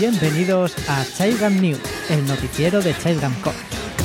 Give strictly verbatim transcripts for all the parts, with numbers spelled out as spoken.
Bienvenidos a Childgam News, el noticiero de Childgam Corps.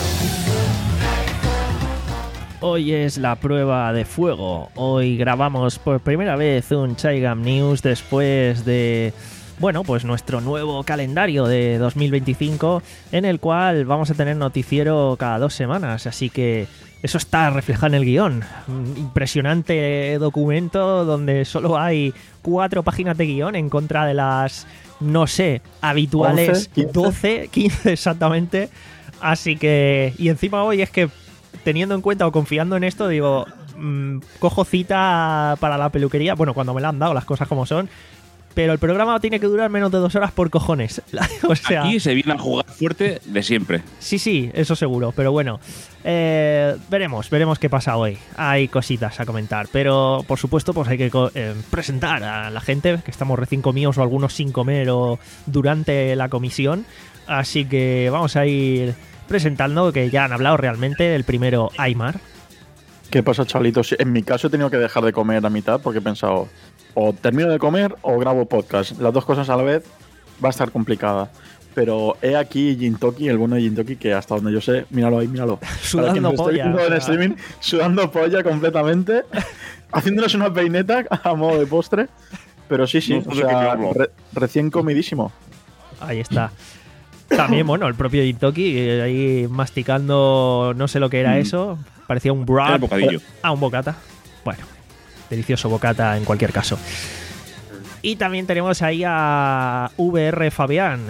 Hoy es la prueba de fuego. Hoy grabamos por primera vez un Childgam News después de, bueno, pues nuestro nuevo calendario de dos mil veinticinco, en el cual vamos a tener noticiero cada dos semanas, así que eso está reflejado en el guión. Un impresionante documento donde solo hay cuatro páginas de guión en contra de las, no sé, habituales once, quince. doce, quince exactamente. Así que, y encima hoy es que, teniendo en cuenta o confiando en esto, digo, mmm, cojo cita para la peluquería, bueno, cuando me la han dado, las cosas como son, pero el programa tiene que durar menos de dos horas por cojones. O sea, aquí se viene a jugar fuerte de siempre. Sí, sí, eso seguro, pero bueno, eh, veremos, veremos qué pasa hoy. Hay cositas a comentar, pero por supuesto pues hay que eh, presentar a la gente, que estamos recién comidos o algunos sin comer o durante la comisión, así que vamos a ir presentando, que ya han hablado realmente. El primero, Aymar. ¿Qué pasa, chavalitos? En mi caso he tenido que dejar de comer a mitad porque he pensado, o termino de comer o grabo podcast. Las dos cosas a la vez va a estar complicada. Pero he aquí Gintoki, el bueno de Gintoki, que hasta donde yo sé, míralo ahí, míralo. Sudando polla. Estoy viendo en streaming, sudando polla completamente, haciéndonos una peineta a modo de postre. Pero sí, sí, No o sé qué sea, hablo. re- recién comidísimo. Ahí está. También, bueno, el propio Gintoki, eh, ahí masticando, no sé lo que era Mm. eso, parecía un Era wrap. el bocadillo. Ah, un bocata. Bueno, delicioso bocata en cualquier caso. Y también tenemos ahí a V R Fabián.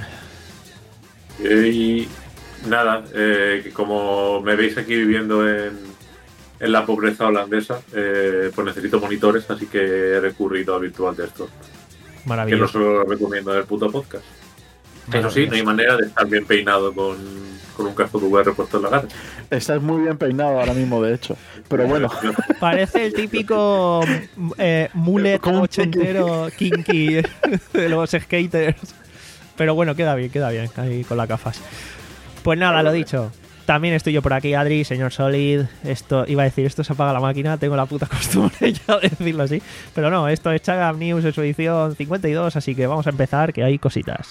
Y nada, eh, que como me veis aquí viviendo en, en la pobreza holandesa, eh, pues necesito monitores, así que he recurrido a Virtual Desktop, que no Maravilloso. se lo recomiendo en el puto podcast. Eso sí, no hay manera de estar bien peinado con, con un casco de V R puesto en la cara. Estás muy bien peinado ahora mismo, de hecho. Pero bueno, Parece el típico eh, mullet Como un ochentero kinky de los skaters. Pero bueno, queda bien, queda bien, ahí con las gafas. Pues nada, lo dicho. También estoy yo por aquí, Adri, señor Solid. Esto, iba a decir, esto se apaga la máquina, tengo la puta costumbre ya de decirlo así. Pero no, esto es Childgam News en su edición cincuenta y dos, así que vamos a empezar, que hay cositas.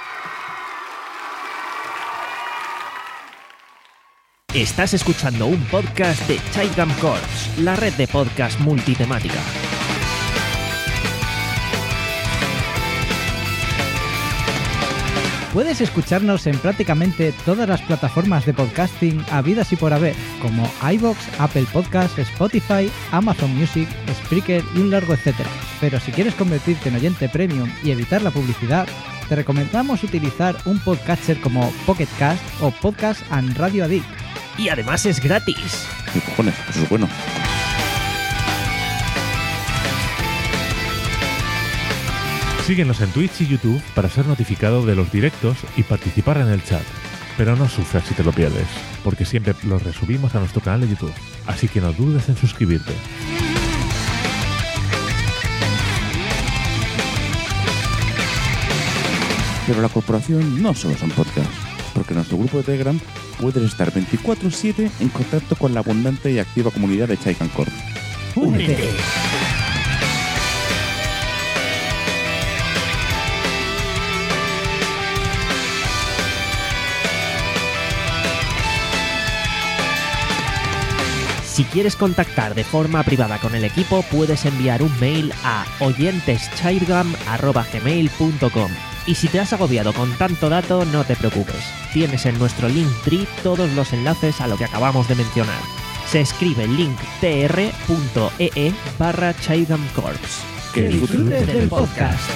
Estás escuchando un podcast de Childgam Corps, la red de podcast multitemática. Puedes escucharnos en prácticamente todas las plataformas de podcasting habidas y por haber, como iVoox, Apple Podcasts, Spotify, Amazon Music, Spreaker y un largo etcétera. Pero si quieres convertirte en oyente premium y evitar la publicidad, te recomendamos utilizar un podcatcher como Pocket Cast o Podcast and Radio Addict. Y además es gratis. ¿Qué cojones? Eso es bueno. Síguenos en Twitch y YouTube para ser notificado de los directos y participar en el chat. Pero no sufras si te lo pierdes, porque siempre los resubimos a nuestro canal de YouTube. Así que no dudes en suscribirte. Pero la corporación no solo son podcasts, porque en nuestro grupo de Telegram puedes estar veinticuatro siete en contacto con la abundante y activa comunidad de Childgam Corps. Únete. Si quieres contactar de forma privada con el equipo, puedes enviar un mail a oyenteschildgam arroba gmail punto com. Y si te has agobiado con tanto dato, no te preocupes. Tienes en nuestro Linktree todos los enlaces a lo que acabamos de mencionar. Se escribe linktr.ee barra Childgam Corps. Que disfrutes del podcast.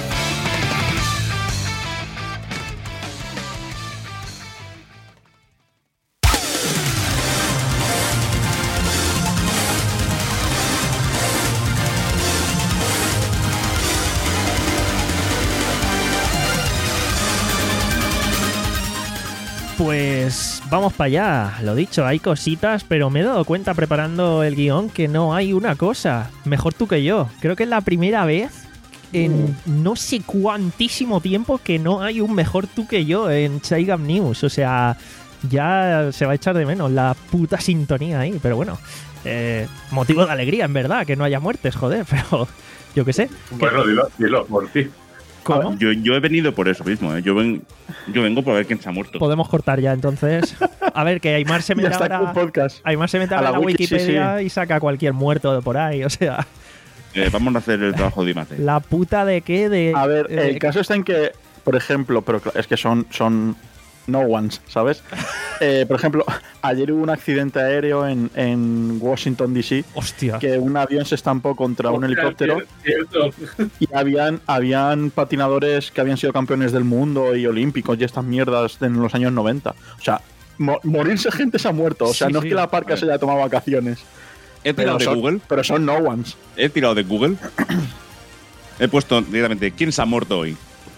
Pues vamos para allá, lo dicho, hay cositas, pero me he dado cuenta preparando el guión que no hay una cosa. Mejor tú que yo. Creo que es la primera vez en no sé cuantísimo tiempo que no hay un mejor tú que yo en Childgam News. O sea, ya se va a echar de menos la puta sintonía ahí, pero bueno. Eh, motivo de alegría, en verdad, que no haya muertes, joder, pero yo qué sé. Bueno, dilo, dilo por ti. ¿Cómo? Yo, yo he venido por eso mismo, ¿eh? Yo, ven, yo vengo por ver quién se ha muerto. Podemos cortar ya, entonces. A ver, que Aymar se Ya mete está aquí ahora... el podcast. Aymar se mete A ahora la en la wiki, sí, Wikipedia sí. y saca cualquier muerto de por ahí, o sea... Eh, vamos a hacer el trabajo de Imate. La puta de qué, de... A ver, de- el caso está en que, por ejemplo, pero cla- es que son, son no ones, ¿sabes? Eh, por ejemplo, ayer hubo un accidente aéreo en, en Washington, D C, Hostia. que un avión se estampó contra un Hostia, helicóptero cierto. y habían, habían patinadores que habían sido campeones del mundo y olímpicos y estas mierdas en los años noventa. O sea, mo- morirse gente se ha muerto. O sea, Sí, no sí. es que la parca se haya tomado vacaciones. He tirado Pero de son, Google. pero son no ones. He tirado de Google. He puesto directamente ¿quién se ha muerto hoy?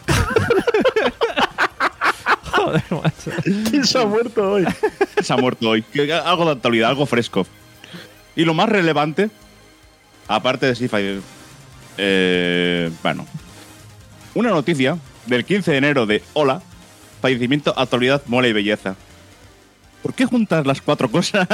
Joder, macho. ¿Quién se ha muerto hoy? ¿Quién se ha muerto hoy? Que- Algo de actualidad, algo fresco. Y lo más relevante, aparte de Sci-Fi, eh, bueno, una noticia del quince de enero de Hola, fallecimiento, actualidad, mola y belleza. ¿Por qué juntas las cuatro cosas?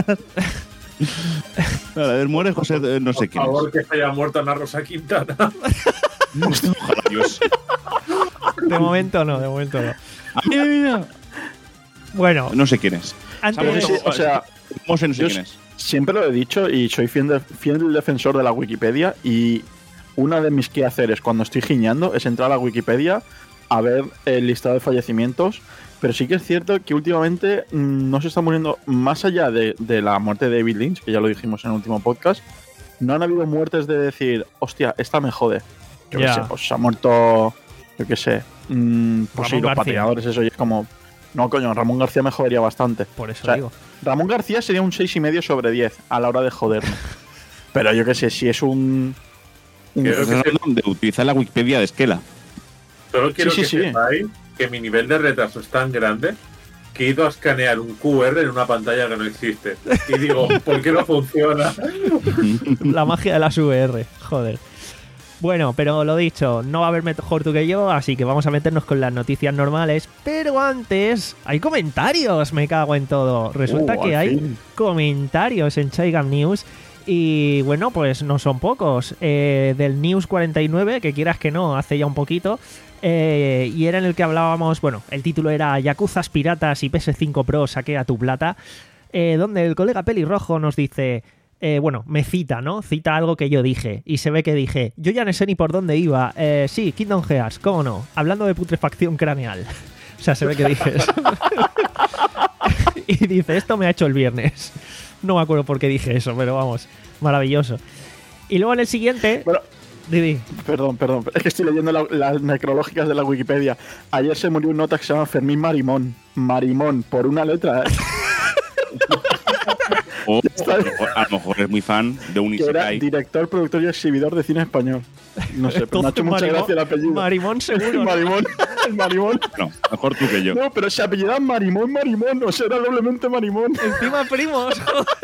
Vale, muere José, eh, no sé Por quién es. favor, que se haya muerto Ana Rosa Quintana. Ojalá Dios. De momento no, de momento no. Ay, ay, ay. Bueno, No sé quién es. antes... Sí, o sea, No sé, no sé yo quién es. siempre lo he dicho y soy fiel, de- fiel defensor de la Wikipedia, y una de mis quehaceres cuando estoy giñando es entrar a la Wikipedia a ver el listado de fallecimientos, pero sí que es cierto que últimamente mm, no se está muriendo, más allá de, de la muerte de David Lynch, que ya lo dijimos en el último podcast, no han habido muertes de decir, hostia, esta me jode. Yo Ya. qué sé, pues se ha muerto, yo qué sé, mm, pues sí, Ramón los García. patinadores, eso, y es como, no coño, Ramón García me jodería bastante. Por eso O sea, digo. Ramón García sería un seis y medio sobre diez a la hora de joderme. Pero yo qué sé, si es un. un- Creo que Estás sí. hablando de utilizar la Wikipedia de Esquela. Solo quiero Sí, sí, que sí. sepáis que mi nivel de retraso es tan grande que he ido a escanear un Q R en una pantalla que no existe. Y digo, ¿por qué no funciona? La magia de las V R, joder. Bueno, pero lo dicho, no va a haber mejor tú que yo, así que vamos a meternos con las noticias normales. Pero antes, hay comentarios, me cago en todo. Resulta Uh, que al hay fin. comentarios en Chaigam News. Y bueno, pues no son pocos. Eh, del News cuarenta y nueve, que quieras que no, hace ya un poquito. Eh, y era en el que hablábamos, bueno, el título era Yakuzas Piratas y P S cinco Pro saquea tu plata. Eh, donde el colega pelirrojo nos dice... Eh, bueno, me cita, ¿no? Cita algo que yo dije. Y se ve que dije, yo ya no sé ni por dónde iba. Eh, sí, Kingdom Hearts, ¿cómo no? Hablando de putrefacción craneal. O sea, se ve que dije eso. Y dice, esto me ha hecho el viernes. No me acuerdo por qué dije eso, pero vamos, maravilloso. Y luego en el siguiente... Bueno, Didi, perdón, perdón. Es que estoy leyendo la- las necrológicas de la Wikipedia. Ayer se murió un nota que se llama Fermín Marimón. Marimón, por una letra. ¿eh? O, o a lo mejor- a lo mejor es muy fan de un Que era Isekai. director, productor y exhibidor de cine español. No sé, pero me ha hecho mucha Marimón- gracia el apellido. Marimón seguro, ¿no? Marimón. El Marimón. No, mejor tú que yo. No, pero se apellida Marimón, Marimón. O sea, era doblemente Marimón. Encima primos.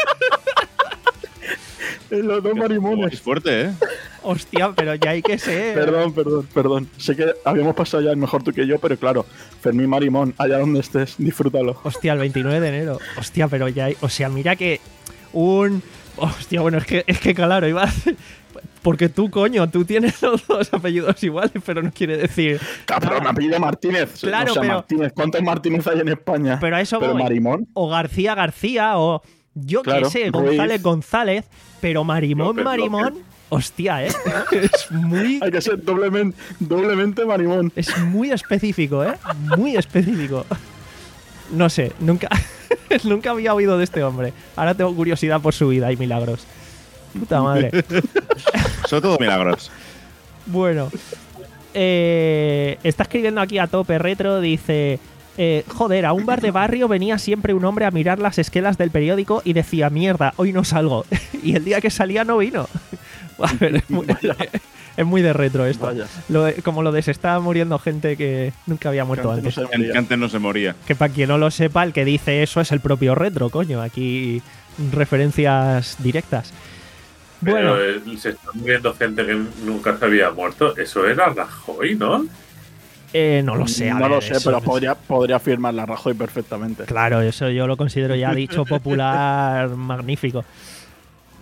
Los dos Es Marimones. fuerte, ¿eh? Hostia, pero ya hay que ser. Perdón, perdón, perdón. Sé que habíamos pasado ya el mejor tú que yo, pero claro, Fermín Marimón, allá donde estés, disfrútalo. Hostia, el veintinueve de enero. Hostia, pero ya hay... O sea, mira que un... Hostia, bueno, es que, es que claro, iba a decir- Porque tú, coño, tú tienes los dos apellidos iguales, pero no quiere decir... Cabrón, me nada. apellido Martínez. Claro, o sea, pero- Martínez. ¿Cuántos Martínez hay en España? Pero a eso Pero voy. Marimón. O García García, o yo qué Claro, sé, Ruiz. González González, pero Marimón López, Marimón... López. Hostia, ¿eh? Es muy... Hay que ser doblemente, doblemente Marimón. Es muy específico, ¿eh? Muy específico. No sé, nunca... nunca había oído de este hombre. Ahora tengo curiosidad por su vida y milagros. Puta madre. Sobre todo milagros. Bueno, eh, está escribiendo aquí a tope retro, dice... eh, joder, a un bar de barrio venía siempre un hombre a mirar las esquelas del periódico y decía, mierda, hoy no salgo. Y el día que salía no vino. A ver, es muy, es muy de retro esto. Vaya. Lo de- como lo de se está muriendo gente que nunca había muerto Que antes antes. no se Que moría. antes no se moría. Que para quien no lo sepa, el que dice eso es el propio retro, coño. Aquí referencias directas. Bueno, Pero eh, se está muriendo gente que nunca se había muerto. Eso era Rajoy, ¿no? eh, no lo sé. a No ver, lo sé, eso pero es- podría, podría afirmar la Rajoy perfectamente. Claro, eso yo lo considero ya dicho popular magnífico.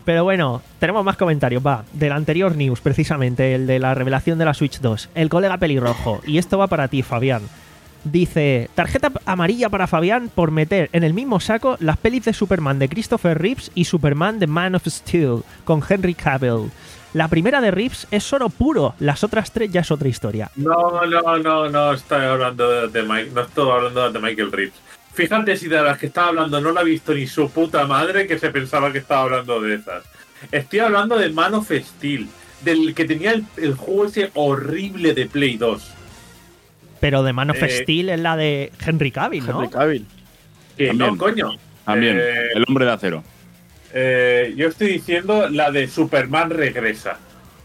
Pero bueno, tenemos más comentarios, va. Del anterior news, precisamente, el de la revelación de la Switch dos. El colega pelirrojo. Y esto va para ti, Fabián. Dice, tarjeta amarilla para Fabián por meter en el mismo saco las pelis de Superman de Christopher Reeves y Superman de Man of Steel con Henry Cavill. La primera de Reeves es oro puro, las otras tres ya es otra historia. No, no, no, no estoy hablando de, de Mike, no estoy hablando de Michael Reeves. Fíjate si de las que estaba hablando no la ha visto ni su puta madre que se pensaba que estaba hablando de esas. Estoy hablando de Man of Steel, del que tenía el, el juego ese horrible de Play dos. Pero de Man of Eh, Steel es la de Henry Cavill, ¿no? Henry Cavill. Que También. no, coño. También, Eh, el hombre de acero. eh, yo estoy diciendo la de Superman Regresa.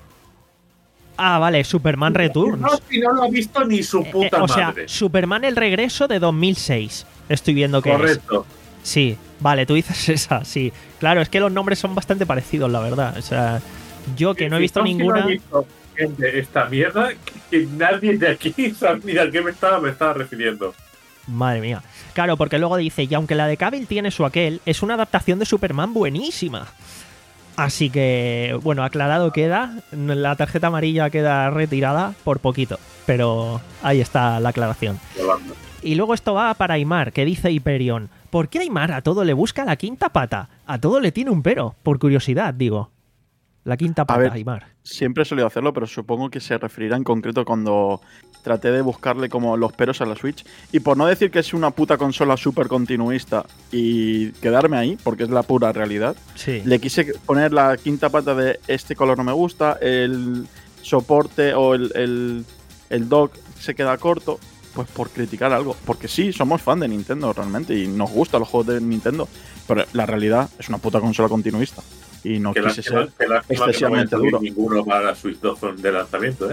Ah, vale, Superman Returns. No, si no lo ha visto ni su Eh, puta eh, o sea, madre. Superman el regreso de dos mil seis. Estoy viendo que es. Correcto. Sí, vale, tú dices esa, sí. Claro, es que los nombres son bastante parecidos, la verdad. O sea, yo que no he visto Si ninguna... no he visto gente, esta mierda, que nadie de aquí sabe ni a qué me estaba, me estaba refiriendo. Madre mía. Claro, porque luego dice, y aunque la de Cavill tiene su aquel, es una adaptación de Superman buenísima. Así que, bueno, aclarado queda. La tarjeta amarilla queda retirada por poquito. Pero ahí está la aclaración. Yolanda. Y luego esto va para Aymar, que dice Hyperion. ¿Por qué Aymar a todo le busca la quinta pata? A todo le tiene un pero. Por curiosidad, digo. La quinta pata, ver, Aymar. Siempre he solido hacerlo, pero supongo que se referirá en concreto cuando traté de buscarle como los peros a la Switch. Y por no decir que es una puta consola súper continuista y quedarme ahí, porque es la pura realidad, Sí. le quise poner la quinta pata de este color no me gusta, el soporte o el, el, el dock se queda corto, pues por criticar algo. Porque sí, somos fan de Nintendo realmente y nos gustan los juegos de Nintendo, pero la realidad es una puta consola continuista. Y no Que quise lástima, ser que lástima que no vaya a excesivamente salir duro. ninguno para la Switch dos de lanzamiento, ¿eh?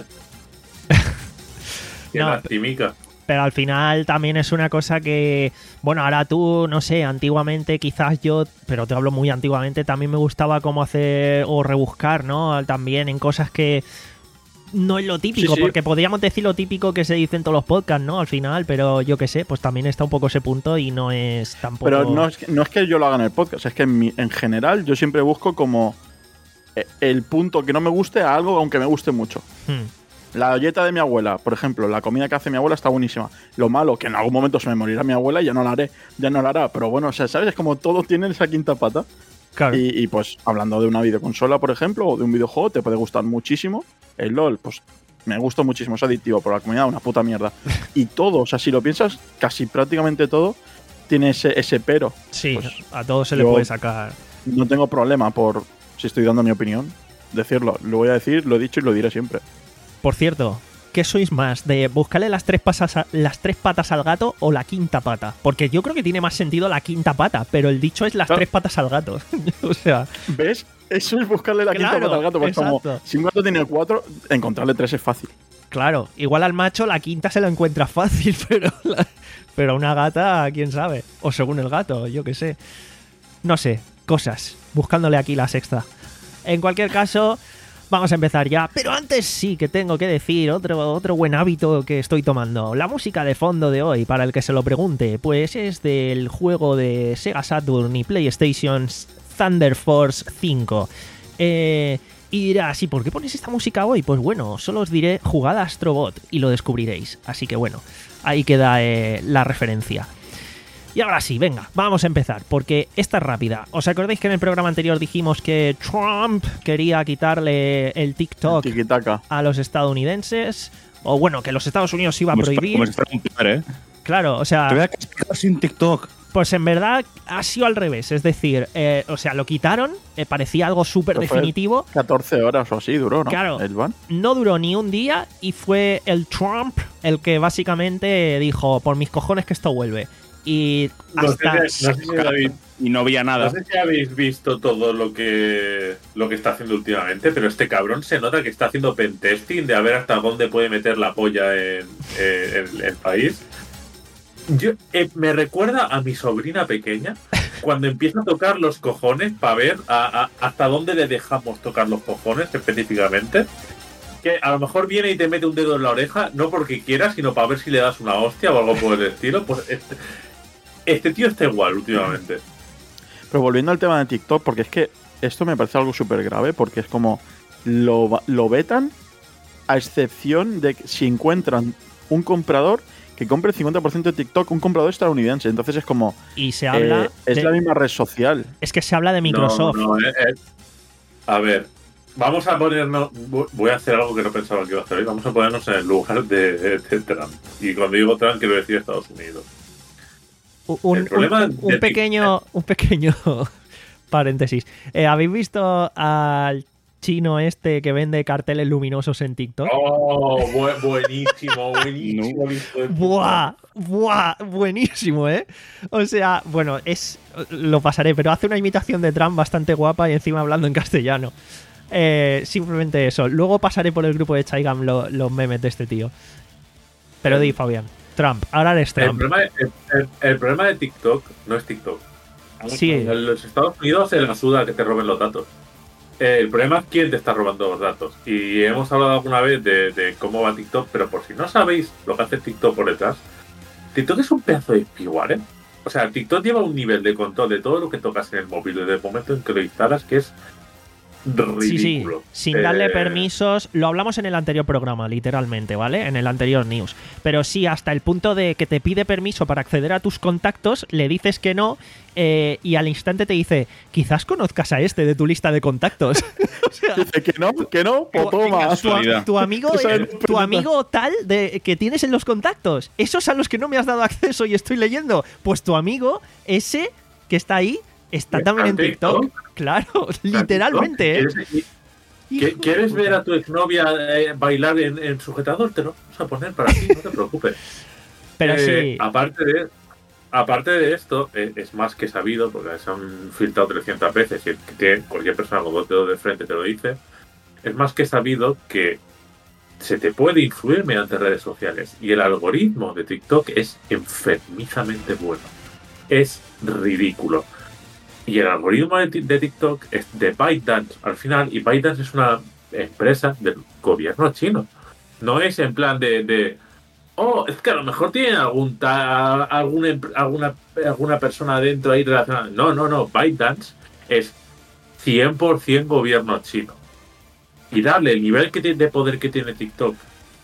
Qué No, lastimica. Pero al final también es una cosa que, bueno, ahora tú, no sé, antiguamente quizás yo, pero te hablo muy antiguamente, también me gustaba cómo hacer o rebuscar, ¿no? También en cosas que no es lo típico, Sí, sí. porque podríamos decir lo típico que se dice en todos los podcasts, ¿no? Al final, pero yo qué sé, pues también está un poco ese punto y no es tampoco... Pero no es, que, no es que yo lo haga en el podcast, es que en, mi- en general yo siempre busco como eh, el punto que no me guste a algo aunque me guste mucho. Hmm. La galleta de mi abuela, por ejemplo, la comida que hace mi abuela está buenísima. Lo malo, que en algún momento se me morirá mi abuela y ya no la haré, ya no la hará. Pero bueno, o sea, ¿sabes? Es como todo tiene esa quinta pata. Claro. Y, y, pues hablando de una videoconsola, por ejemplo, o de un videojuego, te puede gustar muchísimo. El LOL, pues me gusta muchísimo, es adictivo, pero la comunidad una puta mierda. Y todo, o sea, si lo piensas, casi prácticamente todo tiene ese, ese pero. Sí, pues, a todos se le yo- puede sacar. No tengo problema por, si estoy dando mi opinión, decirlo. Lo voy a decir, lo he dicho y lo diré siempre. Por cierto, ¿qué sois más? ¿De buscarle las tres, pasas a- las tres patas al gato o la quinta pata? Porque yo creo que tiene más sentido la quinta pata, pero el dicho es las Claro. tres patas al gato. O sea, ¿Ves? Eso es buscarle la Claro, quinta pata al gato. Pues como exacto. si un gato tiene cuatro, encontrarle tres es fácil. claro, igual al macho la quinta se lo encuentra fácil, pero, la- pero a una gata, quién sabe. O según el gato, yo qué sé. No sé, cosas. Buscándole aquí la sexta. En cualquier caso, vamos a empezar ya. Pero antes sí que tengo que decir otro, otro buen hábito que estoy tomando. La música de fondo de hoy, para el que se lo pregunte, pues es del juego de Sega Saturn y PlayStation Thunder Force cinco. Eh, y dirás, ¿y por qué pones esta música hoy? Pues bueno, solo os diré jugad a Astrobot y lo descubriréis. Así que bueno, ahí queda eh, la referencia. Y ahora sí, venga, vamos a empezar, porque esta es rápida. ¿Os acordáis que en el programa anterior dijimos que Trump quería quitarle el TikTok Tiki-taka. a los estadounidenses? O bueno, que los Estados Unidos iba a Como si- prohibir. como si fuera un pilar, ¿eh? Claro, o sea, Te voy a castigar sin TikTok. pues en verdad ha sido al revés. Es decir, eh, o sea, lo quitaron, eh, parecía algo súper Pero fue- definitivo. catorce horas o así duró, ¿no? Claro. El ban. No duró ni un día y fue el Trump el que básicamente dijo, por mis cojones que esto vuelve. Y No sé, hasta... no sé si habéis, Y no veía nada. no sé si habéis visto todo lo que, lo que está haciendo últimamente, pero este cabrón se nota que está haciendo pentesting de a ver hasta dónde puede meter la polla en, en- en el país. Yo, eh, me recuerda a mi sobrina pequeña cuando empieza a tocar los cojones para ver a- a- hasta dónde le dejamos tocar los cojones específicamente. Que a lo mejor viene y te mete un dedo en la oreja, no porque quiera, sino para ver si le das una hostia o algo por el estilo. Pues este, este tío está igual últimamente. Pero volviendo al tema de TikTok, porque es que esto me parece algo súper grave, porque es como lo, lo vetan a excepción de que si encuentran un comprador que compre el cincuenta por ciento de TikTok, un comprador estadounidense. Entonces es como... Y se habla... Eh, es de, la misma red social. Es que se habla de Microsoft. No, no, eh, eh. A ver, vamos a ponernos... Voy a hacer algo que no pensaba que iba a hacer hoy. Vamos a ponernos en el lugar de, de, de Trump. Y cuando digo Trump quiero decir Estados Unidos. Un, El problema un, un de pequeño, un pequeño paréntesis. Eh, ¿Habéis visto al chino este que vende carteles luminosos en TikTok? Oh, bu- buenísimo, buenísimo. No. ¡Buah! ¡Buah! Buenísimo, ¿eh? O sea, bueno, es lo pasaré, pero hace una imitación de Trump bastante guapa y encima hablando en castellano. Eh, simplemente eso. Luego pasaré por el grupo de Chaigam lo, los memes de este tío. Pero di, Fabián. Trump. Ahora eres El Trump. problema, de, el, el- el problema de TikTok no es TikTok. Sí. En los Estados Unidos se la suda que te roben los datos. Eh, el problema es quién te está robando los datos. Y hemos hablado alguna vez de, de cómo va TikTok, pero por si no sabéis lo que hace TikTok por detrás, TikTok es un pedazo de spyware, ¿eh? O sea, TikTok lleva un nivel de control de todo lo que tocas en el móvil desde el momento en que lo instalas que es ridículo. Sí, sí, sin darle Eh, permisos. Lo hablamos en el anterior programa, literalmente, ¿vale? En el anterior news. Pero sí, hasta el punto de que te pide permiso para acceder a tus contactos, le dices que no, eh, y al instante te dice, quizás conozcas a este de tu lista de contactos. O sea, Dice que no, que no, pues tu, toma. tu- tu amigo, Eso es eh, tu amigo tal de que tienes en los contactos, esos a los que no me has dado acceso y estoy leyendo, pues tu amigo, ese que está ahí, está ¿Está también en en TikTok. TikTok? Claro, literalmente, ¿eh? ¿Quieres, Hijo de ¿Quieres puta. ver a tu exnovia eh, bailar en, en sujetador? Te lo vamos a poner para ti, no te preocupes. Pero Eh, sí, Aparte de, aparte de esto, eh, es más que sabido, porque se han filtrado trescientas veces y que tiene- cualquier persona con dos dedos de frente te lo dice, es más que sabido que se te puede influir mediante redes sociales. Y el algoritmo de TikTok es enfermizamente bueno. Es ridículo. Y el algoritmo de, de TikTok es de ByteDance al final, y ByteDance es una empresa del gobierno chino. No es en plan de, de oh, es que a lo mejor tienen algún ta, algún, em- alguna, alguna persona dentro ahí relacionada. No, no, no. ByteDance es cien por ciento gobierno chino. Y darle el nivel que tiene de poder que tiene TikTok.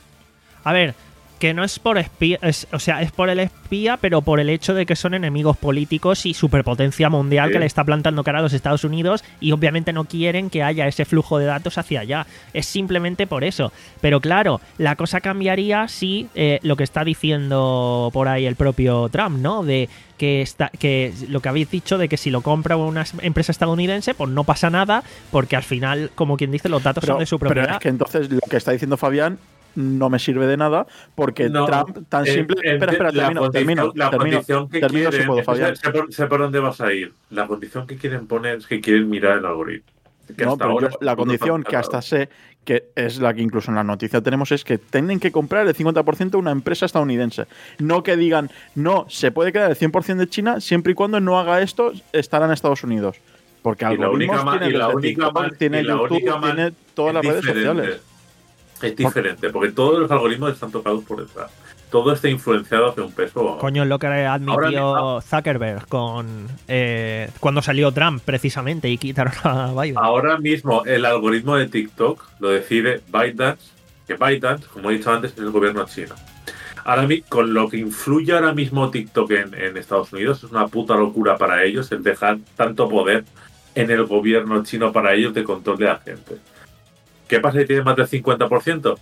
a ver, que no es por espía, es- o sea, es por el espía, pero por el hecho de que son enemigos políticos y superpotencia mundial Sí. que le está plantando cara a los Estados Unidos y obviamente no quieren que haya ese flujo de datos hacia allá. Es simplemente por eso. Pero claro, la cosa cambiaría si eh, lo que está diciendo por ahí el propio Trump, ¿no? De que está, que lo que habéis dicho de que si lo compra una empresa estadounidense, pues no pasa nada, porque al final, como quien dice, los datos Pero, son de su pero propiedad. es que entonces lo que está diciendo Fabián no me sirve de nada porque No, Trump tan eh, simple. eh, espera, espera, la termino, condición- termino, la termino, condición que termino si quieren, puedo, sé- Fabián. sé, por, sé por dónde vas a ir. La condición que quieren poner es que quieren mirar el algoritmo. Que No, hasta pero ahora yo- es la todo condición que controlado. hasta sé que es la que incluso en la noticia tenemos es que tienen que comprar el cincuenta por ciento de una empresa estadounidense. No que digan, no, se puede quedar el cien por ciento de China siempre y cuando no haga esto, estará en Estados Unidos. Porque Y la algoritmos única ma- tiene y la desde única TikTok, man- tiene y la YouTube, única man- tiene todas las es redes diferente. sociales. Es diferente, porque todos los algoritmos están tocados por detrás. Todo está influenciado hacia un peso. Coño, es lo que admitió Ahora mismo- Zuckerberg con eh, cuando salió Trump, precisamente, y quitaron a Biden. Ahora mismo el algoritmo de TikTok lo decide ByteDance, que ByteDance, como he dicho antes, es el gobierno chino. Ahora mi- con lo que influye ahora mismo TikTok en, en Estados Unidos, es una puta locura para ellos el dejar tanto poder en el gobierno chino para ellos de control de la gente. ¿Qué pasa si tiene más del cincuenta por ciento?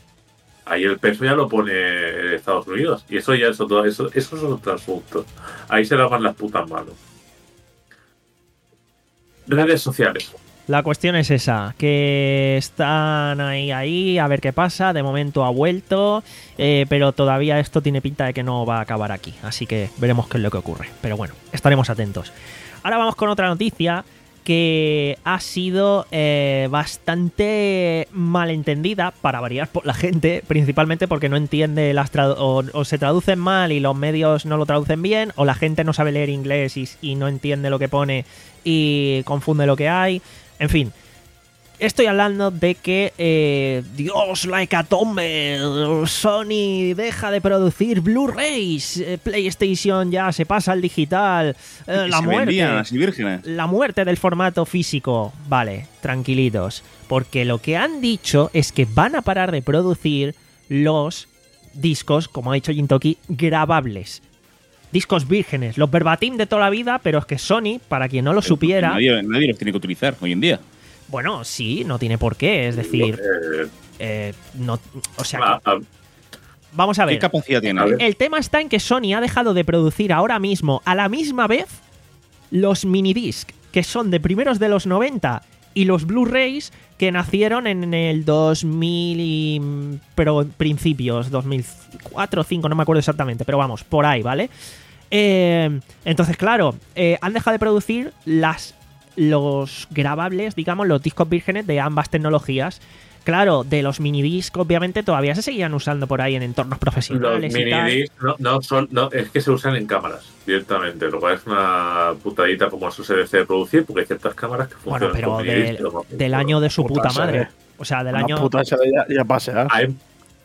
Ahí el peso ya lo pone Estados Unidos. Y eso ya es otro, eso, esos son otros asuntos. Ahí se lavan las putas manos. Redes sociales. La cuestión es esa, que están ahí, ahí, a ver qué pasa. De momento ha vuelto, eh, pero todavía esto tiene pinta de que no va a acabar aquí. Así que veremos qué es lo que ocurre. Pero bueno, estaremos atentos. Ahora vamos con otra noticia que ha sido eh, bastante malentendida, para variar, por la gente, principalmente porque no entiende las tradu- o, o se traducen mal y los medios no lo traducen bien, o la gente no sabe leer inglés y, y no entiende lo que pone y confunde lo que hay. En fin, Estoy hablando de que, eh, Dios, la hecatombe, Sony deja de producir Blu-rays, eh, PlayStation ya se pasa al digital, eh, la se muerte, vendían así vírgenes. la muerte del formato físico. Vale, tranquilitos, porque lo que han dicho es que van a parar de producir los discos, como ha dicho Jintoki, grabables. Discos vírgenes, los verbatim de toda la vida, pero es que Sony, para quien no lo supiera... Nadie, nadie los tiene que utilizar hoy en día. Bueno, sí, no tiene por qué, es decir, Eh, eh, no, o sea, ah, que- ah, vamos a ¿Qué ver. capacidad tiene? A ver. El tema está en que Sony ha dejado de producir ahora mismo, a la misma vez, los minidisc, que son de primeros de los noventa, y los Blu-rays que nacieron en el dos mil y... pero principios, dos mil cuatro o dos mil cinco, no me acuerdo exactamente, pero vamos, por ahí, ¿vale? Eh, entonces, claro, eh, han dejado de producir las los grabables, digamos, los discos vírgenes de ambas tecnologías. Claro, de los minidisc, obviamente, todavía se seguían usando por ahí en entornos los profesionales y tal. minidisc no, no son, no, es que se usan en cámaras directamente, lo cual es una putadita como eso se debe de producir, porque hay ciertas cámaras que Bueno, funcionan pero con minidisc, del, pero no- del año de su Puta puta serie. madre. O sea, del Una año... puta esa de ya, ya pasear. Hay-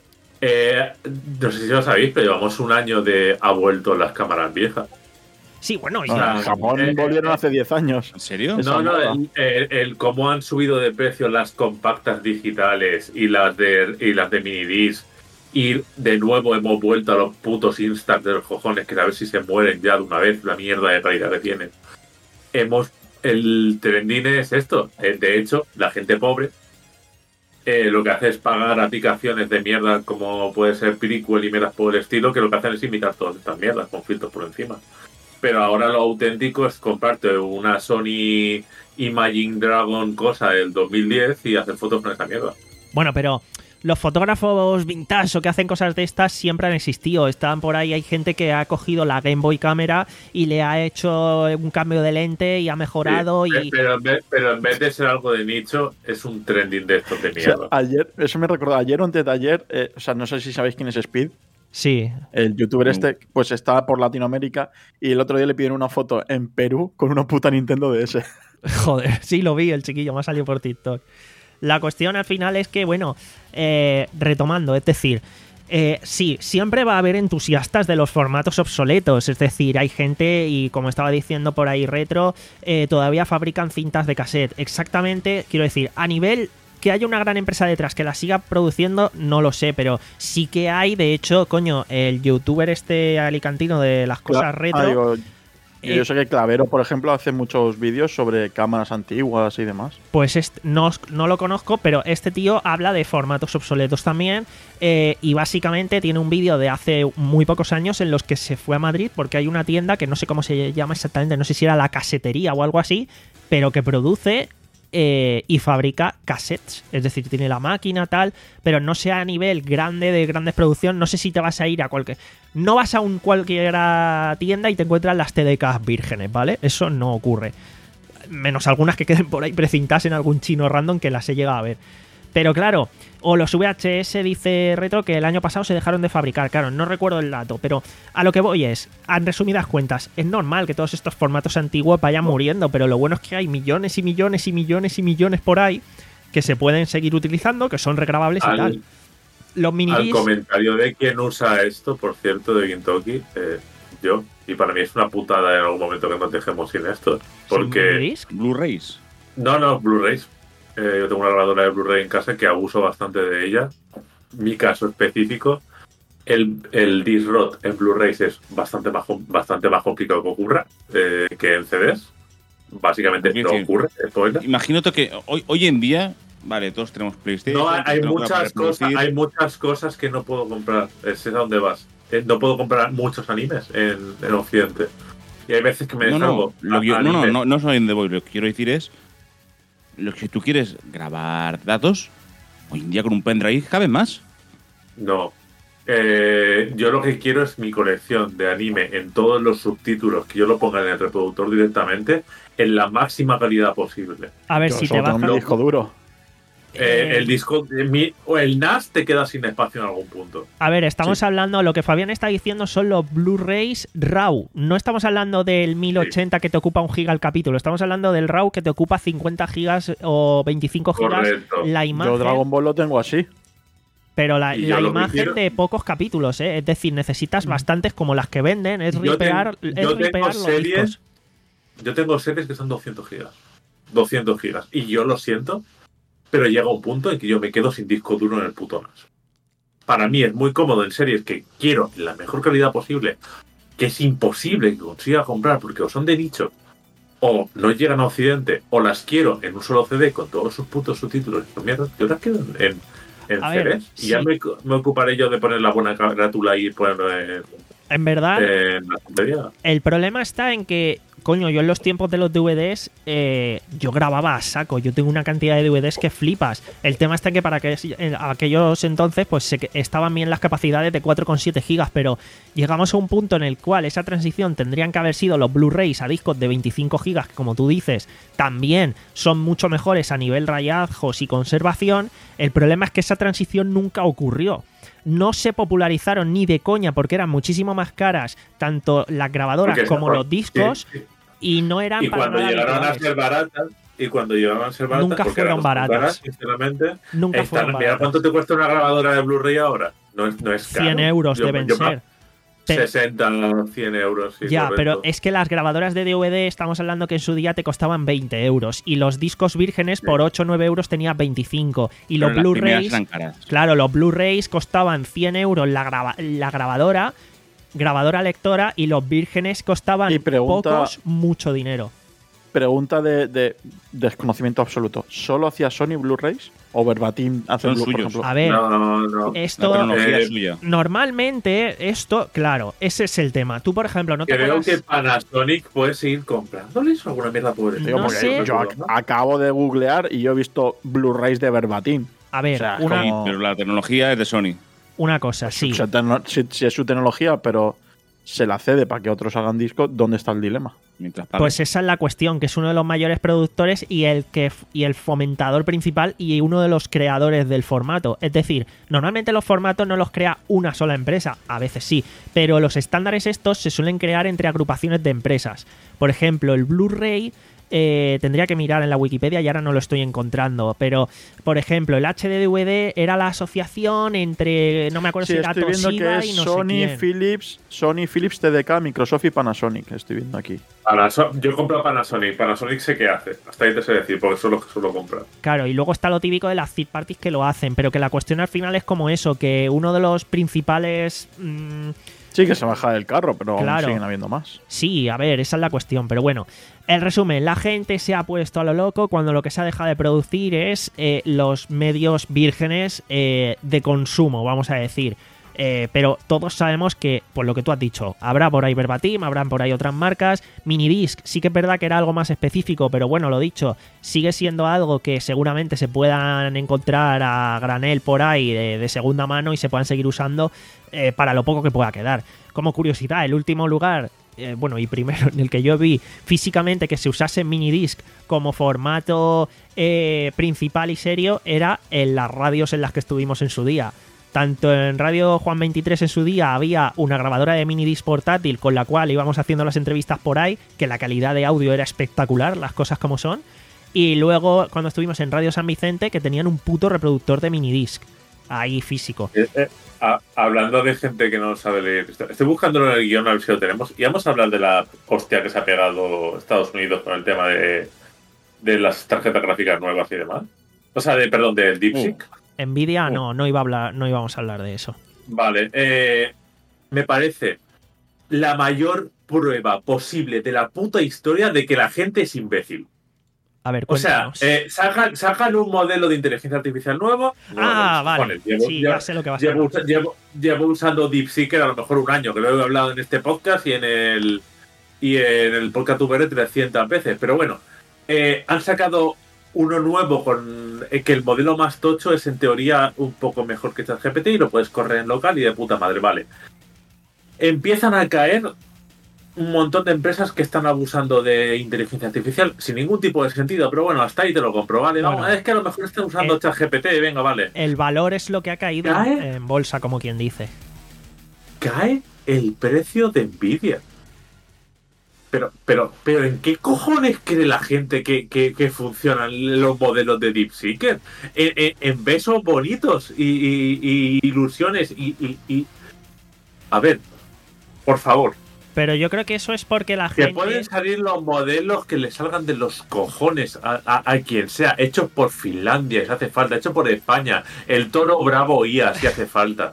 eh, no sé si lo sabéis, pero llevamos un año de ha vuelto las cámaras viejas. Sí, bueno, y Ah, ya- en Japón eh, volvieron eh, hace diez años. ¿En serio? Esa No, no, moda. el, el- el cómo han subido de precio las compactas digitales y las de y las de minidisc. Y de nuevo hemos vuelto a los putos Instax de los cojones, que a ver si se mueren ya de una vez la mierda de calidad que tienen. Hemos. El trending es esto. Eh, De hecho, la gente pobre eh, lo que hace es pagar aplicaciones de mierda como puede ser Prequel y mierdas por el estilo, que lo que hacen es imitar todas estas mierdas con filtros por encima. Pero ahora lo auténtico es comprarte una Sony Imagine Dragon cosa del dos mil diez y hacer fotos con esa mierda. Bueno, pero los fotógrafos vintage o que hacen cosas de estas siempre han existido. Están por ahí, hay gente que ha cogido la Game Boy Cámara y le ha hecho un cambio de lente y ha mejorado Sí, y... pero, en vez, pero en vez de ser algo de nicho, es un trending de estos de O sea, mierda. ayer, eso me recordó, ayer o antes de ayer, eh, o sea, no sé si sabéis quién es Speed, Sí. el youtuber No. este, pues estaba por Latinoamérica y el otro día le pidieron una foto en Perú con una puta Nintendo D S. Joder, sí lo vi, el chiquillo me ha salido por TikTok. La cuestión al final es que, bueno, eh, retomando, es decir, eh, sí, siempre va a haber entusiastas de los formatos obsoletos, es decir, hay gente, y como estaba diciendo por ahí Retro, eh, todavía fabrican cintas de cassette. Exactamente, quiero decir, a nivel que haya una gran empresa detrás que la siga produciendo, no lo sé, pero sí que hay, de hecho, coño, el youtuber este alicantino de las cosas Cla- retro... Ah, digo, eh, yo sé que Clavero, por ejemplo, hace muchos vídeos sobre cámaras antiguas y demás. Pues est- no, os- no lo conozco, pero este tío habla de formatos obsoletos también, eh, y básicamente tiene un vídeo de hace muy pocos años en los que se fue a Madrid porque hay una tienda que no sé cómo se llama exactamente, no sé si era la casetería o algo así, pero que produce eh, y fabrica cassettes, es decir, tiene la máquina tal, pero no sea a nivel grande de grandes producción. No sé si te vas a ir a cualquier... No vas a un cualquier tienda y te encuentras las T D Ks vírgenes, ¿vale? Eso no ocurre. Menos algunas que queden por ahí precintadas en algún chino random que las he llegado a ver. Pero claro, o los V H S, dice Retro, que el año pasado se dejaron de fabricar. Claro, no recuerdo el dato, pero a lo que voy es, en resumidas cuentas, es normal que todos estos formatos antiguos vayan muriendo, pero lo bueno es que hay millones y millones y millones y millones por ahí que se pueden seguir utilizando, que son regrabables y Al- tal. Los Al minidisc... comentario de quién usa esto, por cierto, de Gintoki, eh, yo. Y para mí es una putada en algún momento que nos dejemos sin esto. Porque. minidisc. Blu-rays. No, no, Blu-rays. Eh, yo tengo una grabadora de Blu-ray en casa que abuso bastante de ella. Mi caso específico, el, el disc-rot en Blu-rays es bastante más, com- bastante más complicado que ocurra eh, que en C Ds. Básicamente Sí, no sí. ocurre. Spoiler. Imagínate que hoy, hoy en día, vale, todos tenemos PlayStation. No, hay, hay tenemos para muchas cosas, reproducir. hay muchas cosas que no puedo comprar. Es a dónde vas. Eh, no puedo comprar muchos animes en, en Occidente. Y hay veces que me No, descargo no, lo que yo- a- no, no, anime. no, no soy en The Boy. Lo que quiero decir es, lo que si tú quieres grabar datos, hoy en día con un pendrive cabe más. No. Eh, yo lo que quiero es mi colección de anime en todos los subtítulos, que yo lo ponga en el reproductor directamente, en la máxima calidad posible. A ver Yo si te solo vas tengo a... mi disco duro. Eh, el disco, mi, o el N A S te queda sin espacio en algún punto. A ver, estamos Sí. hablando, lo que Fabián está diciendo son los Blu-rays RAW. No estamos hablando del mil ochenta que te ocupa un giga el capítulo, estamos hablando del RAW que te ocupa cincuenta gigas o veinticinco gigas Correcto. la Yo imagen. Dragon Ball lo tengo así. Pero la, Y la yo lo que imagen quiero- de pocos capítulos, ¿eh? Es decir, necesitas bastantes como las que venden, es Yo ten- ripear, yo es tengo ripear los series- discos. Yo tengo series que son doscientos gigas. doscientos gigas. Y yo lo siento, pero llega un punto en que yo me quedo sin disco duro en el puto N A S. Para mí es muy cómodo en series que quiero la mejor calidad posible, que es imposible que consiga comprar porque o son de nicho, o no llegan a Occidente, o las quiero en un solo C D con todos sus putos subtítulos y sus mierdas, yo las quiero en, en A C Ds. ver, y sí. ya me, me ocuparé yo de poner la buena carátula y ponerlo en, En verdad, en la tontería. el problema está en que, coño, yo en los tiempos de los D V Ds, eh, yo grababa a saco. Yo tengo una cantidad de D V Ds que flipas. El tema está en que para que, en aquellos entonces, pues se, estaban bien las capacidades de cuatro coma siete gigas, pero llegamos a un punto en el cual esa transición tendrían que haber sido los Blu-rays a discos de veinticinco gigas, que como tú dices, también son mucho mejores a nivel rayazos y conservación. El problema es que esa transición nunca ocurrió. No se popularizaron ni de coña porque eran muchísimo más caras tanto las grabadoras Porque- como los discos sí, sí. y no eran Y para cuando nada llegaron a habituales. ser baratas, y cuando llegaron a ser baratas, Nunca porque fueron eran bastante baratas. caras, sinceramente, Nunca están- fueron mira baratas. cuánto te cuesta una grabadora de Blu-ray ahora. No es, no es caro. cien euros Yo- deben yo- ser. Pero- sesenta, cien euros. Sí, ya, correcto. pero es que las grabadoras de D V D estamos hablando que en su día te costaban veinte euros y los discos vírgenes por ocho o nueve euros tenían veinticinco y Pero los las primeras Blu-rays, eran caras. claro, los Blu-rays costaban cien euros la, graba- la grabadora, grabadora lectora y los vírgenes costaban Y pregunta- pocos, mucho dinero. Pregunta de, de desconocimiento absoluto. ¿Solo hacía Sony Blu-rays? ¿O Verbatim hace Son Blu, por suyos. ejemplo? A ver, No, no, no. esto... La tecnología eh, es suya. Normalmente, esto, claro, ese es el tema. Tú, por ejemplo, no te Creo acuerdas... que Panasonic puede seguir comprándoles alguna mierda pobre. Digo, no porque sé. yo ac- acabo de googlear y yo he visto Blu-rays de Verbatim. A ver, o sea, una, como- Pero la tecnología es de Sony. una cosa, sí. O sea, tecno- si, si es su tecnología, pero se la cede para que otros hagan disco, ¿dónde está el dilema? Mientras pague. Pues esa es la cuestión, que es uno de los mayores productores y el que y el fomentador principal y uno de los creadores del formato. Es decir, normalmente los formatos no los crea una sola empresa, a veces sí, pero los estándares estos se suelen crear entre agrupaciones de empresas. Por ejemplo, el Blu-ray eh, tendría que mirar en la Wikipedia y ahora no lo estoy encontrando, pero por ejemplo, el H D D V D era la asociación entre, no me acuerdo Sí, si era estoy viendo Toshiba que y es no sé Sony, quién. Philips, Sony, Philips, T D K, Microsoft y Panasonic. Estoy viendo aquí. Panaso- Yo compro Panasonic. Panasonic sé qué hace. Hasta ahí te sé decir, porque son los que suelo comprar. Claro, y luego está lo típico de las third parties que lo hacen, pero que la cuestión al final es como eso, que uno de los principales... mm, Sí, que se baja del carro, pero aún Claro. siguen habiendo más. sí, a ver, esa es la cuestión, pero bueno. El resumen, la gente se ha puesto a lo loco cuando lo que se ha dejado de producir es eh, los medios vírgenes eh, de consumo, vamos a decir. Eh, pero todos sabemos que, por lo que tú has dicho, habrá por ahí Verbatim, habrán por ahí otras marcas. Minidisc, sí que es verdad que era algo más específico, pero bueno, lo dicho, sigue siendo algo que seguramente se puedan encontrar a granel por ahí de, de segunda mano y se puedan seguir usando eh, para lo poco que pueda quedar. Como curiosidad, el último lugar, eh, bueno, y primero en el que yo vi físicamente que se usase Minidisc como formato eh, principal y serio era en las radios en las que estuvimos en su día. Tanto en Radio Juan veintitrés en su día había una grabadora de minidisc portátil con la cual íbamos haciendo las entrevistas por ahí, que la calidad de audio era espectacular, las cosas como son. Y luego cuando estuvimos en Radio San Vicente, que tenían un puto reproductor de minidisc ahí físico. Eh, eh, a- hablando de gente que no sabe leer, estoy estoy buscándolo en el guión a ver si lo tenemos. Y vamos a hablar de la hostia que se ha pegado Estados Unidos con el tema de, de las tarjetas gráficas nuevas y demás. O sea, de, perdón, del DeepSeek. Nvidia no, no iba a hablar, no íbamos a hablar de eso. Vale, eh, me parece la mayor prueba posible de la puta historia de que la gente es imbécil. A ver, O sea, cuéntanos. eh, sacan, sacan un modelo de inteligencia artificial nuevo. ah, Bueno, vale. cojones, llevo- sí, llevo- ya sé lo que vas a Llevo, hacer. usa- llevo- llevo usando DeepSeek a lo mejor un año, que lo he hablado en este podcast y en el y en el podcast V R trescientas veces. Pero bueno, eh, han sacado uno nuevo con eh, que el modelo más tocho es en teoría un poco mejor que ChatGPT y lo puedes correr en local y de puta madre, vale. Empiezan a caer un montón de empresas que están abusando de inteligencia artificial sin ningún tipo de sentido, pero bueno, hasta ahí te lo compro, vale, vamos, Bueno, es que a lo mejor están usando eh, ChatGPT, venga, vale. El valor es lo que ha caído ¿Cae? en, en bolsa, como quien dice. Cae el precio de Nvidia. Pero, pero, pero, ¿en qué cojones cree la gente que, que, que funcionan los modelos de DeepSeeker? En, en, en besos bonitos y, y, y ilusiones y, y, y... A ver, por favor. Pero yo creo que eso es porque la Que gente... pueden salir los modelos que le salgan de los cojones a, a, a quien sea, hechos por Finlandia si hace falta, hechos por España, el Toro Bravo I A si hace falta.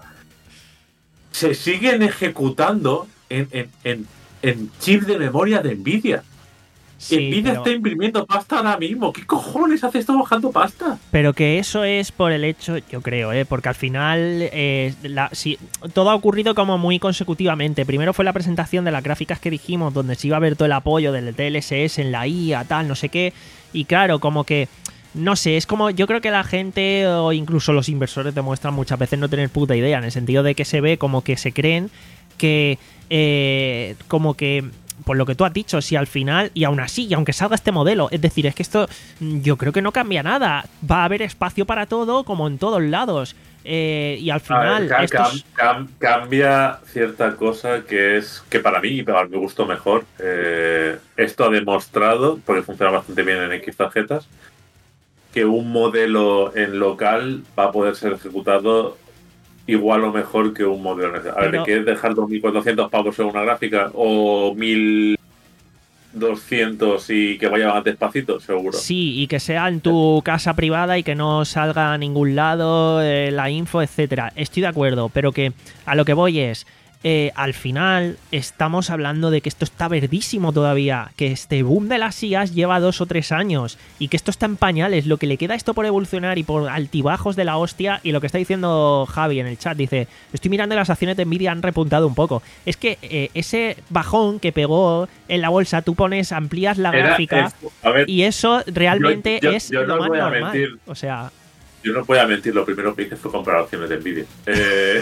Se siguen ejecutando en, en, en, en chip de memoria de Nvidia. Sí, Nvidia pero- está imprimiendo pasta ahora mismo. ¿Qué cojones hace esto bajando pasta? Pero que eso es por el hecho, yo creo, ¿eh? Porque al final eh, la- sí, todo ha ocurrido como muy consecutivamente. Primero fue la presentación de las gráficas que dijimos, donde se iba a ver todo el apoyo del D L S S en la I A, tal, no sé qué. Y claro, como que, no sé, es como, yo creo que la gente o incluso los inversores demuestran muchas veces no tener puta idea, en el sentido de que se ve como que se creen que, eh, como que... Por lo que tú has dicho, si al final, y aún así, y aunque salga este modelo, es decir, es que esto yo creo que no cambia nada. Va a haber espacio para todo, como en todos lados. Eh, y al final... A ver, esto cam- es- cam- cambia cierta cosa que es que para mí y para mi gusto mejor. Eh, esto ha demostrado, porque funciona bastante bien en X tarjetas, que un modelo en local va a poder ser ejecutado igual o mejor que un modelo en... A ver, Pero- ¿quieres dejar dos mil cuatrocientos pavos en una gráfica o mil doscientos y que vaya más despacito? Seguro. Sí, y que sea en tu casa privada y que no salga a ningún lado eh, la info, etcétera. Estoy de acuerdo, pero que a lo que voy es, eh, al final estamos hablando de que esto está verdísimo todavía, que este boom de las I As lleva dos o tres años y que esto está en pañales. Lo que le queda a esto por evolucionar y por altibajos de la hostia, y lo que está diciendo Javi en el chat, dice, estoy mirando y las acciones de Nvidia han repuntado un poco. Es que eh, ese bajón que pegó en la bolsa, tú pones, amplías la Era- gráfica... es- a ver, Y eso realmente Yo- yo- es yo lo no más voy a normal. mentir. O sea, yo no voy a mentir, lo primero que hice fue comprar acciones de Nvidia. Eh,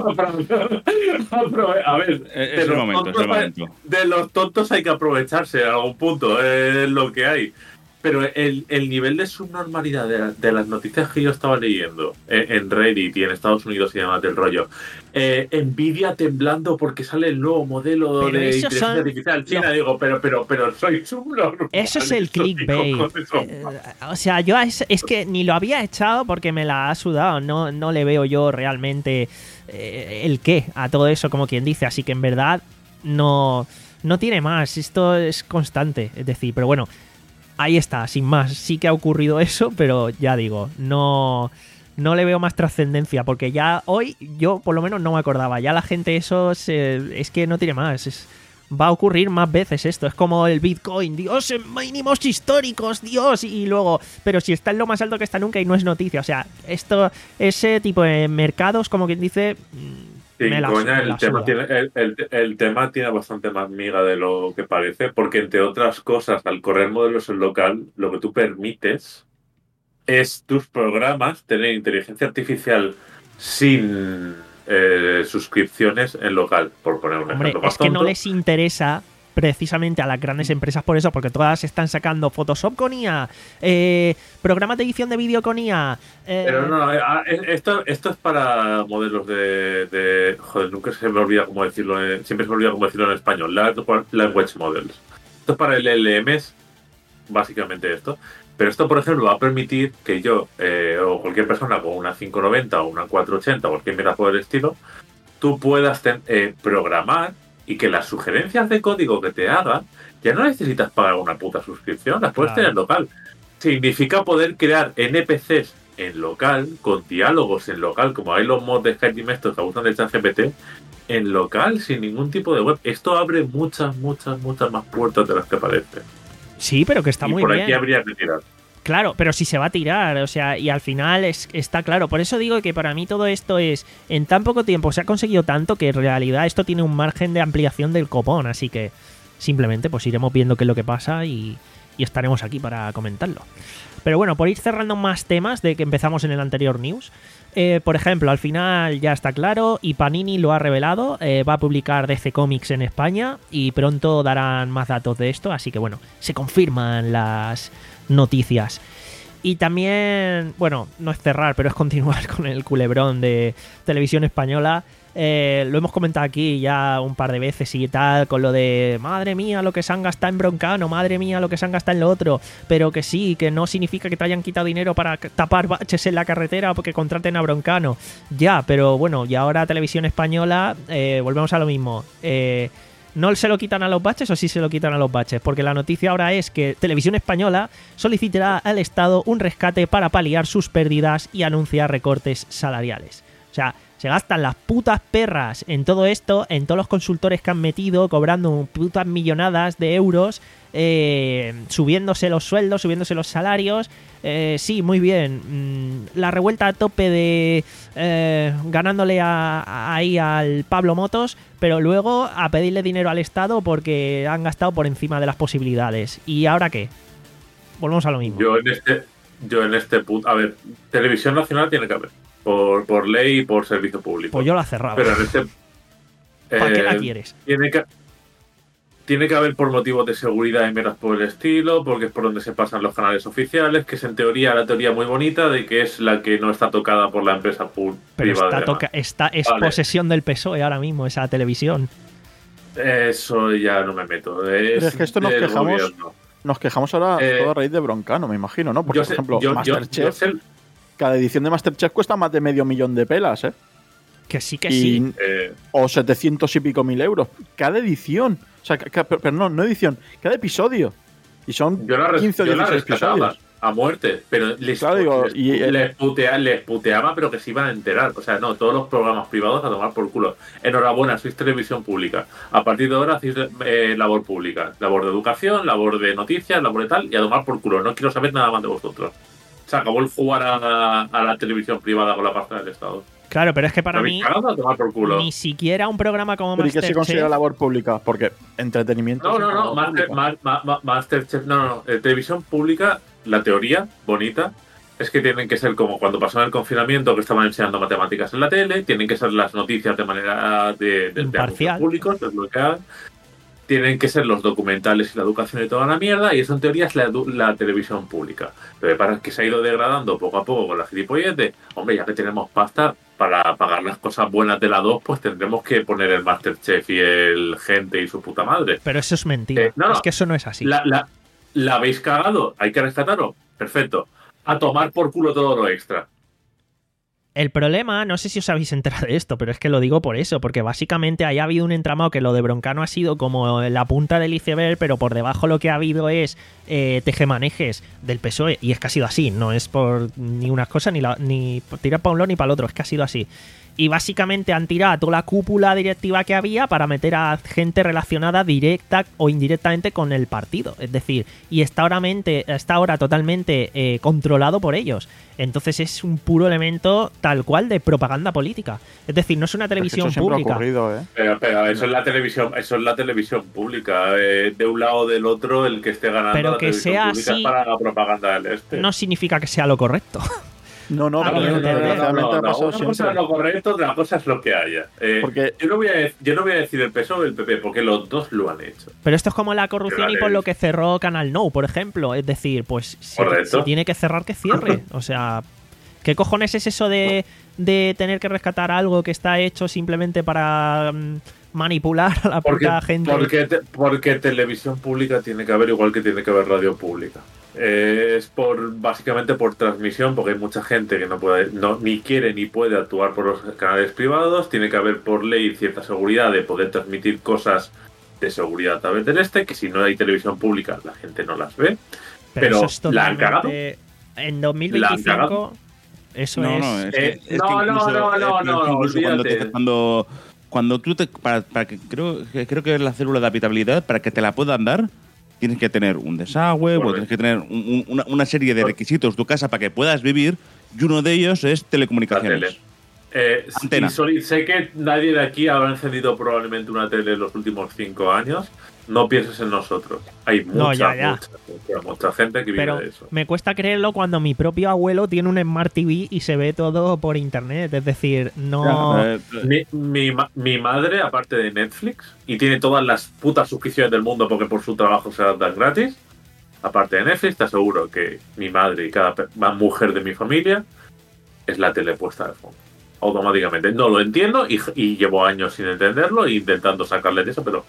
a ver, Eh, Es de el los momento, es el tontos hay- momento. de los tontos hay que aprovecharse en algún punto, es lo que hay. Pero el, el nivel de subnormalidad de, de las noticias que yo estaba leyendo en, en Reddit y en Estados Unidos y demás del rollo, eh, Nvidia temblando porque sale el nuevo modelo Pero de esos inteligencia son artificial china, los- digo, pero, pero, pero soy subnormal. eso es el clickbait. Eh, o sea, yo es, es que ni lo había echado porque me la ha sudado. No, no le veo yo realmente eh, el qué a todo eso, como quien dice. Así que en verdad no, no tiene más. Esto es constante. Es decir, pero bueno, ahí está, sin más. Sí que ha ocurrido eso, pero ya digo, no... No le veo más trascendencia, porque ya hoy yo por lo menos no me acordaba. Ya la gente eso se- es que no tiene más. Es- va a ocurrir más veces esto. Es como el Bitcoin, Dios, en mínimos históricos, Dios. Y luego, pero si está en lo más alto que está nunca y no es noticia. O sea, esto, ese tipo de mercados, como quien dice, Sí, me la, coña, me el la tema, suda. tiene, el, el- el tema tiene bastante más miga de lo que parece, porque entre otras cosas, al correr modelos en local, lo que tú permites es tus programas tener inteligencia artificial sin eh, suscripciones en local, por poner un Hombre, ejemplo más es que no tonto. les interesa precisamente a las grandes empresas por eso, porque todas están sacando Photoshop con I A, eh, programas de edición de vídeo con I A. eh, Pero no, eh, ah, eh, esto, esto es para modelos de, de- Joder, nunca se me olvida cómo decirlo. En, siempre se me olvida cómo decirlo en español. Large Language Models. Esto es para el L M S, básicamente esto. Pero esto, por ejemplo, va a permitir que yo, eh, o cualquier persona con una cinco noventa o una cuatro ochenta o cualquier mira por el estilo, tú puedas ten- eh, programar y que las sugerencias de código que te hagan ya no necesitas pagar una puta suscripción, las puedes Claro. tener local. Significa poder crear N P Cs en local, con diálogos en local, como hay los mods de Skype estos que abusan de ChatGPT, en local, sin ningún tipo de web. Esto abre muchas, muchas, muchas más puertas de las que parece. sí, pero que está y muy por bien. aquí habría que tirar. Claro, pero si se va a tirar, o sea, y al final es, está claro. Por eso digo que para mí todo esto es, en tan poco tiempo se ha conseguido tanto que en realidad esto tiene un margen de ampliación del copón, así que simplemente pues iremos viendo qué es lo que pasa y, y estaremos aquí para comentarlo. Pero bueno, por ir cerrando más temas de que empezamos en el anterior news, eh, por ejemplo, al final ya está claro y Panini lo ha revelado, eh, va a publicar D C Comics en España y pronto darán más datos de esto, así que bueno, se confirman las noticias. Y también, bueno, no es cerrar, pero es continuar con el culebrón de Televisión Española. Eh, lo hemos comentado aquí ya un par de veces y tal, con lo de madre mía lo que se han gastado en Broncano, madre mía lo que se han gastado en lo otro, pero que sí, que no significa que te hayan quitado dinero para tapar baches en la carretera porque contraten a Broncano. Ya, pero bueno, y ahora Televisión Española, eh, volvemos a lo mismo. Eh, ¿No se lo quitan a los baches o sí se lo quitan a los baches? Porque la noticia ahora es que Televisión Española solicitará al Estado un rescate para paliar sus pérdidas y anunciar recortes salariales. O sea, se gastan las putas perras en todo esto, en todos los consultores que han metido, cobrando putas millonadas de euros, eh, subiéndose los sueldos, subiéndose los salarios. Eh, sí, muy bien. Mm, la revuelta a tope de eh, ganándole a, a, ahí al Pablo Motos, pero luego a pedirle dinero al Estado porque han gastado por encima de las posibilidades. ¿Y ahora qué? Volvemos a lo mismo. Yo en este, yo en este punto, a ver, Televisión Nacional tiene que haber. Por, por ley y por servicio público. Pues yo la cerraba. Pero en este. ¿Para eh, qué la quieres? Tiene que, tiene que haber por motivos de seguridad y meras por el estilo, porque es por donde se pasan los canales oficiales, que es en teoría la teoría muy bonita de que es la que no está tocada por la empresa pública. Pero está, toca, está es vale. posesión del P S O E ahora mismo, esa televisión. Eso ya no me meto. Es, Pero es que esto nos quejamos. Gobierno. Nos quejamos ahora eh, todo a raíz de Broncano, me imagino, ¿no? Porque, por sé, ejemplo, yo, Masterchef. Yo, yo sé, cada edición de Masterchef cuesta más de medio millón de pelas, ¿eh? Que sí, que y, sí. Eh, o setecientos y pico mil euros. Cada edición. O sea, ca, pero no, no edición. Cada episodio. Y son quince o dieciséis episodios. A muerte. Pero les, claro, digo, les, y, les, putea, les puteaba, pero que se iban a enterar. O sea, no, todos los programas privados a tomar por culo. Enhorabuena, sois televisión pública. A partir de ahora hacéis eh, labor pública. Labor de educación, labor de noticias, labor de tal, y a tomar por culo. No quiero saber nada más de vosotros. Se acabó el jugar a, a la televisión privada con la pasta del Estado. Claro, pero es que para mí por culo. Ni siquiera un programa como Masterchef. ¿Pero y qué se considera labor pública? Porque entretenimiento... No, no, no, Master, ma, ma, ma, Masterchef... No, no, no. Eh, televisión pública, la teoría bonita es que tienen que ser como cuando pasó en el confinamiento, que estaban enseñando matemáticas en la tele, tienen que ser las noticias de manera de, de, de anuncios públicos, es lo que hagan. Tienen que ser los documentales y la educación y toda la mierda, y eso en teoría es la, la televisión pública. Lo que pasa es que se ha ido degradando poco a poco con la gilipollez de, hombre, ya que tenemos pasta para pagar las cosas buenas de la dos, pues tendremos que poner el Masterchef y el Gente y su puta madre. Pero eso es mentira, eh, no, no, es que eso no es así. La, la, la habéis cagado, hay que rescatarlo, perfecto. A tomar por culo todo lo extra. El problema, no sé si os habéis enterado de esto, pero es que lo digo por eso, porque básicamente haya habido un entramado que lo de Broncano ha sido como la punta del iceberg, pero por debajo lo que ha habido es eh, tejemanejes del P S O E, y es que ha sido así, no es por ni una cosa ni, la, ni tirar para un lado ni para el otro, es que ha sido así. Y básicamente han tirado toda la cúpula directiva que había para meter a gente relacionada directa o indirectamente con el partido. Es decir, y está ahora, mente, está ahora totalmente eh, controlado por ellos. Entonces es un puro elemento tal cual de propaganda política. Es decir, no es una televisión es que eso pública. Ha ocurrido, ¿eh? Pero, pero eso es la televisión, eso es la televisión pública. Eh, de un lado o del otro, el que esté ganando pero la que televisión sea pública así, para la propaganda del este. No significa que sea lo correcto. No, no, ah, pero no, no, no, no, no, no. Una siempre. cosa es lo correcto, otra cosa es lo que haya. Eh, porque... yo, no voy a, yo no voy a decir el P S O E o el P P, porque los dos lo han hecho. Pero esto es como la corrupción y por lo que cerró Canal Nou, por ejemplo. Es decir, pues si, si tiene que cerrar, que cierre. O sea, ¿qué cojones es eso de, de tener que rescatar algo que está hecho simplemente para um, manipular a la porque, puta gente? Porque, te, porque televisión pública tiene que haber igual que tiene que haber radio pública. Eh, es por básicamente por transmisión, porque hay mucha gente que no puede, no, ni quiere ni puede actuar por los canales privados. Tiene que haber por ley cierta seguridad de poder transmitir cosas de seguridad a través del este, que si no hay televisión pública la gente no las ve. Pero, pero eso es la han cagado. En dos mil veinticinco eso no, es... No, es, eh, que, es no, que incluso, no, no, no, no, incluso cuando, te, olvídate. cuando cuando tú te para, para que creo creo que es la célula de habitabilidad, para que te la puedan dar tienes que tener un desagüe, o tienes que tener un, un, una, una serie de requisitos tu casa para que puedas vivir, y uno de ellos es telecomunicaciones. Eh, y soy, sé que nadie de aquí habrá encendido probablemente una tele en los últimos cinco años. No pienses en nosotros. Hay mucha, No, ya, ya. mucha, mucha, mucha gente que vive Pero de eso. me cuesta creerlo cuando mi propio abuelo tiene un Smart T V y se ve todo por internet. Es decir, no. Eh, Mi, mi, ma- mi madre, aparte de Netflix, y tiene todas las putas suscripciones del mundo porque por su trabajo se las dan gratis, aparte de Netflix, te aseguro que mi madre y cada pe- más mujer de mi familia es la tele puesta de fondo. Automáticamente. No lo entiendo y, y llevo años sin entenderlo e intentando sacarle de eso, pero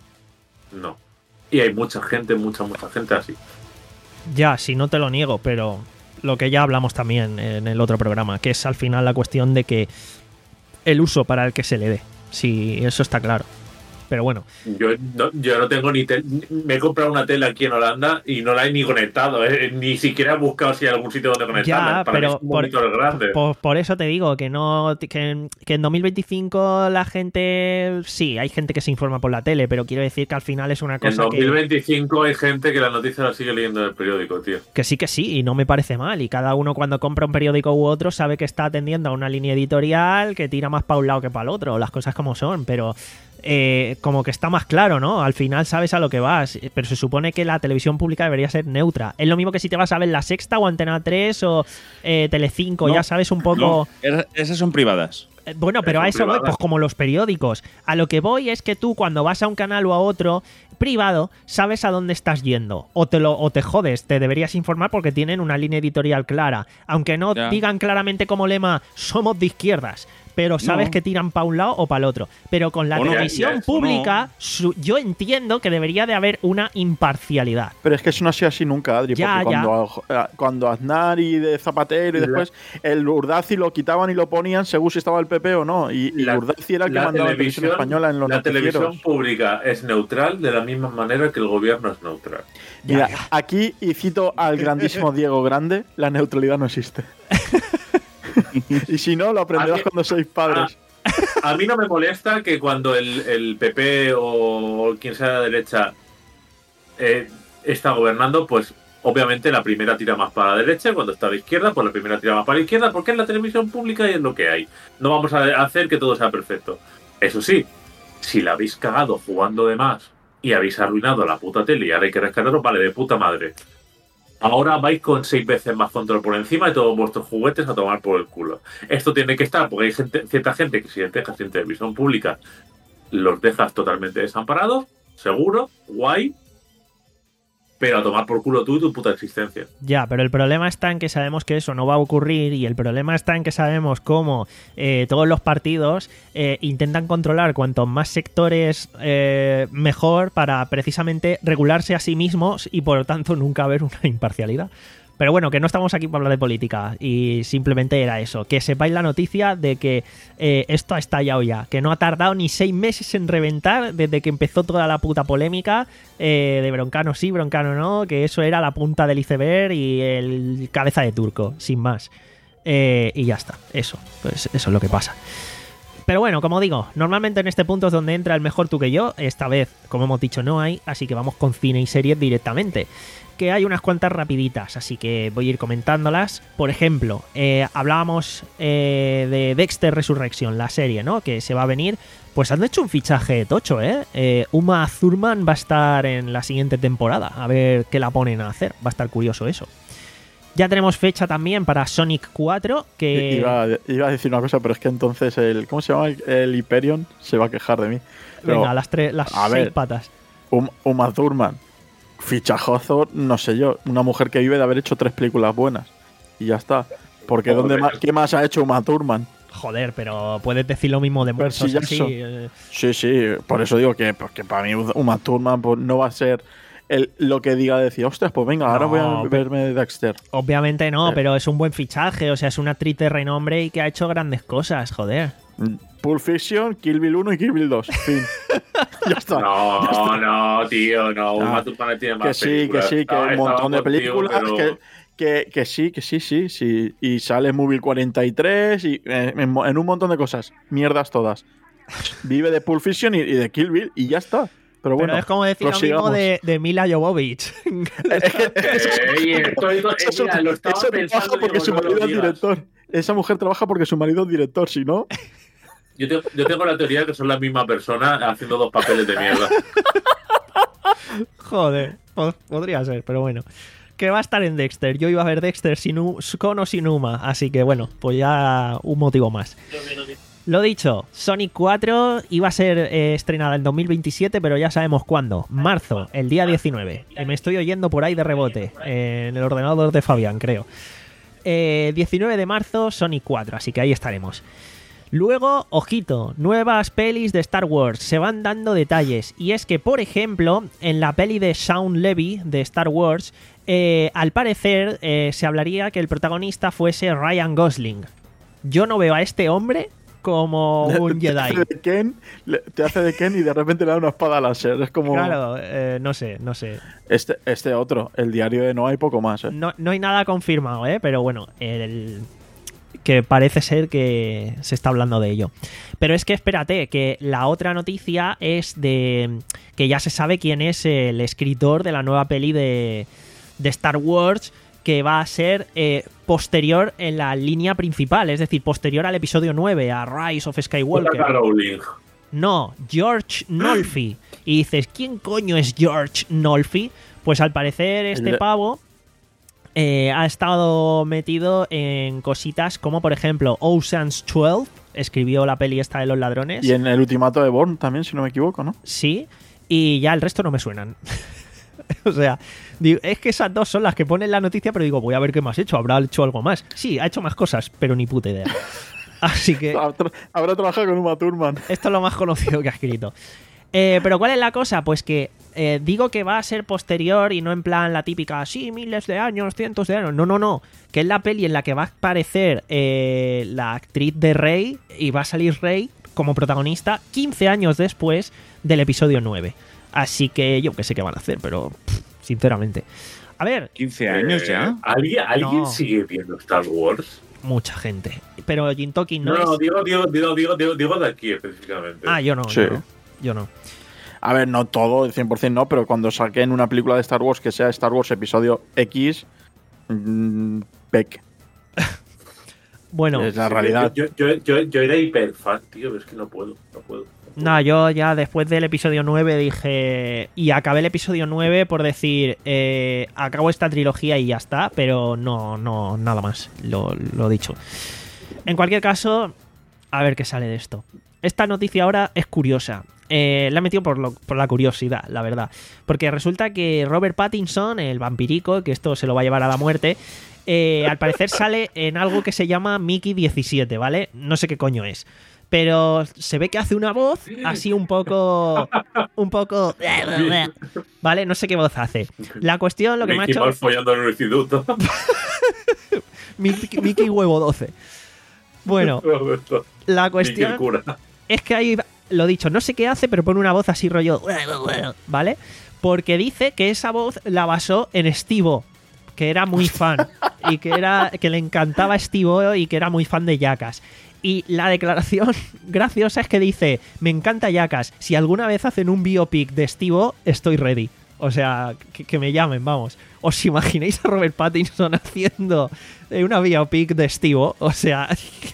no. Y hay mucha gente, mucha, mucha gente así. Ya, si no te lo niego, pero lo que ya hablamos también en el otro programa, que es al final la cuestión de que el uso para el que se le dé. Sí, eso está claro. Pero bueno, Yo no, yo no tengo ni tele. Me he comprado una tele aquí en Holanda y no la he ni conectado. ¿eh? Ni siquiera he buscado si hay algún sitio donde conectarla. ya, Para mí pero es un por, monitor grande. por, por eso te digo que no que, que en dos mil veinticinco la gente, sí, hay gente que se informa por la tele, pero quiero decir que al final es una En cosa dos mil que, veinticinco hay gente que las noticias las sigue leyendo en el periódico, tío. que sí que sí, y no me parece mal. Y cada uno cuando compra un periódico u otro sabe que está atendiendo a una línea editorial que tira más para un lado que para el otro, las cosas como son, pero eh, como que está más claro, ¿no? Al final sabes a lo que vas, pero se supone que la televisión pública debería ser neutra. Es lo mismo que si te vas a ver La Sexta o Antena tres o eh, Telecinco, No, ya sabes un poco... no, esas- esas son privadas. Eh, Bueno, pero Son a eso voy, privadas. pues como los periódicos. A lo que voy es que tú cuando vas a un canal o a otro privado, sabes a dónde estás yendo. O te lo o te jodes, te deberías informar porque tienen una línea editorial clara. Aunque no Ya. digan claramente como lema, somos de izquierdas. Pero sabes No. que tiran para un lado o para el otro. Pero con la O no. televisión Ya, ya, eso pública, su- yo entiendo que debería de haber una imparcialidad. Pero es que eso no ha sido así nunca, Adri, Ya, porque ya. cuando, eh, cuando Aznar y de Zapatero y La- después el Urdazi lo quitaban y lo ponían según si estaba el P P o no. Y, y La- Urdazi era el que La mandaba la televisión española en los la noticieros. televisión pública es neutral de la misma manera que el gobierno es neutral. Mira, aquí, y cito al grandísimo Diego Grande, la neutralidad no existe. Y si no, lo aprenderás A mí- cuando sois padres. A mí no me molesta que cuando el, el P P o quien sea de la derecha eh, está gobernando, pues obviamente la primera tira más para la derecha, cuando está a la izquierda, pues la primera tira más para la izquierda, porque es la televisión pública y es lo que hay. No vamos a hacer que todo sea perfecto. Eso sí, si la habéis cagado jugando de más y habéis arruinado la puta tele y ahora hay que rescataros, vale, de puta madre. Ahora vais con seis veces más control por encima de todos vuestros juguetes a tomar por el culo. Esto tiene que estar, porque hay gente, cierta gente que si les dejas sin televisión pública, los dejas totalmente desamparados, seguro, guay, pero a tomar por culo tú y tu puta existencia. Ya, pero el problema está en que sabemos que eso no va a ocurrir y el problema está en que sabemos cómo eh, todos los partidos eh, intentan controlar cuantos más sectores eh, mejor para precisamente regularse a sí mismos y por lo tanto nunca haber una imparcialidad. Pero bueno, que no estamos aquí para hablar de política y simplemente era eso, que sepáis la noticia de que eh, esto ha estallado ya, que no ha tardado ni seis meses en reventar desde que empezó toda la puta polémica eh, de Broncano sí, Broncano no, que eso era la punta del iceberg y el cabeza de turco, sin más. Eh, y ya está, eso, pues eso es lo que pasa. Pero bueno, como digo, normalmente en este punto es donde entra el mejor tú que yo. Esta vez, como hemos dicho, no hay, así que vamos con cine y series directamente. Que hay unas cuantas rapiditas, así que voy a ir comentándolas. Por ejemplo, eh, hablábamos eh, de Dexter Resurrection, la serie, ¿no? Que se va a venir. Pues han hecho un fichaje tocho, ¿eh? eh Uma Thurman va a estar en la siguiente temporada. A ver qué la ponen a hacer. Va a estar curioso eso. Ya tenemos fecha también para Sonic cuatro, que... Iba, a- iba a decir una cosa, pero es que entonces el. ¿Cómo se llama? El, el Hyperion se va a quejar de mí. Pero Venga, las, tres, las a seis ver. patas. Um- Uma Thurman, fichajozo, no sé yo. Una mujer que vive de haber hecho tres películas buenas. Y ya está. Porque Joder. ¿dónde más, ¿qué más ha hecho Uma Thurman? Joder, pero puedes decir lo mismo de muchos Percy así. Jackson. eh, Sí, sí, por eso digo que, pues, que para mí Uma Thurman pues, no va a ser el, lo que diga decir, ostras, pues venga, ahora No, voy a pero- verme Dexter. Obviamente no, Eh. pero es un buen fichaje. O sea, es una actriz de renombre y que ha hecho grandes cosas, joder. Pulp Fiction, Kill Bill uno y Kill Bill dos. Fin. ya está. No, no, tío, no. Uma Ah, Thurman tiene más Que sí, que películas. sí, que Estaba- un estaba montón de contigo, películas. pero- Que, que, que sí, que sí, sí, sí. Y sale Movie cuarenta y tres y eh, en, mo- en un montón de cosas. Mierdas todas. Vive de Pulp Fiction y, y de Kill Bill y ya está. Pero bueno, pero es como decir lo mismo prosigamos. de, de Mila Jovovich. Es que- Eh, y estoy- eh, Eso, mira, lo estaba eso pensando, trabaja porque digo, su no lo marido es digas. director. Esa mujer trabaja porque su marido es director, si no. Yo tengo, yo tengo la teoría de que son la misma persona haciendo dos papeles de mierda. Joder, po- podría ser, pero bueno. Que va a estar en Dexter. Yo iba a ver Dexter sin U- con o sin Uma, así que bueno, pues ya un motivo más. Lo dicho, Sonic cuatro iba a ser eh, estrenada en dos mil veintisiete, pero ya sabemos cuándo. Marzo, el día diecinueve. Y me estoy oyendo por ahí de rebote, eh, en el ordenador de Fabián, creo. Eh, diecinueve de marzo, Sonic cuatro, así que ahí estaremos. Luego, ojito, nuevas pelis de Star Wars, se van dando detalles. Y es que, por ejemplo, en la peli de Shaun Levy de Star Wars, eh, al parecer eh, se hablaría que el protagonista fuese Ryan Gosling. Yo no veo a este hombre como un Te hace Jedi. de Ken, le- te hace de Ken y de repente le da una espada láser. Es como Claro, eh, no sé, no sé. este, este otro, el diario de Noah y poco más. ¿eh? No, no hay nada confirmado, ¿eh? Pero bueno, el... que parece ser que se está hablando de ello. Pero es que espérate, que la otra noticia es de que ya se sabe quién es el escritor de la nueva peli de, de Star Wars, que va a ser eh, posterior en la línea principal, es decir, posterior al episodio nueve, a Rise of Skywalker. J K. Rowling. No, George Nolfi. Y dices, ¿quién coño es George Nolfi? Pues al parecer este El de- pavo eh, ha estado metido en cositas como, por ejemplo, Ocean's doce. Escribió la peli esta de los ladrones. Y en el ultimato de Bourne también, si no me equivoco, ¿no? Sí, y ya el resto no me suenan. O sea, digo, es que esas dos son las que ponen la noticia, pero digo, voy a ver qué más ha hecho. ¿Habrá hecho algo más? Sí, ha hecho más cosas, pero ni puta idea. Así que Habrá tra- Habrá trabajado con Uma Thurman. esto es lo más conocido que ha escrito. Eh, pero ¿cuál es la cosa? Pues que eh, digo que va a ser posterior y no en plan la típica, sí, miles de años, cientos de años. No, no, no. Que es la peli en la que va a aparecer eh, la actriz de Rey y va a salir Rey como protagonista quince años después del episodio nueve. Así que yo que sé qué van a hacer, pero pff, sinceramente. A ver, quince años Eh, ya. ¿Alguien, ¿alguien No. sigue viendo Star Wars? mucha gente. Pero Jin Tokin no, No, no, es... digo, digo, digo, digo, digo, digo de aquí específicamente. Ah, yo no, Sí. yo no. Yo no. A ver, no todo, el cien por ciento no, pero cuando saquen una película de Star Wars que sea Star Wars episodio X, mmm, Peck. Bueno, Es la Sí, realidad. Yo, yo, yo, yo era hiper fan, tío, pero es que no puedo, no puedo. no puedo. no, yo ya después del episodio nueve dije... Y acabé el episodio nueve por decir... Eh, acabo esta trilogía y ya está, pero no, no, nada más. Lo, lo dicho. En cualquier caso, a ver qué sale de esto. Esta noticia ahora es curiosa. Eh, la he metido por, lo- por la curiosidad, la verdad. Porque resulta que Robert Pattinson, el vampirico, que esto se lo va a llevar a la muerte, eh, al parecer sale en algo que se llama Mickey diecisiete, ¿vale? No sé qué coño es. Pero se ve que hace una voz así un poco... Un poco... ¿Vale? No sé qué voz hace. La cuestión, lo que me ha Mickey hecho... Mouse follando en el instituto. Mickey, Mickey Huevo doce. Bueno, la Mickey cuestión... el cura. Es que ahí, lo dicho, no sé qué hace, pero pone una voz así rollo, ¿vale? Porque dice que esa voz la basó en Steve-O, que era muy fan y que era que le encantaba Steve-O y que era muy fan de Jackass. Y la declaración graciosa es que dice, me encanta Jackass, si alguna vez hacen un biopic de Steve-O, estoy ready. O sea, que, que me llamen, vamos. ¿Os imagináis a Robert Pattinson haciendo una biopic de Steve-O? O sea...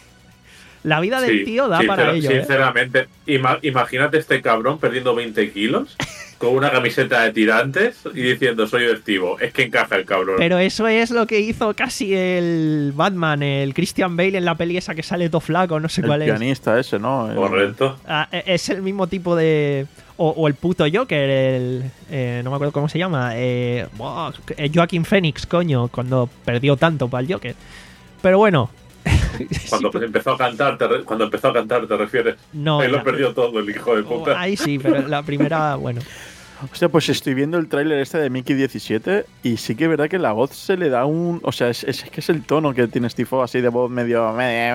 La vida del Sí, tío da sincera- para ello, ¿eh? Sinceramente, ima- imagínate este cabrón perdiendo veinte kilos con una camiseta de tirantes y diciendo soy Estivo. Es que encaja el cabrón. Pero eso es lo que hizo casi el Batman, el Christian Bale en la peli esa que sale todo flaco, no sé El cuál es. pianista ese, ¿no? El- Correcto. Ah, es el mismo tipo de... O, o el puto Joker, el... eh, no me acuerdo cómo se llama. Eh, buah, eh, Joaquin Phoenix, coño, cuando perdió tanto para el Joker. Pero bueno... Cuando Sí, empezó a cantar, te re- cuando empezó a cantar, te refieres. no, Ahí lo la- perdió todo el hijo de puta. Ahí sí, pero la primera, bueno... Hostia, pues estoy viendo el tráiler este de Mickey diecisiete y sí que es verdad que la voz se le da un... O sea, es, es que es el tono que tiene Steve O, así de voz medio...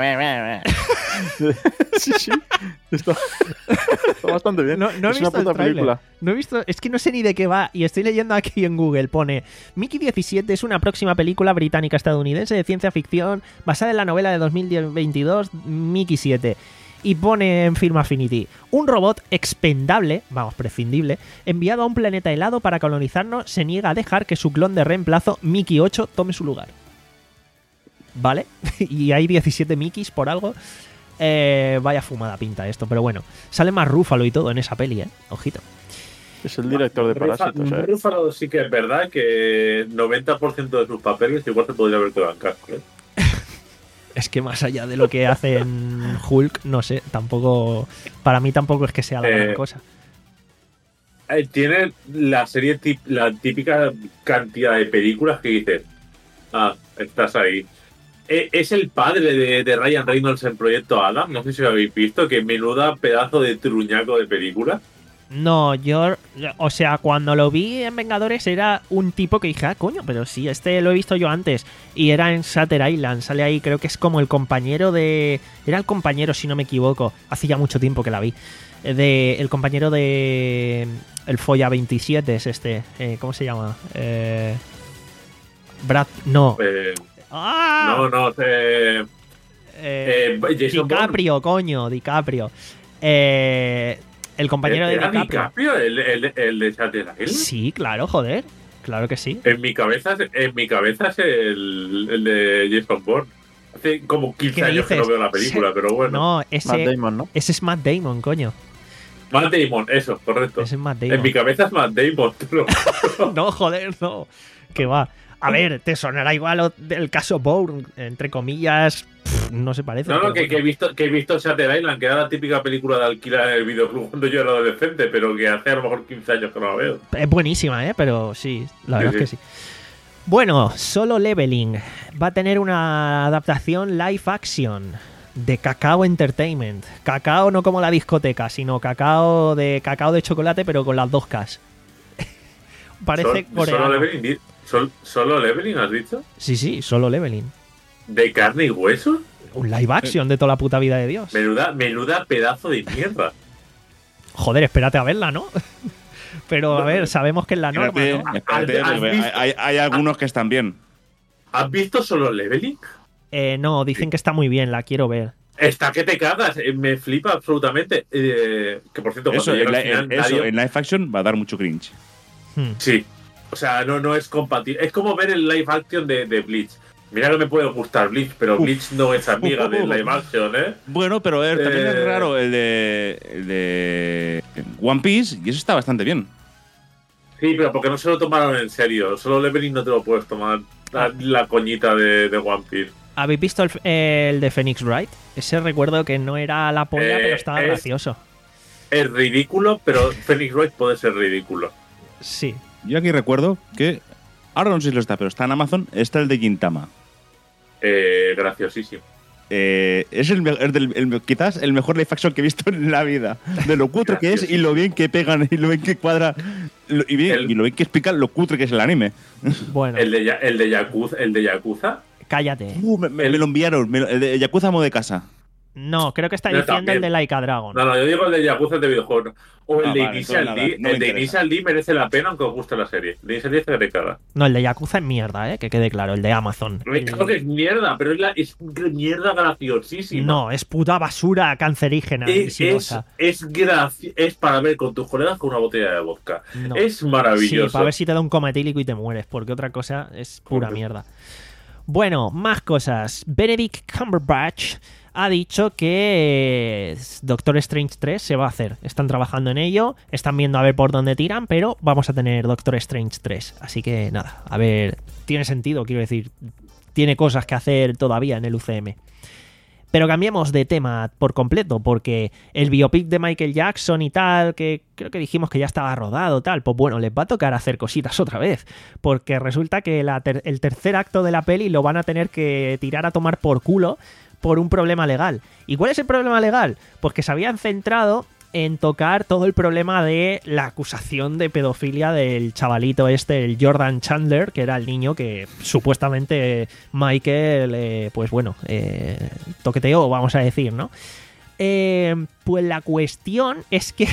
sí, sí. Está, está bastante bien. No, no he es una visto el puta tráiler. película. No he visto, es que no sé ni de qué va y estoy leyendo aquí en Google, pone Mickey diecisiete es una próxima película británica-estadounidense de ciencia ficción basada en la novela de dos mil veintidós Mickey siete. Y pone en Film Affinity, un robot expendable, vamos, prescindible, enviado a un planeta helado para colonizarnos, se niega a dejar que su clon de reemplazo, Mickey ocho, tome su lugar. ¿Vale? Y hay diecisiete Mickeys por algo. Eh, vaya fumada pinta esto, pero bueno. Sale más Rúfalo y todo en esa peli, ¿eh? Ojito. Es el director de Parásitos, ¿eh? Ruffalo sí que es verdad que noventa por ciento de sus papeles igual se podría haber quedado en casco, ¿eh? Es que más allá de lo que hace en Hulk, no sé, tampoco. Para mí tampoco es que sea la Eh, gran cosa. Eh, Tiene la serie, tip- la típica cantidad de películas que dices, ah, estás ahí. Eh, Es el padre de, de Ryan Reynolds en Proyecto Adam, no sé si lo habéis visto, que menuda pedazo de truñaco de película. No, yo. O sea, cuando lo vi en Vengadores era un tipo que dije, ah, coño, pero sí, este lo he visto yo antes. Y era en Shutter Island, sale ahí, creo que es como el compañero de. Era el compañero, si no me equivoco. Hace ya mucho tiempo que la vi. De, el compañero de. El Folla veintisiete es este. Eh, ¿Cómo se llama? Eh, Brad. No. Eh, ¡Ah! no, no, eh, Eh, eh, Jason DiCaprio, coño, DiCaprio. Eh, el compañero de ¿Era DiCaprio. DiCaprio el, el, el de Shutter Island? Sí, claro, joder. Claro que sí. En mi cabeza, es- en mi cabeza es el, el de Jason Bourne. Hace como ¿Qué quince años que dices? no veo la película, Se- pero bueno. No, Matt ese, Damon, ¿no? ese es Matt Damon, coño. Matt Damon, eso, correcto. Ese es Matt En Damon. mi cabeza es Matt Damon. te lo juro. No, joder, no. Que va. A ver, te sonará igual o- el caso Bourne, entre comillas, pff, no se parece. No, no, pero que, que he bueno. visto que he visto Shutter Island, que era la típica película de alquilar en el videoclub cuando yo era adolescente, pero que hace a lo mejor quince años que no la veo. Es buenísima, ¿eh? Pero sí, la Sí, verdad es que sí. Bueno, Solo Leveling va a tener una adaptación live action de Kakao Entertainment. Cacao no como la discoteca, sino cacao de cacao de chocolate, pero con las dos Ks. Parece Sol- coreano. Solo Leveling, di- sol- ¿Solo Leveling has dicho? Sí, sí, Solo Leveling. ¿De carne y hueso? Un live action de toda la puta vida de Dios. Menuda, menuda pedazo de mierda. Joder, espérate a verla, ¿no? Pero a ver, sabemos que es la norma, Espérate, ¿no? espérate, ¿Has porque visto? hay, hay algunos que están bien. ¿Has visto Solo Leveling? Eh, no, dicen que está muy bien, la quiero ver. Está que te cagas, eh, me flipa absolutamente. Eh, que por cierto, Eso, cuando en, llega la- al final, en- eso, nadie- en live action va a dar mucho cringe. Hmm. Sí. O sea, no, no es compatible. Es como ver el live action de, de Bleach. Mira que me puede gustar Bleach, pero Bleach no es amiga del live action, ¿eh? Bueno, pero a ver, también es Eh. raro el de, el de One Piece y eso está bastante bien. Sí, pero porque no se lo tomaron en serio. Solo Leveling no te lo puedes tomar la, la coñita de, de One Piece. ¿Habéis visto el, el de Phoenix Wright? Ese recuerdo que no era la polla, Eh, pero estaba es- gracioso. Es ridículo, pero Phoenix Wright puede ser ridículo. Sí. Yo aquí recuerdo que, ahora no sé si lo está, pero está en Amazon, está el de Gintama. Eh, graciosísimo. Eh, es el, me- es del- el- quizás el mejor live action que he visto en la vida. De lo cutre que es y lo bien que pegan y lo bien que cuadra lo- y, bien- El- y lo bien que explica lo cutre que es el anime. Bueno, El de, Ya- el de Yakuza, el de Yakuza. cállate. Uh, me, me- me lo enviaron, me lo- el de Yakuza Amo de Casa. No, creo que está Yo diciendo también. el de Laika Dragon. No, no, yo digo el de Yakuza de videojuego. O el Ah, de vale, Initial entonces D. nada, no me el de interesa. Initial D merece la pena aunque os guste la serie. El de Initial D se te caga. No, el de Yakuza es mierda, ¿eh? Que quede claro, el de Amazon. El- Claro que es mierda, pero es, la, es mierda graciosísima. No, es puta basura cancerígena. Es, es, viscosa. es, graci- es para ver con tus colegas con una botella de vodka. No. Es Sí, maravilloso. para ver si te da un coma etílico y te mueres, porque otra cosa es pura Correcto. mierda. Bueno, más cosas. Benedict Cumberbatch ha dicho que Doctor Strange tres se va a hacer. Están trabajando en ello, están viendo a ver por dónde tiran, pero vamos a tener Doctor Strange tres. Así que nada, a ver, tiene sentido, quiero decir, tiene cosas que hacer todavía en el U C M. Pero cambiemos de tema por completo, porque el biopic de Michael Jackson y tal, que creo que dijimos que ya estaba rodado, tal, pues bueno, les va a tocar hacer cositas otra vez, porque resulta que la ter- el tercer acto de la peli lo van a tener que tirar a tomar por culo por un problema legal. ¿Y cuál es el problema legal? Pues que se habían centrado en tocar todo el problema de la acusación de pedofilia del chavalito este, el Jordan Chandler, que era el niño que supuestamente Michael, eh, pues bueno, eh, toqueteó, vamos a decir, ¿no? Eh, pues la cuestión es que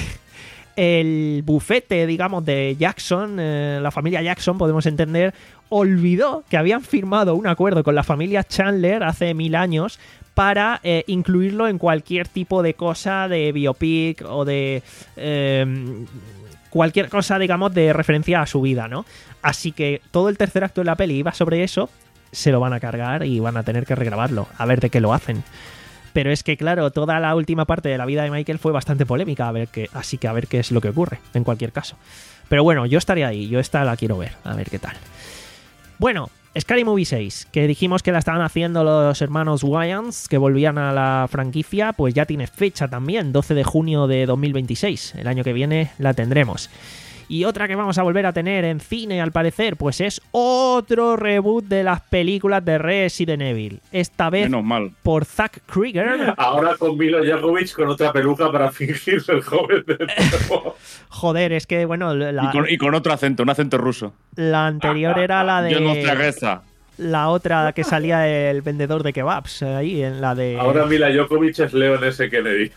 el bufete, digamos, de Jackson, eh, la familia Jackson, podemos entender, olvidó que habían firmado un acuerdo con la familia Chandler hace mil años para eh, incluirlo en cualquier tipo de cosa de biopic o de eh, cualquier cosa, digamos, de referencia a su vida, ¿no? Así que todo el tercer acto de la peli iba sobre eso, se lo van a cargar y van a tener que regrabarlo, a ver de qué lo hacen. Pero es que, claro, toda la última parte de la vida de Michael fue bastante polémica, a ver qué, así que a ver qué es lo que ocurre, en cualquier caso. Pero bueno, yo estaré ahí, yo esta la quiero ver, a ver qué tal. Bueno, Scary Movie seis, que dijimos que la estaban haciendo los hermanos Wayans, que volvían a la franquicia, pues ya tiene fecha también, doce de junio de dos mil veintiséis. El año que viene la tendremos. Y otra que vamos a volver a tener en cine, al parecer, pues es otro reboot de las películas de Resident Evil. Esta vez Menos mal. por Zack Krieger. Ahora con Milo Jovovich con otra peluca para fingir el joven de nuevo. Joder, es que, bueno, la, Y con, y con otro acento, un acento ruso. la anterior era la Yo no de... tragueza. La otra que salía el vendedor de kebabs, ahí, en la de... Ahora Mila Jovovich es Leon S. Kennedy.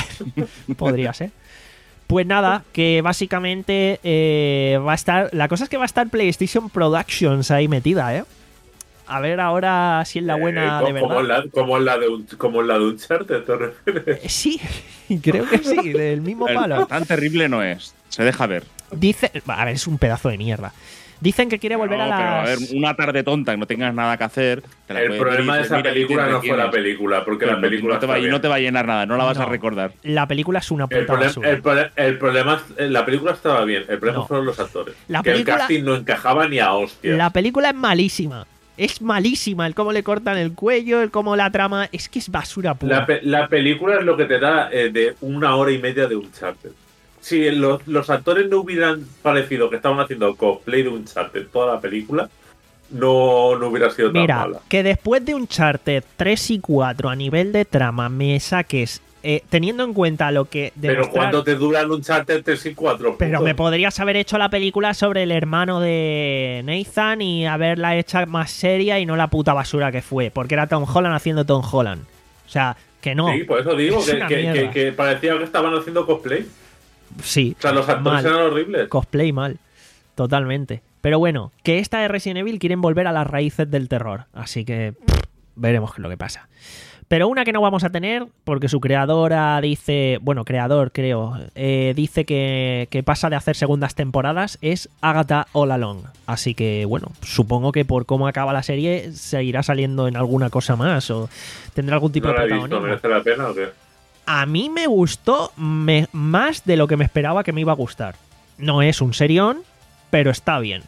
Podría ser. Pues nada, que básicamente eh, va a estar... La cosa es que va a estar PlayStation Productions ahí metida, ¿eh? A ver ahora si es la buena Eh, de como, verdad. la, como, la de un, como la de Uncharted, ¿te refieres? Eh, Sí, creo que sí, del mismo palo. Tan terrible no es. Se deja ver. Dice... A ver, es un pedazo de mierda. Dicen que quiere volver No, a las... pero a ver, una tarde tonta que no tengas nada que hacer. Te la El puedes problema ver de y esa dices, mira, película te no fue la entretienes. película, porque Pero la película no te, va, está y bien. no te va a llenar nada, no la vas No. a recordar. La película es una El, puta prole- basura. el prole- el problema, la película estaba bien, el problema No. fueron los actores. La que película- el casting no encajaba ni a hostia. La película es malísima. Es malísima el cómo le cortan el cuello, el cómo la trama... Es que es basura pura. La, pe- la película es lo que te da eh, de una hora y media de Uncharted. Si los, los actores no hubieran parecido que estaban haciendo cosplay de Uncharted toda la película, no, no hubiera sido tan Mira, mala. que después de Uncharted tres y cuatro a nivel de trama me saques, eh, teniendo en cuenta lo que Pero demostrar- ¿cuánto te duran Uncharted tres y cuatro? Pero me podrías haber hecho la película sobre el hermano de Nathan y haberla hecha más seria y no la puta basura que fue, porque era Tom Holland haciendo Tom Holland. O sea, que no. Sí, por eso digo Es que, una que, que, mierda. que parecía que estaban haciendo cosplay. Sí. O sea, los actores mal. eran horribles. Cosplay mal. Totalmente. Pero bueno, que esta de Resident Evil quieren volver a las raíces del terror. Así que pff, veremos qué es lo que pasa. Pero una que no vamos a tener, porque su creadora dice, bueno, creador creo, eh, dice que, que pasa de hacer segundas temporadas, es Agatha All Along. Así que, bueno, supongo que por cómo acaba la serie seguirá saliendo en alguna cosa más o tendrá algún tipo ¿No de la he visto? protagonismo. ¿Merece la pena o qué? A mí me gustó me- más de lo que me esperaba que me iba a gustar. No es un serión, pero está bien.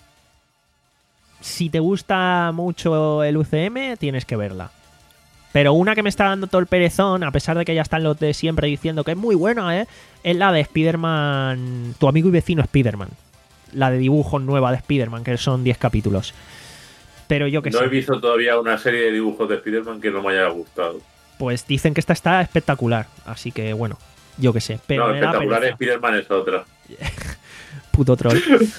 Si te gusta mucho el U C M, tienes que verla. Pero una que me está dando todo el perezón, a pesar de que ya están los de siempre diciendo que es muy buena, ¿eh? Es la de Spider-Man, tu amigo y vecino Spider-Man. La de dibujos nueva de Spider-Man, que son diez capítulos. Pero yo que No sé. he visto todavía una serie de dibujos de Spider-Man que no me haya gustado. Pues dicen que esta está espectacular. Así que bueno, yo que sé. Pero no, me da espectacular pereza. Spider-Man es otra. Puto troll.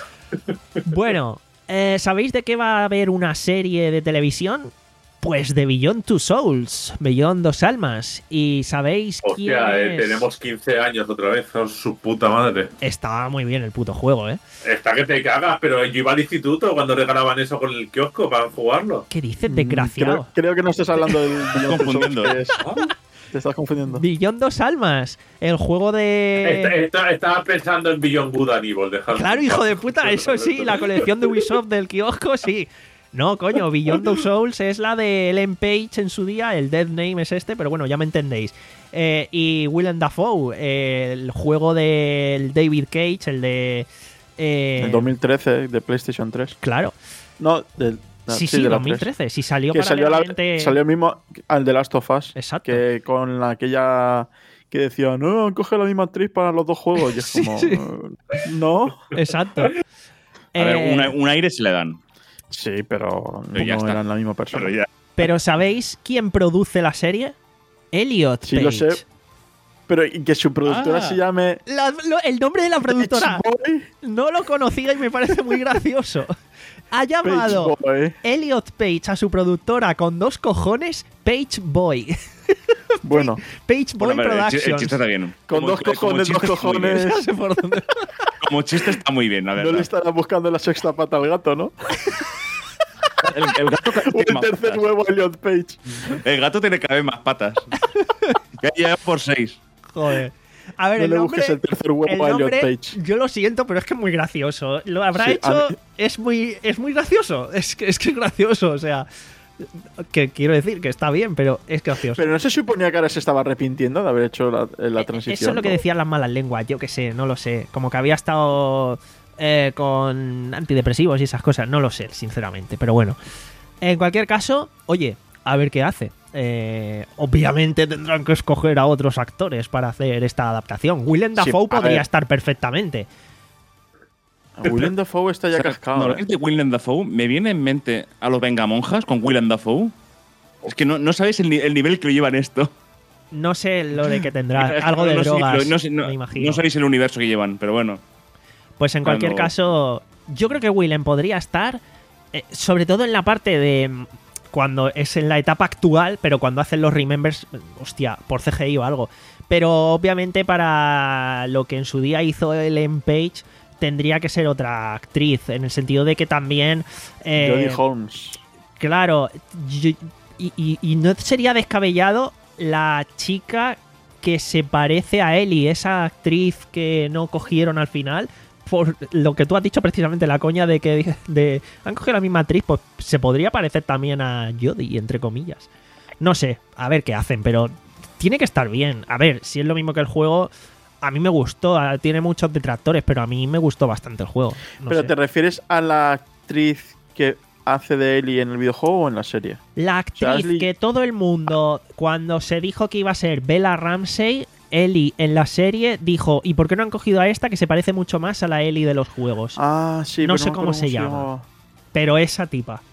Bueno, eh, ¿sabéis de qué va a haber una serie de televisión? Pues de Beyond Two Souls, Beyond Dos Almas. ¿Y sabéis quién Hostia, eh, es? tenemos quince años otra vez, con su puta madre. Estaba muy bien el puto juego, ¿eh? Está que te cagas, pero yo iba al instituto cuando regalaban eso con el kiosco para jugarlo. ¿Qué dices, Mm, desgraciado? Creo, creo que no estás hablando del Beyond Two Souls, confundiendo. que es- Te estás confundiendo. Beyond Dos Almas, el juego Esta- de... esta- Estaba pensando en Beyond Good and Evil. dejadme Claro, en hijo paz. de puta, eso sí, la colección de Ubisoft del kiosco, sí. No, coño, Beyond Two Souls es la de Ellen Page en su día, el Dead Name es este, pero bueno, ya me entendéis. Eh, y Willem Dafoe, eh, el juego del David Cage, el de... eh, En dos mil trece, de PlayStation tres. Claro, No, del. no, sí, sí, de la dos mil trece, sí salió tres. Que salió, la- paralelamente... salió mismo al de Last of Us. Exacto. Que con aquella. Que decía, no, coge la misma actriz para los dos juegos. Y es Sí, como. sí. eh, No. Exacto. A ver, Eh, una- un aire se le dan. Sí, pero Pero ya no está. eran la misma persona. Pero ya. Pero ¿sabéis quién produce la serie? Elliot Sí, Page. lo sé. Pero y que su productora Ah. se llame. La- lo- el nombre de la productora Page no lo conocía y me parece muy gracioso. Ha Boy. llamado Page Boy. Elliot Page a su productora con dos cojones Page Boy. Bueno, Page Boy Bueno, pero el, chi- el Productions. chiste está bien. con Como- dos como cojones, chiste dos está muy bien. cojones. No sé por dónde. Como chiste está muy bien, la No verdad. le estará buscando la sexta pata al gato, ¿no? El, el gato cada vez O tiene el más tercer patas. huevo a Elliot Page. El gato tiene cada vez más patas. Ya llega por seis. Joder. A ver, No el le nombre, busques el tercer huevo el a Elliot nombre, Page. yo lo siento, pero es que es muy gracioso. Lo habrá Sí, a hecho, mí- es muy, es muy gracioso. Es que, es que es gracioso, o sea. Que quiero decir que está bien, pero es gracioso. Pero no se suponía que ahora se estaba arrepintiendo de haber hecho la, la Eh, transición. Eso es lo que ¿no? decían las malas lenguas, yo que sé, no lo sé. Como que había estado eh, con antidepresivos y esas cosas, no lo sé, sinceramente. Pero bueno, en cualquier caso, oye, a ver qué hace. Eh, obviamente tendrán que escoger a otros actores para hacer esta adaptación. Willem Sí, Dafoe a podría ver. estar perfectamente. Willem Dafoe está ya O sea, cascado. cuando ¿eh? habláis de Willem Dafoe, me viene en mente a los Vengamonjas con Willem Dafoe. Es que no, no sabéis el, ni- el nivel que lo llevan esto. No sé lo de que tendrá. Es que Algo de no sé- drogas, no sé- no- me imagino. no sabéis el universo que llevan, pero bueno. Pues en cualquier Cuando- caso, yo creo que Willem podría estar, eh, sobre todo en la parte de mm, cuando es en la etapa actual, pero cuando hacen los remembers, eh, hostia, por C G I o algo. Pero obviamente para lo que en su día hizo Ellen Page, tendría que ser otra actriz, en el sentido de que también... eh, Jodie Holmes. Claro, yo- y, y- y no sería descabellado la chica que se parece a Ellie, esa actriz que no cogieron al final, por lo que tú has dicho precisamente, la coña de que de, han cogido la misma actriz, pues se podría parecer también a Jodie, entre comillas. No sé, a ver qué hacen, pero tiene que estar bien. A ver, si es lo mismo que el juego, a mí me gustó, a- tiene muchos detractores, pero a mí me gustó bastante el juego. No ¿Pero sé. te refieres a la actriz que hace de Ellie en el videojuego o en la serie? La actriz Ashley- que todo el mundo, cuando se dijo que iba a ser Bella Ramsey, Ellie en la serie, dijo, ¿y por qué no han cogido a esta que se parece mucho más a la Ellie de los juegos? Ah, sí, No pero sé me cómo acuerdo se llama. llamaba. Pero esa tipa.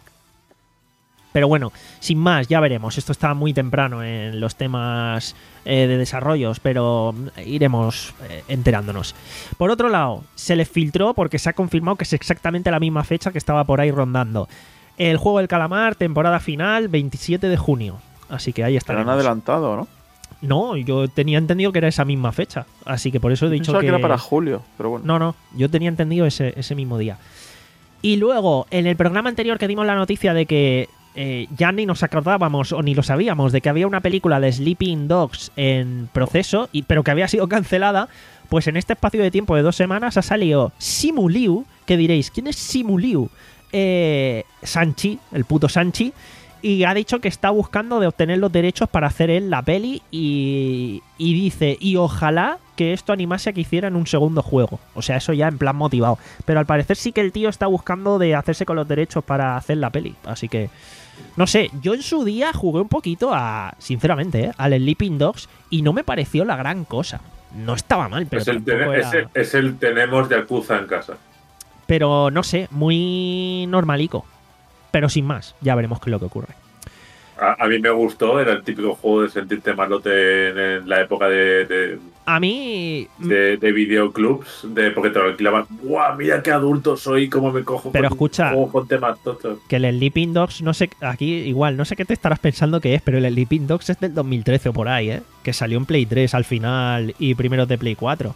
Pero bueno, sin más, ya veremos. Esto está muy temprano en los temas eh, de desarrollos, pero iremos eh, enterándonos. Por otro lado, se les filtró porque se ha confirmado que es exactamente la misma fecha que estaba por ahí rondando. El juego del calamar, temporada final, veintisiete de junio. Así que ahí está. Pero han adelantado, ¿no? No, yo tenía entendido que era esa misma fecha. Así que por eso he dicho Pensaba que... que era para julio, pero bueno. No, no, yo tenía entendido ese, ese mismo día. Y luego, en el programa anterior que dimos la noticia de que eh, ya ni nos acordábamos o ni lo sabíamos de que había una película de Sleeping Dogs en proceso, y, pero que había sido cancelada, pues en este espacio de tiempo de dos semanas ha salido Simu Liu, que diréis, ¿quién es Simu Liu? Eh, Sanchi, el puto Sanchi, y ha dicho que está buscando de obtener los derechos para hacer él la peli y, y dice, y ojalá que esto animase a que hicieran un segundo juego. O sea, eso ya en plan motivado. Pero al parecer sí que el tío está buscando de hacerse con los derechos para hacer la peli. Así que, no sé, yo en su día jugué un poquito a, sinceramente, ¿eh? al Sleeping Dogs y no me pareció la gran cosa. No estaba mal, pero es, el tampoco tene- era- es el- es el tenemos Yakuza en casa. Pero no sé, muy normalico. Pero sin más, ya veremos qué es lo que ocurre. A, a mí me gustó, era el típico juego de sentirte malote en, en la época de, de, A mí... de, de videoclubs, de, porque te lo alquilaban. ¡Guau! Mira qué adulto soy, cómo me cojo Pero con escucha, un juego con temas tochos. Que el Sleeping Dogs, no sé, aquí igual, no sé qué te estarás pensando que es, pero el Sleeping Dogs es del dos mil trece o por ahí, ¿eh? Que salió en Play tres al final y primero de Play cuatro.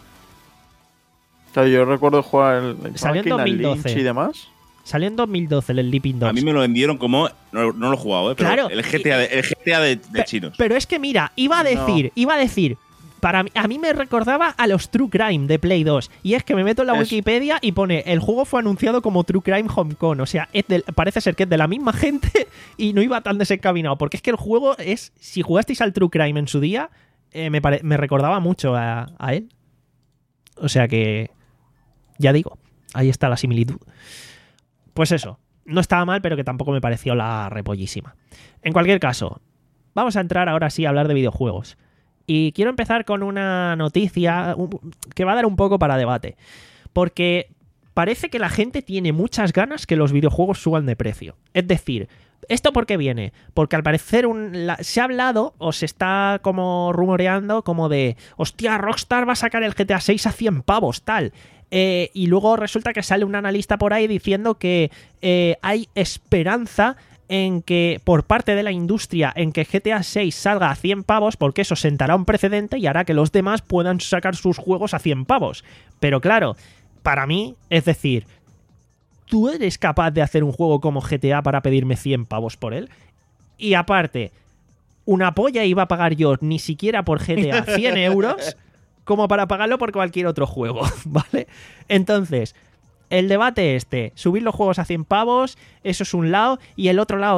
O sea, yo recuerdo jugar el, el Salió en Máquina, dos mil doce. Lynch y demás. Salió en dos mil doce el Sleeping Dogs. A mí me lo vendieron como. No, no lo he jugado, ¿eh? Pero Claro. el G T A de, el G T A de, de Pe- chinos. Pero es que mira, iba a decir, No. iba a decir, para mí, a mí me recordaba a los True Crime de Play dos. Y es que me meto en la Es- Wikipedia y pone, el juego fue anunciado como True Crime Hong Kong. O sea, es del- parece ser que es de la misma gente y no iba tan desencaminado. Porque es que el juego es, si jugasteis al True Crime en su día, eh, me, pare- me recordaba mucho a, a él. O sea que, ya digo, ahí está la similitud. Pues eso, no estaba mal, pero que tampoco me pareció la repollísima. En cualquier caso, vamos a entrar ahora sí a hablar de videojuegos. Y quiero empezar con una noticia un- que va a dar un poco para debate. Porque parece que la gente tiene muchas ganas que los videojuegos suban de precio. Es decir, ¿esto por qué viene? Porque al parecer un- la- se ha hablado o se está como rumoreando como de, hostia, Rockstar va a sacar el G T A seis a cien pavos, tal. Eh, y luego resulta que sale un analista por ahí diciendo que eh, hay esperanza en que, por parte de la industria, en que G T A seis salga a cien pavos, porque eso sentará un precedente y hará que los demás puedan sacar sus juegos a cien pavos. Pero claro, para mí, es decir, ¿tú eres capaz de hacer un juego como G T A para pedirme cien pavos por él? Y aparte, una polla iba a pagar yo ni siquiera por G T A cien euros como para pagarlo por cualquier otro juego, ¿vale? Entonces, el debate este, subir los juegos a cien pavos, eso es un lado, y el otro lado es,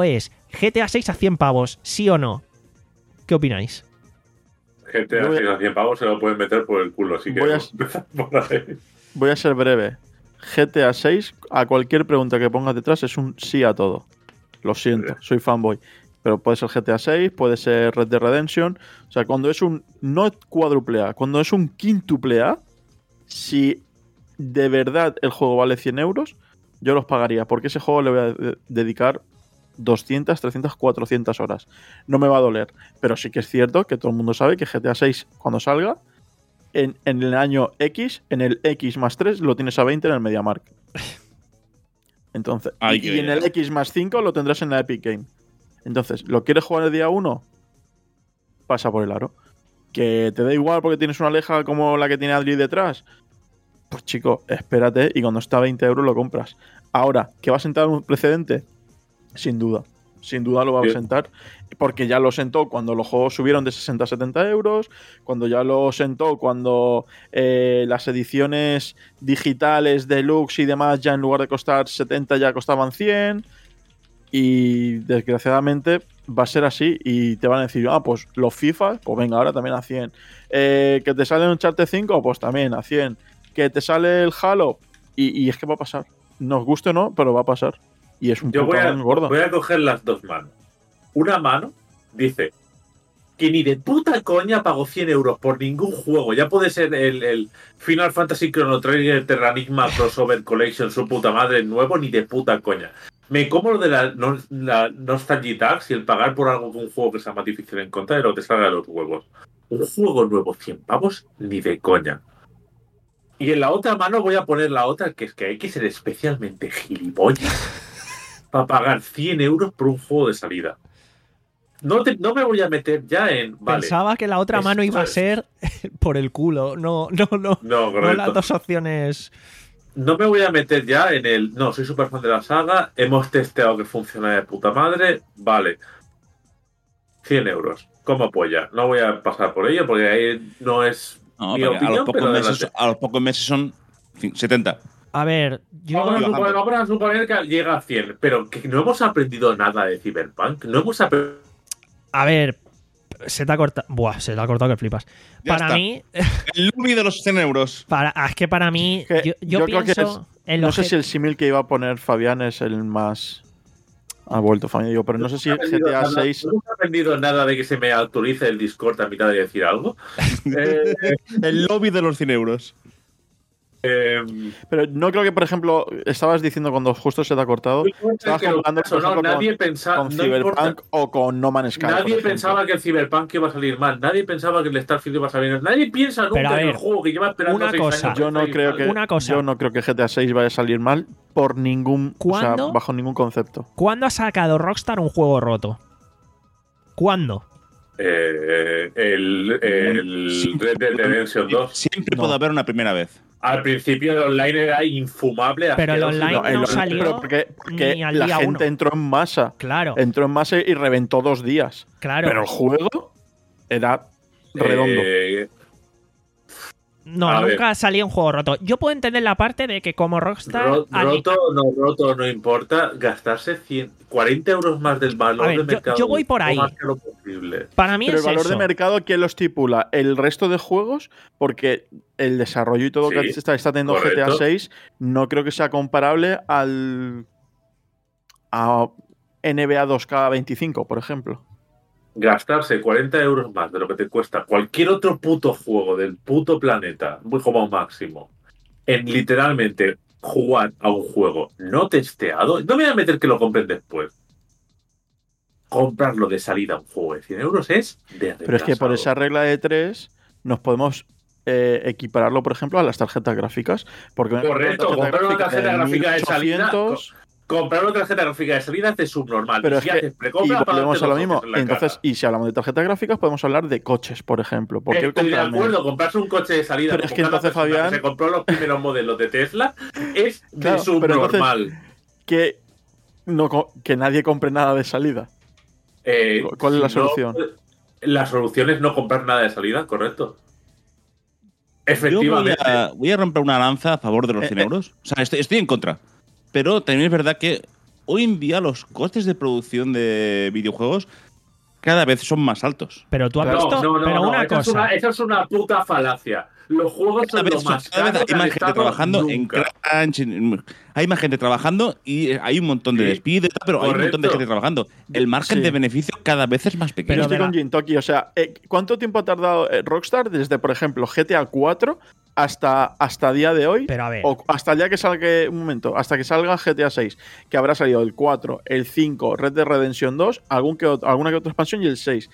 G T A seis a cien pavos, ¿sí o no? ¿Qué opináis? G T A seis a cien pavos se lo pueden meter por el culo, así que Voy a- vamos a empezar por ahí. Voy a ser breve. G T A seis, a cualquier pregunta que pongas detrás, es un sí a todo. Lo siento, soy fanboy. Pero puede ser G T A seis, puede ser Red Dead Redemption. O sea, cuando es un no cuádruple A, cuando es un quíntuple A, si de verdad el juego vale cien euros, yo los pagaría. Porque ese juego le voy a de- dedicar doscientas, trescientas, cuatrocientas horas. No me va a doler. Pero sí que es cierto que todo el mundo sabe que G T A seis, cuando salga, en, en el año X, en el X más tres, lo tienes a veinte en el MediaMarkt. Entonces, Ay, y, que y en ya. el X más cinco lo tendrás en la Epic Game. Entonces, ¿lo quieres jugar el día uno? Pasa por el aro. ¿Que te da igual porque tienes una Aleja como la que tiene Adri detrás? Pues chico, espérate y cuando está a veinte euros lo compras. Ahora, ¿que va a sentar un precedente? Sin duda. Sin duda lo va a Bien. sentar. Porque ya lo sentó cuando los juegos subieron de sesenta a setenta euros. Cuando ya lo sentó cuando eh, las ediciones digitales, deluxe y demás, ya en lugar de costar setenta ya costaban cien. Y desgraciadamente va a ser así. Y te van a decir, ah, pues los FIFA, pues venga, ahora también a cien. Eh, que te sale un Uncharted cinco, pues también a cien. Que te sale el Halo. Y, y es que va a pasar. Nos guste o no, pero va a pasar. Y es un Yo voy a, puto gordo. voy a coger las dos manos. Una mano dice que ni de puta coña pago cien euros por ningún juego. Ya puede ser el, el Final Fantasy Chrono Trigger Terranigma Crossover Collection, su puta madre nuevo, ni de puta coña. Me como lo de la, no, la Nostalgia Tax y el pagar por algo que un juego que sea más difícil en contra de lo que salga de los huevos. Un juego nuevo, cien pavos, ni de coña. Y en la otra mano voy a poner la otra, que es que hay que ser especialmente gilipollas para pagar cien euros por un juego de salida. No, te, no me voy a meter ya en... Vale, Pensaba que la otra Esto mano iba a es- ser por el culo. No, no, no. no, No correcto. las dos opciones. No me voy a meter ya en el... No, soy súper fan de la saga, hemos testeado que funciona de puta madre, vale. cien euros, como polla. No voy a pasar por ello porque ahí no es No, mi porque a, opinión, los pocos pero meses, adelante. a los pocos meses son cin- setenta. A ver, yo. Vamos a, Yo- suponer, vamos a suponer que llega a cien, pero que no hemos aprendido nada de Cyberpunk. No hemos aprendido... A ver, se te ha cortado. Buah, se te ha cortado que flipas. Ya Para está. mí. El lobby de los cien euros. Para, es que para mí. Que Yo, yo yo creo que pienso es- en No los. sé G- si el símil que iba a poner Fabián es el más. Ha vuelto Fabián, digo, pero no sé si G T A seis. No hemos aprendido nada de que se me actualice el Discord a mitad de decir algo. Eh, El lobby de los cien euros. eh, Pero no creo que, por ejemplo, estabas diciendo cuando justo se te ha cortado. Estabas que lo comparando, caso, por no, ejemplo, nadie con, pensaba, con no importa. Cyberpunk o con No Man's Sky. por Nadie ejemplo. pensaba que el Cyberpunk iba a salir mal. Nadie pensaba que el Starfield iba a salir mal. Nadie piensa Pero, nunca a en ver, el juego que lleva esperando una seis cosa. años. Yo no salir creo mal. que Una cosa. yo no creo que G T A seis vaya a salir mal por ningún, o sea, ¿Cuándo? bajo ningún concepto. ¿Cuándo ha sacado Rockstar un juego roto? ¿Cuándo? Eh, el el Siempre- Red Dead Redemption dos. Siempre No. puede haber una primera vez. Al principio el online era infumable. Pero el asqueroso. online el- no salió pero porque, porque ni al la día gente uno. entró en masa. Claro, Entró en masa y reventó dos días. claro. Pero el juego era redondo. Eh, No, A nunca ver. salía un juego roto. Yo puedo entender la parte de que como Rockstar. ro- ha- roto no roto, no importa. Gastarse cien, cuarenta euros más del valor A ver, de yo- mercado. yo voy por lo ahí. más caro posible. Para mí Pero es el valor eso. de mercado, ¿quién lo estipula? ¿El resto de juegos? Porque el desarrollo y todo Sí, que está, está teniendo G T A correcto. seis no creo que sea comparable al a N B A dos K veinticinco, por ejemplo. Gastarse cuarenta euros más de lo que te cuesta cualquier otro puto juego del puto planeta, muy como máximo, en literalmente jugar a un juego no testeado, no me voy a meter que lo compren después. Comprarlo de salida a un juego de cien euros es de Pero es que por retrasado. esa regla de tres nos podemos eh, equipararlo, por ejemplo, a las tarjetas gráficas. Porque una Correcto, comprar una tarjeta gráfica de salida, mil ochocientos, Comprar una tarjeta gráfica de salida es de subnormal. Pero Y es si que- haces y precompra, volvemos pagarte a lo dos mismo. hostias en la Entonces, cara. y si hablamos de tarjetas gráficas, podemos hablar de coches, por ejemplo. ¿Por qué Estoy de comprarme- acuerdo, comprarse un coche de salida. Pero es como que cada entonces, persona Fabián- que se compró los primeros modelos de Tesla es de Claro, pero entonces- subnormal. que, no, co- que nadie compre nada de salida? Eh, ¿Cuál es la si no, solución? la solución es no comprar nada de salida, correcto. Yo voy Efectivamente. a, voy a romper una lanza a favor de los Eh, cien eh. euros. O sea, estoy, estoy en contra. Pero también es verdad que hoy en día los costes de producción de videojuegos cada vez son más altos. Pero tú has No, visto, no, no, pero no, una eso, cosa. es una, eso es una puta falacia. Los juegos Cada son lo vez, más cada vez caro hay que han más gente estado trabajando nunca. en crunch, en- hay más gente trabajando y hay un montón de Sí. despidos, y tal, pero hay un montón de Correcto. gente trabajando. El margen Sí. de beneficio cada vez es más Yo pequeño. Pero estoy de con la- Gintoki. O sea, eh, ¿cuánto tiempo ha tardado eh, Rockstar desde, por ejemplo, G T A cuatro hasta, hasta día de hoy? Pero a ver. O hasta el día que salga, un momento, hasta que salga G T A seis, que habrá salido el cuatro, el cinco, Red Dead Redemption dos, algún que otro- alguna que otra expansión y el seis.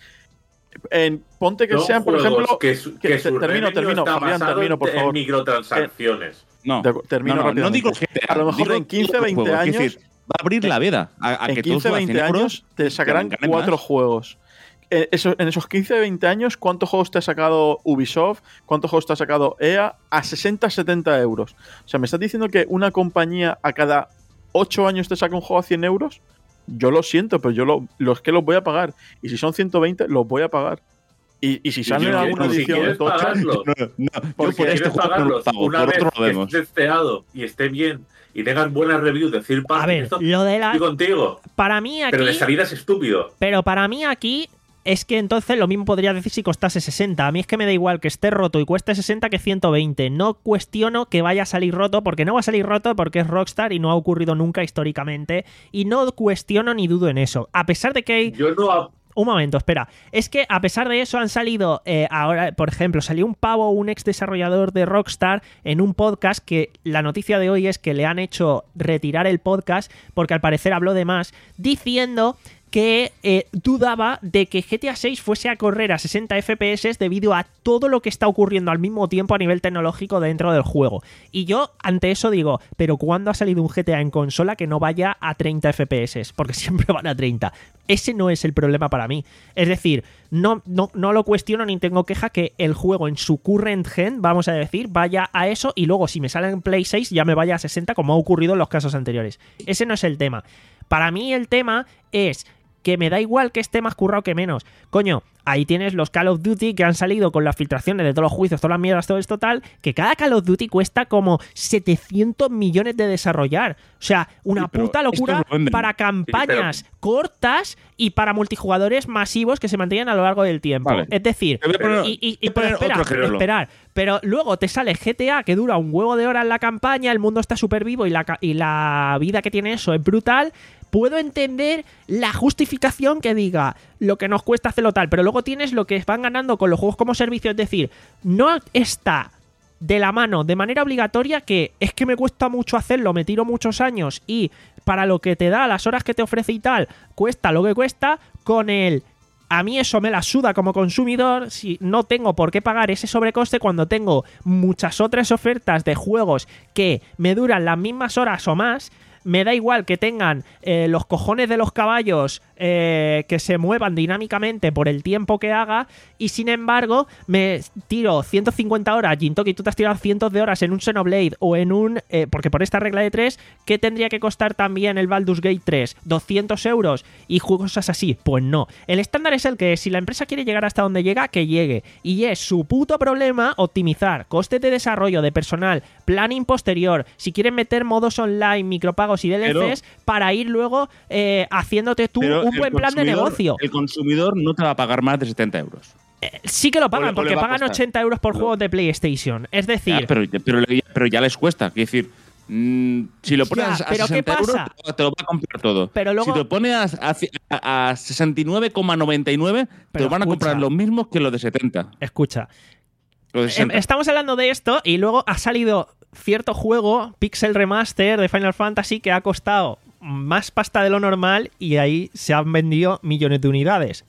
En, ponte que Son sean, por juegos ejemplo. que, su- que que te- su termino, revenue termino, está Fabián, basado termino, por en favor. microtransacciones. No, De- termino no, no, no rápidamente. digo G T A. A lo mejor digo en quince, todos los veinte juegos. Es años- decir, va a abrir la veda a, a En que quince, todos veinte los años euros te sacarán ganen cuatro más. juegos. Eh, eso- en esos quince, veinte años, ¿cuántos juegos te ha sacado Ubisoft? ¿Cuántos juegos te ha sacado E A? A sesenta, setenta euros. O sea, ¿me estás diciendo que una compañía a cada ocho años te saca un juego a cien euros? Yo lo siento, pero yo lo, los que los voy a pagar. Y si son ciento veinte, los voy a pagar. Y, y si sale yo- alguna y si edición quieres tocha, pagarlo, No, no, yo Porque por quieres este juego no lo pagarlos pago, una por vez otro lo que vemos. esté testeado y esté bien y tengas buenas reviews de third party, A ver, esto, lo de la. estoy contigo. Para mí aquí. Pero de salida es estúpido. Pero para mí aquí es que entonces lo mismo podría decir si costase sesenta. A mí es que me da igual que esté roto y cueste sesenta que ciento veinte. No cuestiono que vaya a salir roto, porque no va a salir roto porque es Rockstar y no ha ocurrido nunca históricamente. Y no cuestiono ni dudo en eso. A pesar de que hay... Yo no. ap- Un momento, espera. Es que a pesar de eso han salido, eh, ahora, por ejemplo, salió un pavo, un ex desarrollador de Rockstar, en un podcast que la noticia de hoy es que le han hecho retirar el podcast porque al parecer habló de más, diciendo que eh, dudaba de que G T A seis fuese a correr a sesenta F P S debido a todo lo que está ocurriendo al mismo tiempo a nivel tecnológico dentro del juego. Y yo ante eso digo, pero ¿cuándo ha salido un G T A en consola que no vaya a treinta F P S? Porque siempre van a treinta. Ese no es el problema para mí. Es decir, no, no, no lo cuestiono ni tengo queja que el juego en su current gen, vamos a decir, vaya a eso y luego si me sale en Play seis ya me vaya a sesenta como ha ocurrido en los casos anteriores. Ese no es el tema. Para mí el tema es que me da igual que esté más currado que menos. Coño, ahí tienes los Call of Duty que han salido con las filtraciones de todos los juicios, todas las mierdas, todo esto tal, que cada Call of Duty cuesta como setecientos millones de desarrollar. O sea, una Sí, pero puta esto locura lo venden. para campañas cortas y para multijugadores masivos que se mantengan a lo largo del tiempo. Vale. Es decir, Te voy a poner- y, y- y- voy a pero poner espera, otro ejemplo. esperar. Pero luego te sale G T A que dura un huevo de horas la campaña, el mundo está súper vivo y la, ca- y la vida que tiene eso es brutal. Puedo entender la justificación que diga lo que nos cuesta hacerlo tal, pero luego tienes lo que van ganando con los juegos como servicio, es decir, no está de la mano de manera obligatoria que es que me cuesta mucho hacerlo, me tiro muchos años y para lo que te da, las horas que te ofrece y tal, cuesta lo que cuesta, con el... A mí eso me la suda como consumidor, si no tengo por qué pagar ese sobrecoste cuando tengo muchas otras ofertas de juegos que me duran las mismas horas o más. Me da igual que tengan eh, los cojones de los caballos eh, que se muevan dinámicamente por el tiempo que haga y sin embargo me tiro ciento cincuenta horas, Gintoki, tú te has tirado cientos de horas en un Xenoblade o en un... Eh, porque por esta regla de tres, ¿qué tendría que costar también el Baldur's Gate tres? ¿doscientos euros? Y cosas así. Pues no. El estándar es el que es. Si la empresa quiere llegar hasta donde llega, que llegue. Y es su puto problema optimizar costes de desarrollo, de personal, planning posterior, si quieren meter modos online, micropagos y D L Cs Pero- para ir luego eh, haciéndote tú Pero un el buen plan de consumidor- negocio. El consumidor no te va a pagar más de setenta euros. Sí que lo o pagan, le- o porque le va a pagan costar. ochenta euros por No. juegos de PlayStation. Es decir, Ya, pero, pero, pero ya les cuesta. Quiero decir, mm, si lo pones Ya, a pero ¿qué sesenta euros, pasa? te, te lo va a comprar todo. Pero luego- Si te lo pones a, a, a sesenta y nueve coma noventa y nueve, te Pero lo van a escucha. comprar los mismos que los de setenta. escucha, Los de Em, sesenta. estamos hablando de esto y luego ha salido cierto juego, Pixel Remaster de Final Fantasy, que ha costado más pasta de lo normal y ahí se han vendido millones de unidades.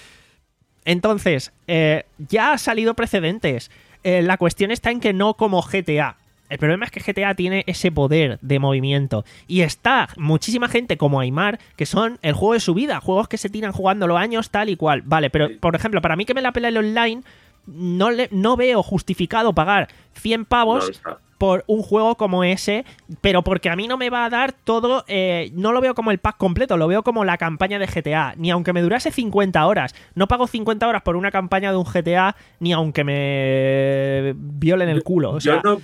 Entonces, eh, ya ha salido precedentes. Eh, la cuestión está en que no como G T A. El problema es que G T A tiene ese poder de movimiento. Y está muchísima gente como Aymar, que son el juego de su vida. Juegos que se tiran jugándolo años, tal y cual. Vale, pero por ejemplo, para mí que me la pela el online, no, le, no veo justificado pagar cien pavos No está. por un juego como ese, pero porque a mí no me va a dar todo, eh, no lo veo como el pack completo, lo veo como la campaña de G T A, ni aunque me durase cincuenta horas, no pago cincuenta horas por una campaña de un G T A, ni aunque me violen el culo, o sea, yo no,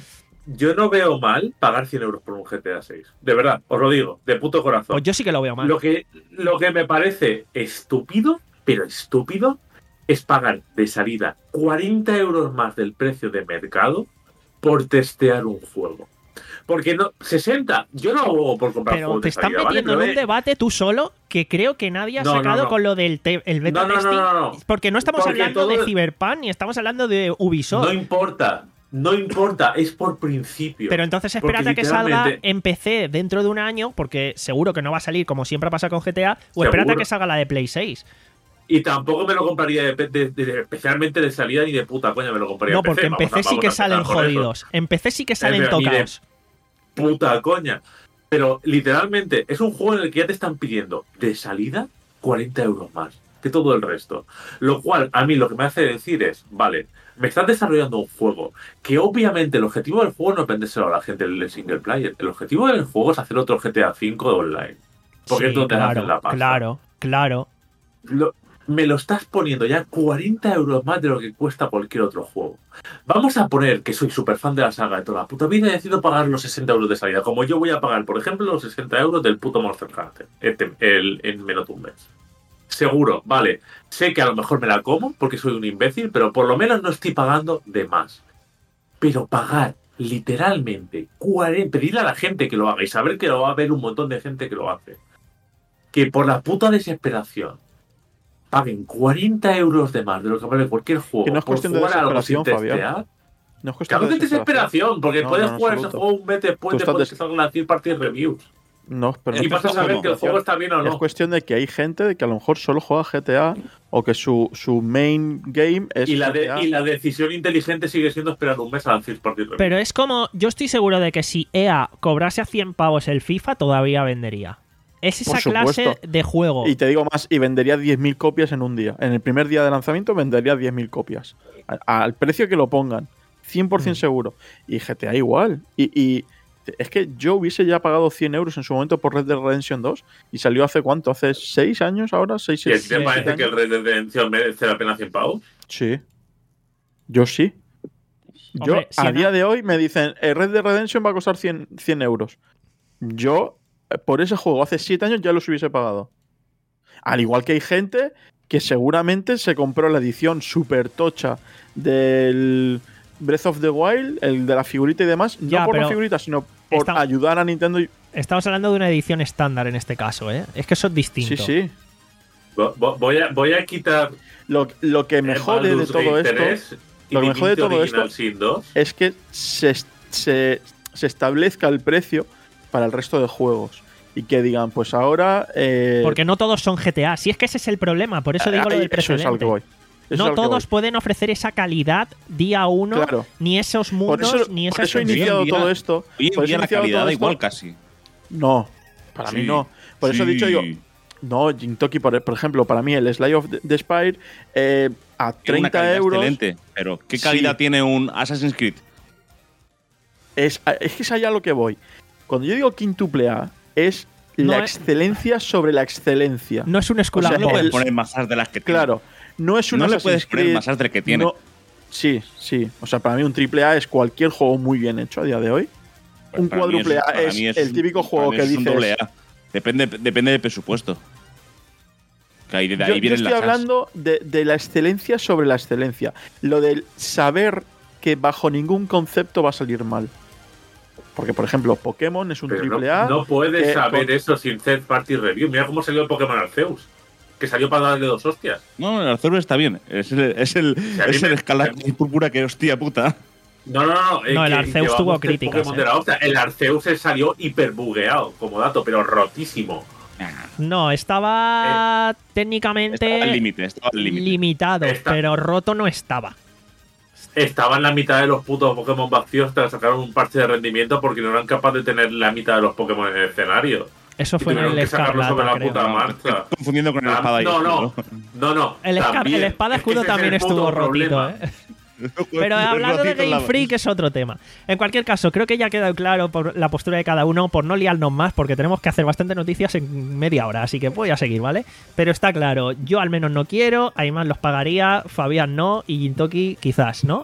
yo no veo mal pagar cien euros por un G T A seis. De verdad, os lo digo, de puto corazón. Pues yo sí que lo veo mal. Lo que, lo que me parece estúpido, pero estúpido, es pagar de salida cuarenta euros más del precio de mercado por testear un juego. Porque no, sesenta, yo no hago por comprar Pero juegos te de estás salida, metiendo ¿vale? en un debate tú solo que creo que nadie ha No, no, sacado no. con lo del te- el beta No, no, no, testing. no, no. Porque no estamos Porque hablando todo- de Cyberpunk ni estamos hablando de Ubisoft. No importa, no importa, es por principio. Pero entonces Porque espérate a que salga literalmente- en P C dentro de un año, porque seguro que no va a salir como siempre pasa con G T A, o espérate a Seguro. que salga la de Play seis. Y tampoco me lo compraría de, de- de- especialmente de salida ni de puta coña me lo compraría. No, porque en Vamos P C a- sí vamos que a salen empezar con eso. jodidos. En P C sí que salen pero ni de- tocados. Puta coña. Pero literalmente es un juego en el que ya te están pidiendo de salida cuarenta euros más que todo el resto. Lo cual a mí lo que me hace decir es, vale, me estás desarrollando un juego que obviamente el objetivo del juego no es vendérselo a la gente el single player. El objetivo del juego es hacer otro G T A cinco de online. Porque Sí, es donde claro, hacen la pasta. claro, claro. Lo- me lo estás poniendo ya cuarenta euros más de lo que cuesta cualquier otro juego. Vamos a poner que soy súper fan de la saga de toda la puta vida y decido pagar los sesenta euros de salida, como yo voy a pagar, por ejemplo, los sesenta euros del puto Monster Hunter este, el, en menos de un mes. Seguro, vale. Sé que a lo mejor me la como porque soy un imbécil, pero por lo menos no estoy pagando de más. Pero pagar literalmente cuarenta, pedirle a la gente que lo haga y saber que lo va a haber un montón de gente que lo hace. Que por la puta desesperación paguen cuarenta euros de más de lo que vale cualquier juego Que no es por cuestión de jugar algo sin desesperación, Fabián. testear. No es cuestión Claro que de es desesperación, porque No, puedes no, en jugar ese absoluto. juego un mes después Tú de estás poder des- que salgan las party reviews. No, pero Y no vas a es saber cuestión que de el juego está bien o Es no. cuestión de que hay gente que a lo mejor solo juega G T A o que su, su main game es Y la, G T A. de- y la decisión inteligente sigue siendo esperar un mes a las party reviews. Pero es como, yo estoy seguro de que si E A cobrase a cien pavos el FIFA, todavía vendería. Es esa Por clase supuesto. de juego. Y te digo más, y vendería diez mil copias en un día. En el primer día de lanzamiento vendería diez mil copias. A- Al precio que lo pongan. cien por ciento Mm. seguro. Y G T A igual. Y, y es que yo hubiese ya pagado cien euros en su momento por Red Dead Redemption dos. Y salió hace cuánto, hace seis años ahora, seis, ¿Y a ti siete te parece años. que el Red Dead Redemption merece la pena cien pavos? Sí. Yo sí. Yo, Hombre, si a no- día de hoy, me dicen, el Red Dead Redemption va a costar cien, cien euros. Yo, eh, por ese juego, hace siete años ya los hubiese pagado. Al igual que hay gente que seguramente se compró la edición super tocha del Breath of the Wild, el de la figurita y demás, Ya, no por pero la figurita, sino por está- ayudar a Nintendo. y- Estamos hablando de una edición estándar en este caso, ¿eh? Es que eso es distinto. Sí, sí. Vo- vo- Voy a, voy a quitar Lo, lo que me el jode de Baldur's todo Gate esto tres y lo que me jode de Divinity todo Original esto Sin dos. es que se, se, se establezca el precio para el resto de juegos. Y que digan, pues ahora. eh, Porque no todos son G T A. Si es que ese es el problema, por eso digo lo del eso es al precedente. que voy. Eso es No al que todos voy. pueden ofrecer esa calidad día uno, Claro. ni esos Por mundos, eso, ni por esa eso he extensión. iniciado Hoy en día- todo esto. Hoy en por eso día he la iniciado calidad todo da esto. igual casi. No, para Sí, mí no. Por eso he sí. dicho yo. No, Jintoki, por, por ejemplo, para mí el Slay of the, the Spire eh, a Tiene una treinta calidad euros. excelente, pero ¿qué Sí. calidad tiene un Assassin's Creed? Es, es que es allá a lo que voy. Cuando yo digo quintuple A, es la No es- excelencia sobre la excelencia. No es un Skull O sea, and No le puedes el- Bones. poner más de las que tiene. Claro, no es un No le Assassin's puedes poner Creed, más arte que tiene. no- sí, sí. O sea, para mí un triple A es cualquier juego muy bien hecho a día de hoy. Un Para mí cuádruple A para es mí el típico para juego mí que es un dices. doble A. Depende, depende del presupuesto. Que ahí, de Yo, ahí yo vienen estoy las as. hablando de, de la excelencia sobre la excelencia. Lo del saber que bajo ningún concepto va a salir mal. Porque, por ejemplo, Pokémon es un Pero triple no, A. no puedes que saber con- eso sin third party review. Mira cómo salió el Pokémon Arceus. Que salió para darle dos hostias. No, el Arceus está bien. Es el, es el, a mí es me- el escarlata y púrpura que hostia puta. No, no, no. eh, No, el que Arceus llevamos tuvo tres críticas, Pokémon eh. de la hostia. El Arceus se salió hiper bugueado como dato, pero rotísimo. No, estaba técnicamente Estaba al límite, estaba al límite. limitado, Está- pero roto no estaba. Estaba en la mitad de los putos Pokémon vacíos tras sacar un parche de rendimiento porque no eran capaces de tener la mitad de los Pokémon en el escenario. Eso Y fue en tuvieron el que sacarlo sobre Escarlata, la puta creo. marcha. Estoy confundiendo con el Ah, espada y no, no, escudo. no, no. El, escar- también. el espada Es que escudo ese es también el puto estuvo rotito, problema. ¿eh? Pero hablando de Game Freak es otro tema. En cualquier caso, creo que ya ha quedado claro por la postura de cada uno, por no liarnos más, porque tenemos que hacer bastante noticias en media hora, así que voy a seguir, ¿vale? Pero está claro, yo al menos no quiero, Ayman los pagaría, Fabián no, y Jintoki quizás, ¿no?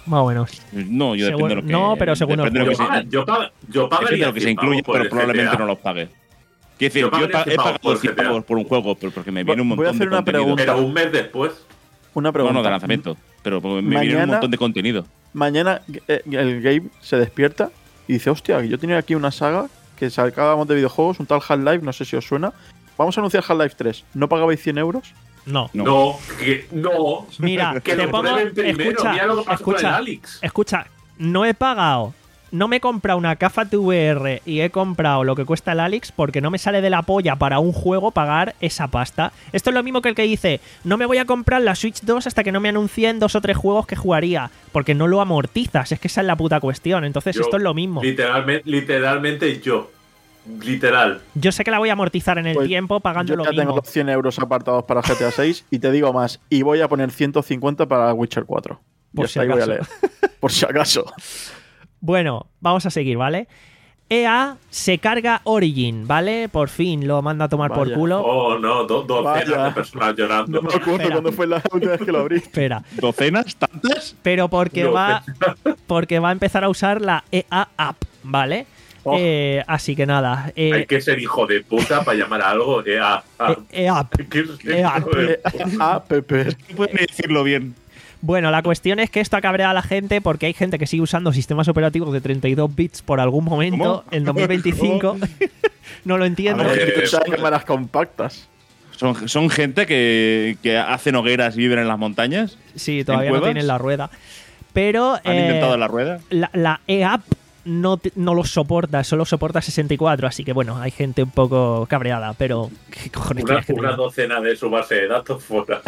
Más o menos. No, yo Según- depende de lo que. no, pero según el depende de lo Yo, que se- paga- yo, paga- yo depende pagaría de lo que se cien incluye, pavos por pero el probablemente G T A. no los pague. Quiero decir, Yo yo, pagaría he pa- cien he pavos pagado por el cien G T A. pavos por un juego, pero porque me viene un Voy a montón hacer de una contenido. pregunta. Pero un mes después. Una No, pregunta. no, de lanzamiento. Pero porque me viene un Mañana- montón de contenido. Mañana eh, el Gabe se despierta y dice, hostia, yo tenía aquí una saga que sacábamos de videojuegos, un tal Half-Life, no sé si os suena. Vamos a anunciar Half-Life tres. ¿No pagabais cien euros? No. No. No, que no. Mira, Que te lo pongo. prueben primero. Escucha, Mira lo que pasó con el escucha, Alex. escucha. No he pagado. No me he comprado una K F A T V R y he comprado lo que cuesta el Alex porque no me sale de la polla para un juego pagar esa pasta. Esto es lo mismo que el que dice, no me voy a comprar la Switch dos hasta que no me anuncien dos o tres juegos que jugaría, porque no lo amortizas, es que esa es la puta cuestión. Entonces Yo, esto es lo mismo. Literalmente, literalmente yo. Literal. Yo sé que la voy a amortizar en el Pues tiempo pagando Yo lo ya tengo mismo. los cien euros apartados para G T A seis y te digo más. Y voy a poner ciento cincuenta para Witcher cuatro. Por Ya si está, ahí voy a acaso. leer. Por si acaso. Bueno, vamos a seguir, ¿vale? E A se carga Origin, ¿vale? Por fin lo manda a tomar por Vaya. culo. Oh, no, do- docenas Vaya. de personas llorando. No me acuerdo Espera. cuándo fue la última vez que lo abrí. Espera. ¿Docenas? ¿Tantas? Pero porque No, va porque va a empezar a usar la E A App, ¿vale? Oh. Eh, así que nada. Eh, Hay que ser hijo de puta para llamar a algo. Eh, ah, ah. E- E A App. ¿Qué es eh, ah, esto de- A P P. No pueden ni decirlo bien. Bueno, la cuestión es que esto ha cabreado a la gente porque hay gente que sigue usando sistemas operativos de treinta y dos bits por algún momento ¿Cómo? en dos mil veinticinco. No lo entiendo. A ver, ver, Eh, tú sabes pues- cámaras compactas. Son, son gente que, que hacen hogueras y viven en las montañas. Sí, todavía no cuevas? tienen la rueda. Pero Han eh, inventado la rueda. la, la E A P no, te- no lo soporta, solo soporta sesenta y cuatro, así que bueno, hay gente un poco cabreada, pero ¿qué cojones Una, quieres que te una diga? docena de su base de datos fuera.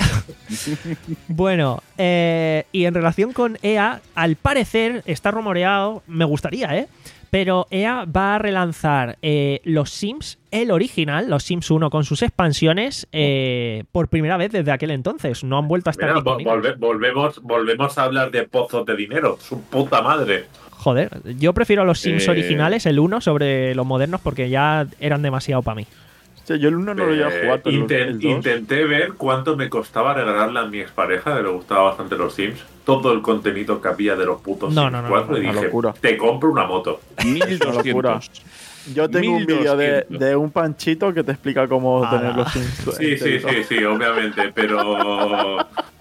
Bueno, eh, y en relación con E A, al parecer está rumoreado, me gustaría, ¿eh? Pero E A va a relanzar eh, los Sims, el original, los Sims uno con sus expansiones, eh, por primera vez desde aquel entonces. No han vuelto a estar Mira, vo- disponibles. volve- volvemos, volvemos a hablar de pozos de dinero. Su puta madre. Joder, yo prefiero los Sims Eh. originales, el uno, sobre los modernos, porque ya eran demasiado para mí. Hostia, yo el uno no lo iba a Eh, jugar, pero inten- el dos. intenté ver cuánto me costaba regalarle a mi expareja, que le gustaba bastante los Sims, todo el contenido que había de los putos No, Sims no, no, cuatro, no, y una dije, locura. te compro una moto. mil locura. doscientos. Yo tengo un vídeo de, mil doscientos. de un panchito que te explica cómo Ala. tener los Sims. Sí, sí, sí, sí, obviamente, pero...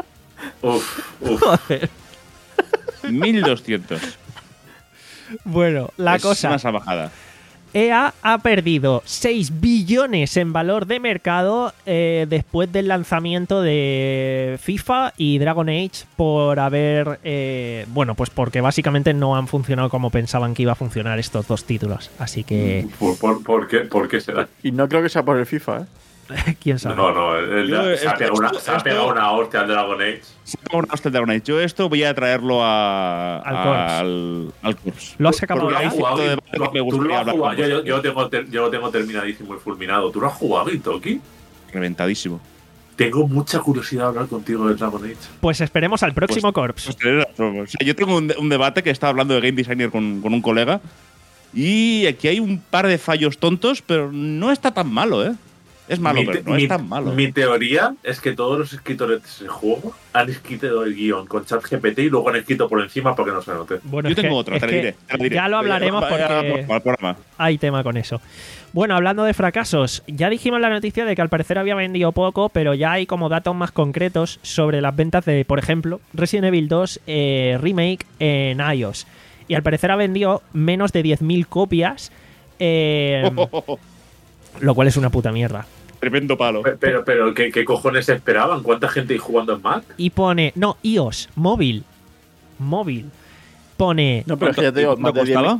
Uf, uf. Joder. mil doscientos. Bueno, la es cosa. una salvajada. E A ha perdido seis billones en valor de mercado eh, después del lanzamiento de FIFA y Dragon Age por haber, eh, bueno, pues porque básicamente no han funcionado como pensaban que iba a funcionar estos dos títulos. Así que, ¿Por, por, por qué, ¿Por qué será? Y no creo que sea por el FIFA, ¿eh? quién sabe. No, no, el- el- Yo, se, ha esto- pegado una, esto- se ha pegado una hostia al Dragon Age. Se pone una hostia de Dragon Age. Yo esto voy a traerlo a, Al a- Corps. al, al Corps. ¿Lo has sacado Porque ya? hay cierto debate Tú- que me tú gustaría lo has hablar jugado. con Yo, yo, vosotros. yo lo tengo ter- yo lo tengo terminadísimo y fulminado. ¿Tú lo has jugado, Itoki? Reventadísimo. Tengo mucha curiosidad de hablar contigo de Dragon Age. Pues esperemos al próximo Corps. Pues tenés razón. O sea, yo tengo un, un debate que estaba hablando de Game Designer con, con un colega y aquí hay un par de fallos tontos, pero no está tan malo, ¿eh? Es malo, mi, pero no mi- es tan malo. mi teoría es que todos los escritores de ese juego han escrito el guión con ChatGPT y luego han escrito por encima para que no se note. Bueno, Yo es tengo que- otra, es te la que diré, te la diré. ya lo hablaremos Vaya, porque al programa. hay tema con eso. Bueno, hablando de fracasos, ya dijimos la noticia de que al parecer había vendido poco, pero ya hay como datos más concretos sobre las ventas de, por ejemplo, Resident Evil dos eh, Remake en iOS. Y al parecer ha vendido menos de diez mil copias, eh, lo cual es una puta mierda. Tremendo palo. Pe- Pero, pero ¿qué, ¿qué cojones esperaban? ¿Cuánta gente hay jugando en Mac? Y pone, no, iOS, móvil, móvil. Pone, No, pero es que ya te digo, más ¿Cuánto de diez mil. costaba?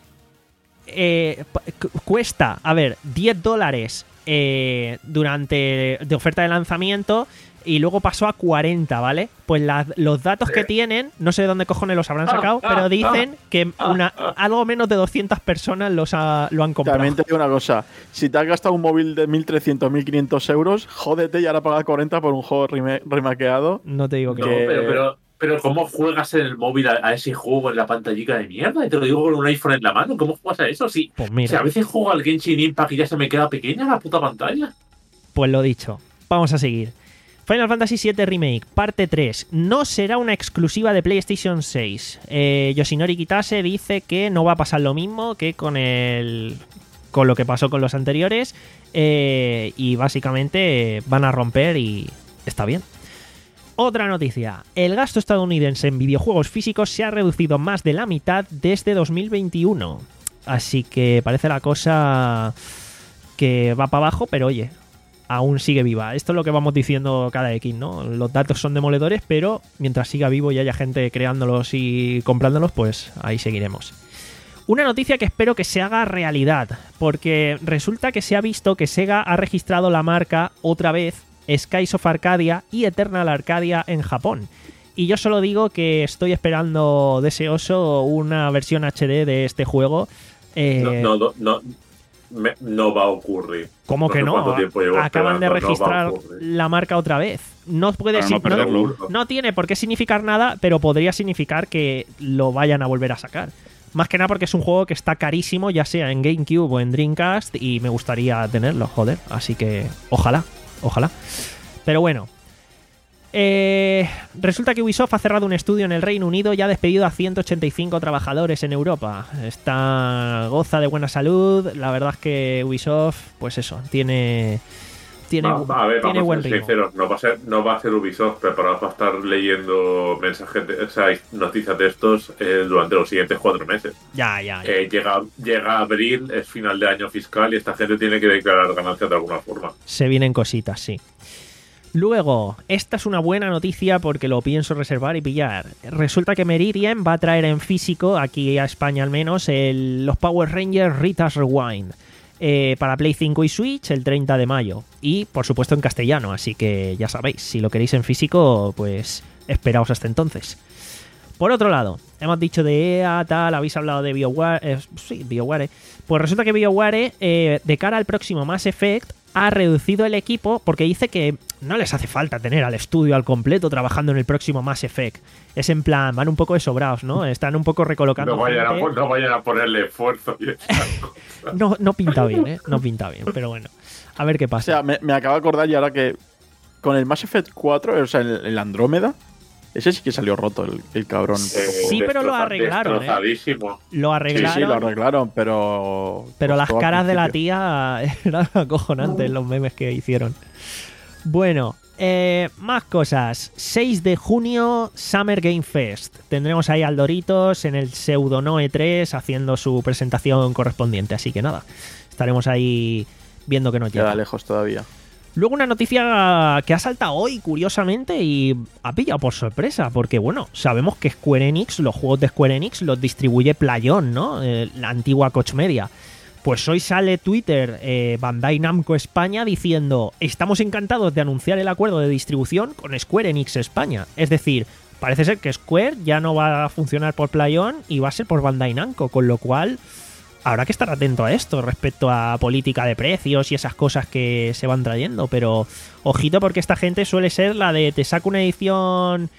eh, cu- cuesta, a ver, diez dólares eh, durante de oferta de lanzamiento y luego pasó a cuarenta, ¿vale? Pues la- los datos que tienen, no sé de dónde cojones los habrán Ah, sacado, ah, pero dicen que ah, una, ah. algo menos de doscientas personas los ha- lo han comprado. También te digo una cosa. Si te has gastado un móvil de mil trescientos, mil quinientos euros, jódete y ahora pagar cuarenta por un juego rema- remaqueado. No te digo que No, Que- pero, pero, pero ¿cómo juegas en el móvil a, a ese juego en la pantallica de mierda? Y te lo digo con un iPhone en la mano. ¿Cómo juegas a eso? Si, Pues si mira, a veces juego al Genshin Impact y ya se me queda pequeña la puta pantalla. pues lo dicho. Vamos a seguir. Final Fantasy siete Remake, parte tres. No será una exclusiva de PlayStation seis. Eh, Yoshinori Kitase dice que no va a pasar lo mismo que con el... con lo que pasó con los anteriores. Eh, y básicamente van a romper y está bien. Otra noticia. El gasto estadounidense en videojuegos físicos se ha reducido más de la mitad desde dos mil veintiuno. Así que parece la cosa que va para abajo, pero oye, aún sigue viva. Esto es lo que vamos diciendo cada X, ¿no? Los datos son demoledores, pero mientras siga vivo y haya gente creándolos y comprándolos, pues ahí seguiremos. Una noticia que espero que se haga realidad, porque resulta que se ha visto que Sega ha registrado la marca otra vez Skies of Arcadia y Eternal Arcadia en Japón. Y yo solo digo que estoy esperando deseoso una versión H D de este juego. Eh, no, no, no, me, no va a ocurrir. ¿Cómo no que sé no? Acaban de registrar no la marca otra vez. No puede Para no perderlo. no, no tiene por qué significar nada, pero podría significar que lo vayan a volver a sacar. Más que nada porque es un juego que está carísimo, ya sea en GameCube o en Dreamcast, y me gustaría tenerlo, joder. Así que ojalá, ojalá. Pero bueno. Eh, resulta que Ubisoft ha cerrado un estudio en el Reino Unido y ha despedido a ciento ochenta y cinco trabajadores en Europa. Está goza de buena salud. La verdad es que Ubisoft, pues eso, tiene tiene, Va, a ver, tiene vamos buen a ser ritmo. sinceros, no va a ser, no va a ser Ubisoft preparado para estar leyendo mensajes, de, o sea, noticias de estos eh, durante los siguientes cuatro meses. Ya, ya, ya. Eh, llega, llega abril, es final de año fiscal y esta gente tiene que declarar ganancias de alguna forma. Se vienen cositas, sí. Luego, esta es una buena noticia porque lo pienso reservar y pillar. Resulta que Meridian va a traer en físico, aquí a España al menos, el, los Power Rangers Rita's Rewind. Eh, para Play cinco y Switch el treinta de mayo. Y, por supuesto, en castellano. Así que ya sabéis, si lo queréis en físico, pues esperaos hasta entonces. Por otro lado, hemos dicho de E A, tal, habéis hablado de BioWare. Eh, sí, BioWare. Pues resulta que BioWare, eh, de cara al próximo Mass Effect, ha reducido el equipo porque dice que no les hace falta tener al estudio al completo trabajando en el próximo Mass Effect. Es en plan, van un poco de sobrados, ¿no? Están un poco recolocando No vayan, a, gente. no vayan a ponerle esfuerzo. Y No, no pinta bien, ¿eh? No pinta bien, pero bueno. A ver qué O pasa. sea, me, me acabo de acordar y ahora que con el Mass Effect cuatro, o sea, el, el Andrómeda, ese sí que salió roto, el, el cabrón. Eh, Sí, pero lo destroza- arreglaron, ¿eh? destrozadísimo. Lo Sí, arreglaron. sí, lo arreglaron, pero... Pero las costó al caras de la principio. tía eran acojonantes, los memes que hicieron. Bueno, eh, más cosas. seis de junio, Summer Game Fest. Tendremos ahí al Doritos en el Pseudonoe tres haciendo su presentación correspondiente. Así que nada, estaremos ahí viendo que nos Queda llega. lejos todavía. Luego una noticia que ha saltado hoy, curiosamente, y ha pillado por sorpresa, porque bueno, sabemos que Square Enix, los juegos de Square Enix los distribuye Playon, ¿no? Eh, la antigua Koch Media. Pues hoy sale Twitter, eh, Bandai Namco España, diciendo: estamos encantados de anunciar el acuerdo de distribución con Square Enix España. Es decir, parece ser que Square ya no va a funcionar por Playon y va a ser por Bandai Namco, con lo cual habrá que estar atento a esto respecto a política de precios y esas cosas que se van trayendo. Pero ojito, porque esta gente suele ser la de te saco una edición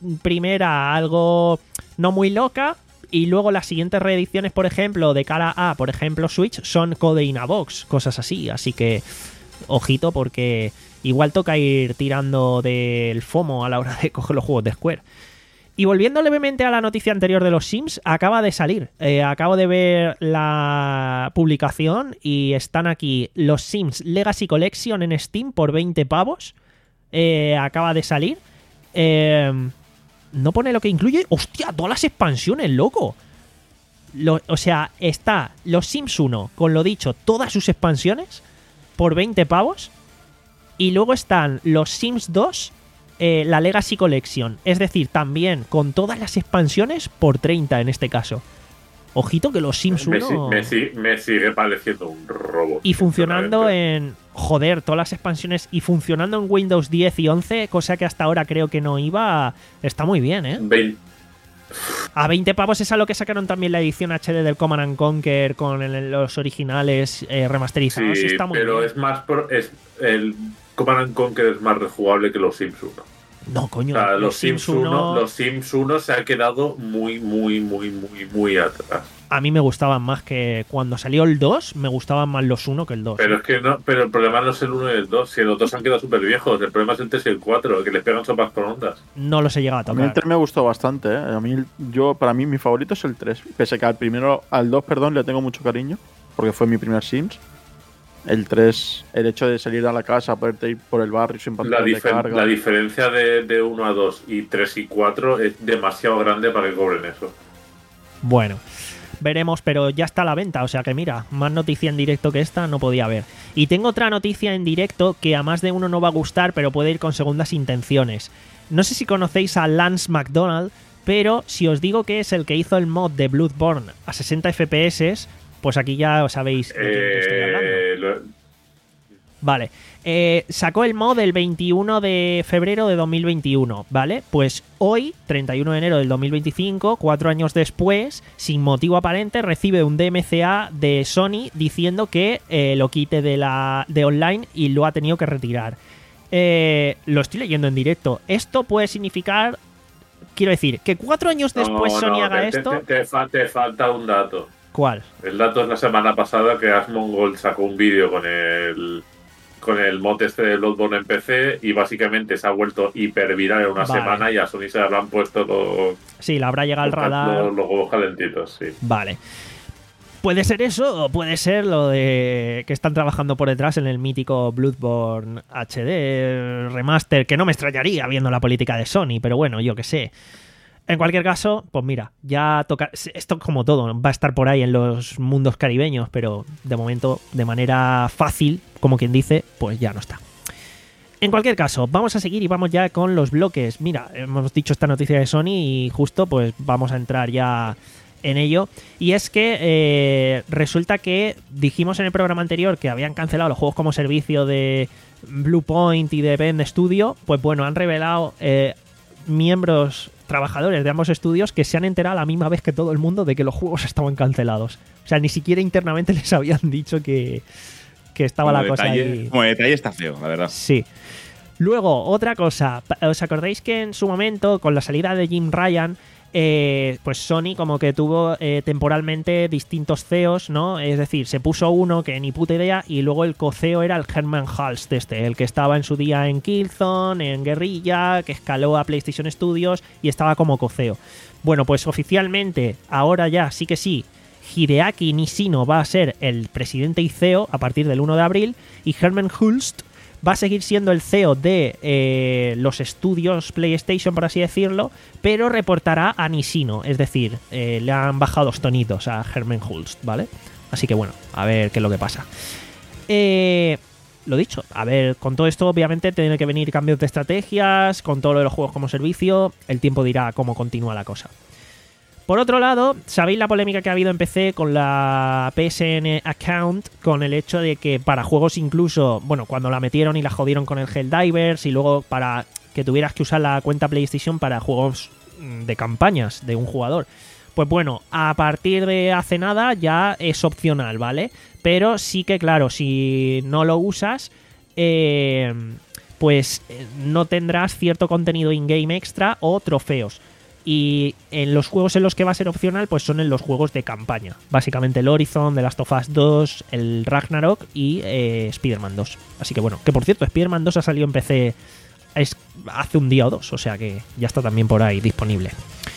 primera algo no muy loca y luego las siguientes reediciones, por ejemplo, de cara a, por ejemplo, Switch, son Code in a Box, cosas así. Así que ojito, porque igual toca ir tirando del FOMO a la hora de coger los juegos de Square. Y volviendo levemente a la noticia anterior de los Sims, acaba de salir. Eh, acabo de ver la publicación y están aquí los Sims Legacy Collection en Steam por veinte pavos. Eh, acaba de salir. Eh, no pone lo que incluye. ¡Hostia! Todas las expansiones, loco. Lo, o sea, está los Sims uno, con lo dicho, todas sus expansiones por veinte pavos. Y luego están los Sims dos, eh, la Legacy Collection. Es decir, también con todas las expansiones por treinta en este caso. Ojito que los Sims Me, si- uno... me si- me sigue pareciendo un robo. Y funcionando sinceramente. en... Joder, todas las expansiones. Y funcionando en Windows diez y once, cosa que hasta ahora creo que no iba. Está muy bien, ¿eh? Vein- A veinte pavos es a lo que sacaron también la edición H D del Command and Conquer con el- los originales eh, remasterizados. Sí, Está muy pero bien. es más. Pro- es, el Command and Conquer es más rejugable que los Sims uno. No, coño. O sea, los, los Sims uno, los Sims uno se ha quedado muy, muy, muy, muy, muy atrás. A mí me gustaban más que cuando salió el dos, me gustaban más los uno que el dos. Pero es que no, pero el problema no es el uno y el dos, si los dos han quedado súper viejos, el problema es el tres y el cuatro, que les pegan sopas con ondas. No los he llegado a A mí el tocar. tres me gustó bastante, ¿eh? A mí, el- yo, para mí, mi favorito es el tres. Pese a que al primero, al dos, perdón, le tengo mucho cariño, porque fue mi primer Sims. El tres, el hecho de salir a la casa, poderte ir por el barrio sin La, pantalla de difer- carga. la diferencia de, de uno a dos y tres y cuatro es demasiado grande para que cobren eso. Bueno, veremos, pero ya está a la venta, o sea que mira, más noticia en directo que esta no podía haber. Y tengo otra noticia en directo que a más de uno no va a gustar, pero puede ir con segundas intenciones. No sé si conocéis a Lance McDonald, pero si os digo que es el que hizo el mod de Bloodborne a sesenta F P S, pues aquí ya os sabéis de quién te estoy hablando. Eh, lo- Vale, eh, sacó el mod el veintiuno de febrero de dos mil veintiuno, ¿vale? Pues hoy, treinta y uno de enero del dos mil veinticinco, cuatro años después, sin motivo aparente, recibe un D M C A de Sony diciendo que eh, lo quite de, la, de online y lo ha tenido que retirar. Eh, lo estoy leyendo en directo. Esto puede significar, quiero decir, que cuatro años después no, Sony no, haga te, esto... Te, te fa- te falta un dato. ¿Cuál? El dato es la semana pasada que Asmongold sacó un vídeo con el con el mod este de Bloodborne en P C y básicamente se ha vuelto hiperviral en una Vale. semana y a Sony se le habrán puesto los, Sí, le habrá llegado al los, radar... los- los huevos calentitos, sí. Vale. Puede ser eso o puede ser lo de que están trabajando por detrás en el mítico Bloodborne H D remaster, que no me extrañaría viendo la política de Sony, pero bueno, yo qué sé. En cualquier caso, pues mira, ya toca... Esto como todo, va a estar por ahí en los mundos caribeños, pero de momento, de manera fácil, como quien dice, pues ya no está. En cualquier caso, vamos a seguir y vamos ya con los bloques. Mira, hemos dicho esta noticia de Sony y justo pues vamos a entrar ya en ello. Y es que eh, resulta que dijimos en el programa anterior que habían cancelado los juegos como servicio de Bluepoint y de Bend Studio. Pues bueno, han revelado eh, miembros, trabajadores de ambos estudios que se han enterado a la misma vez que todo el mundo de que los juegos estaban cancelados. O sea, ni siquiera internamente les habían dicho que, que estaba Como la cosa detalle, ahí. como detalle está feo, la verdad. Sí. Luego, otra cosa. Pa- ¿Os acordáis que en su momento, con la salida de Jim Ryan, eh, pues Sony como que tuvo eh, temporalmente distintos C E Os, ¿no? Es decir, se puso uno que ni puta idea y luego el co-C E O era el Herman Hulst este, el que estaba en su día en Killzone, en Guerrilla, que escaló a PlayStation Studios y estaba como co-C E O. Bueno, pues oficialmente, ahora ya sí que sí, Hideaki Nishino va a ser el presidente y C E O a partir del uno de abril y Herman Hulst va a seguir siendo el C E O de eh, los estudios PlayStation, por así decirlo, pero reportará a Nishino, es decir, eh, le han bajado los tonitos a Herman Hulst, ¿vale? Así que bueno, a ver qué es lo que pasa. Eh, lo dicho, a ver, con todo esto obviamente tiene que venir cambios de estrategias, con todo lo de los juegos como servicio, el tiempo dirá cómo continúa la cosa. Por otro lado, ¿sabéis la polémica que ha habido en P C con la P S N Account? Con el hecho de que para juegos incluso, bueno, cuando la metieron y la jodieron con el Helldivers y luego para que tuvieras que usar la cuenta PlayStation para juegos de campañas de un jugador. Pues bueno, a partir de hace nada ya es opcional, ¿vale? Pero sí que, claro, si no lo usas, eh, pues eh, no tendrás cierto contenido in-game extra o trofeos. Y en los juegos en los que va a ser opcional, pues son en los juegos de campaña. Básicamente el Horizon, The Last of Us dos, el Ragnarok y eh, Spider-Man dos. Así que bueno, que por cierto, Spider-Man dos ha salido en P C es, hace un día o dos, o sea que ya está también por ahí disponible.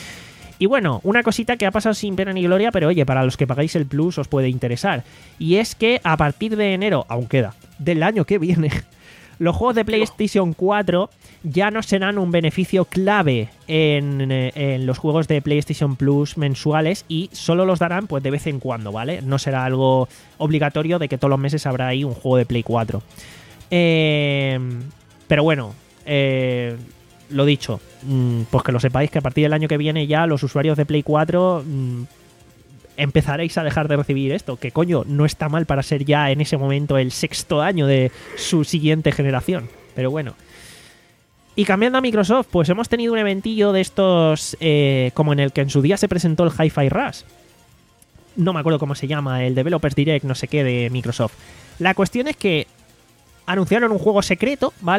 Y bueno, una cosita que ha pasado sin pena ni gloria, pero oye, para los que pagáis el Plus os puede interesar. Y es que a partir de enero, aún queda, del año que viene, los juegos de PlayStation cuatro ya no serán un beneficio clave en, en los juegos de PlayStation Plus mensuales y solo los darán pues de vez en cuando, ¿vale? No será algo obligatorio de que todos los meses habrá ahí un juego de Play cuatro. Eh, pero bueno, eh, lo dicho, pues que lo sepáis que a partir del año que viene ya los usuarios de Play cuatro mmm, empezaréis a dejar de recibir esto, que coño, no está mal para ser ya en ese momento el sexto año de su siguiente generación, pero bueno. Y cambiando a Microsoft, pues hemos tenido un eventillo de estos eh, como en el que en su día se presentó el Hi-Fi Rush. No me acuerdo cómo se llama, el Developers Direct, no sé qué, de Microsoft. La cuestión es que anunciaron un juego secreto, ¿vale?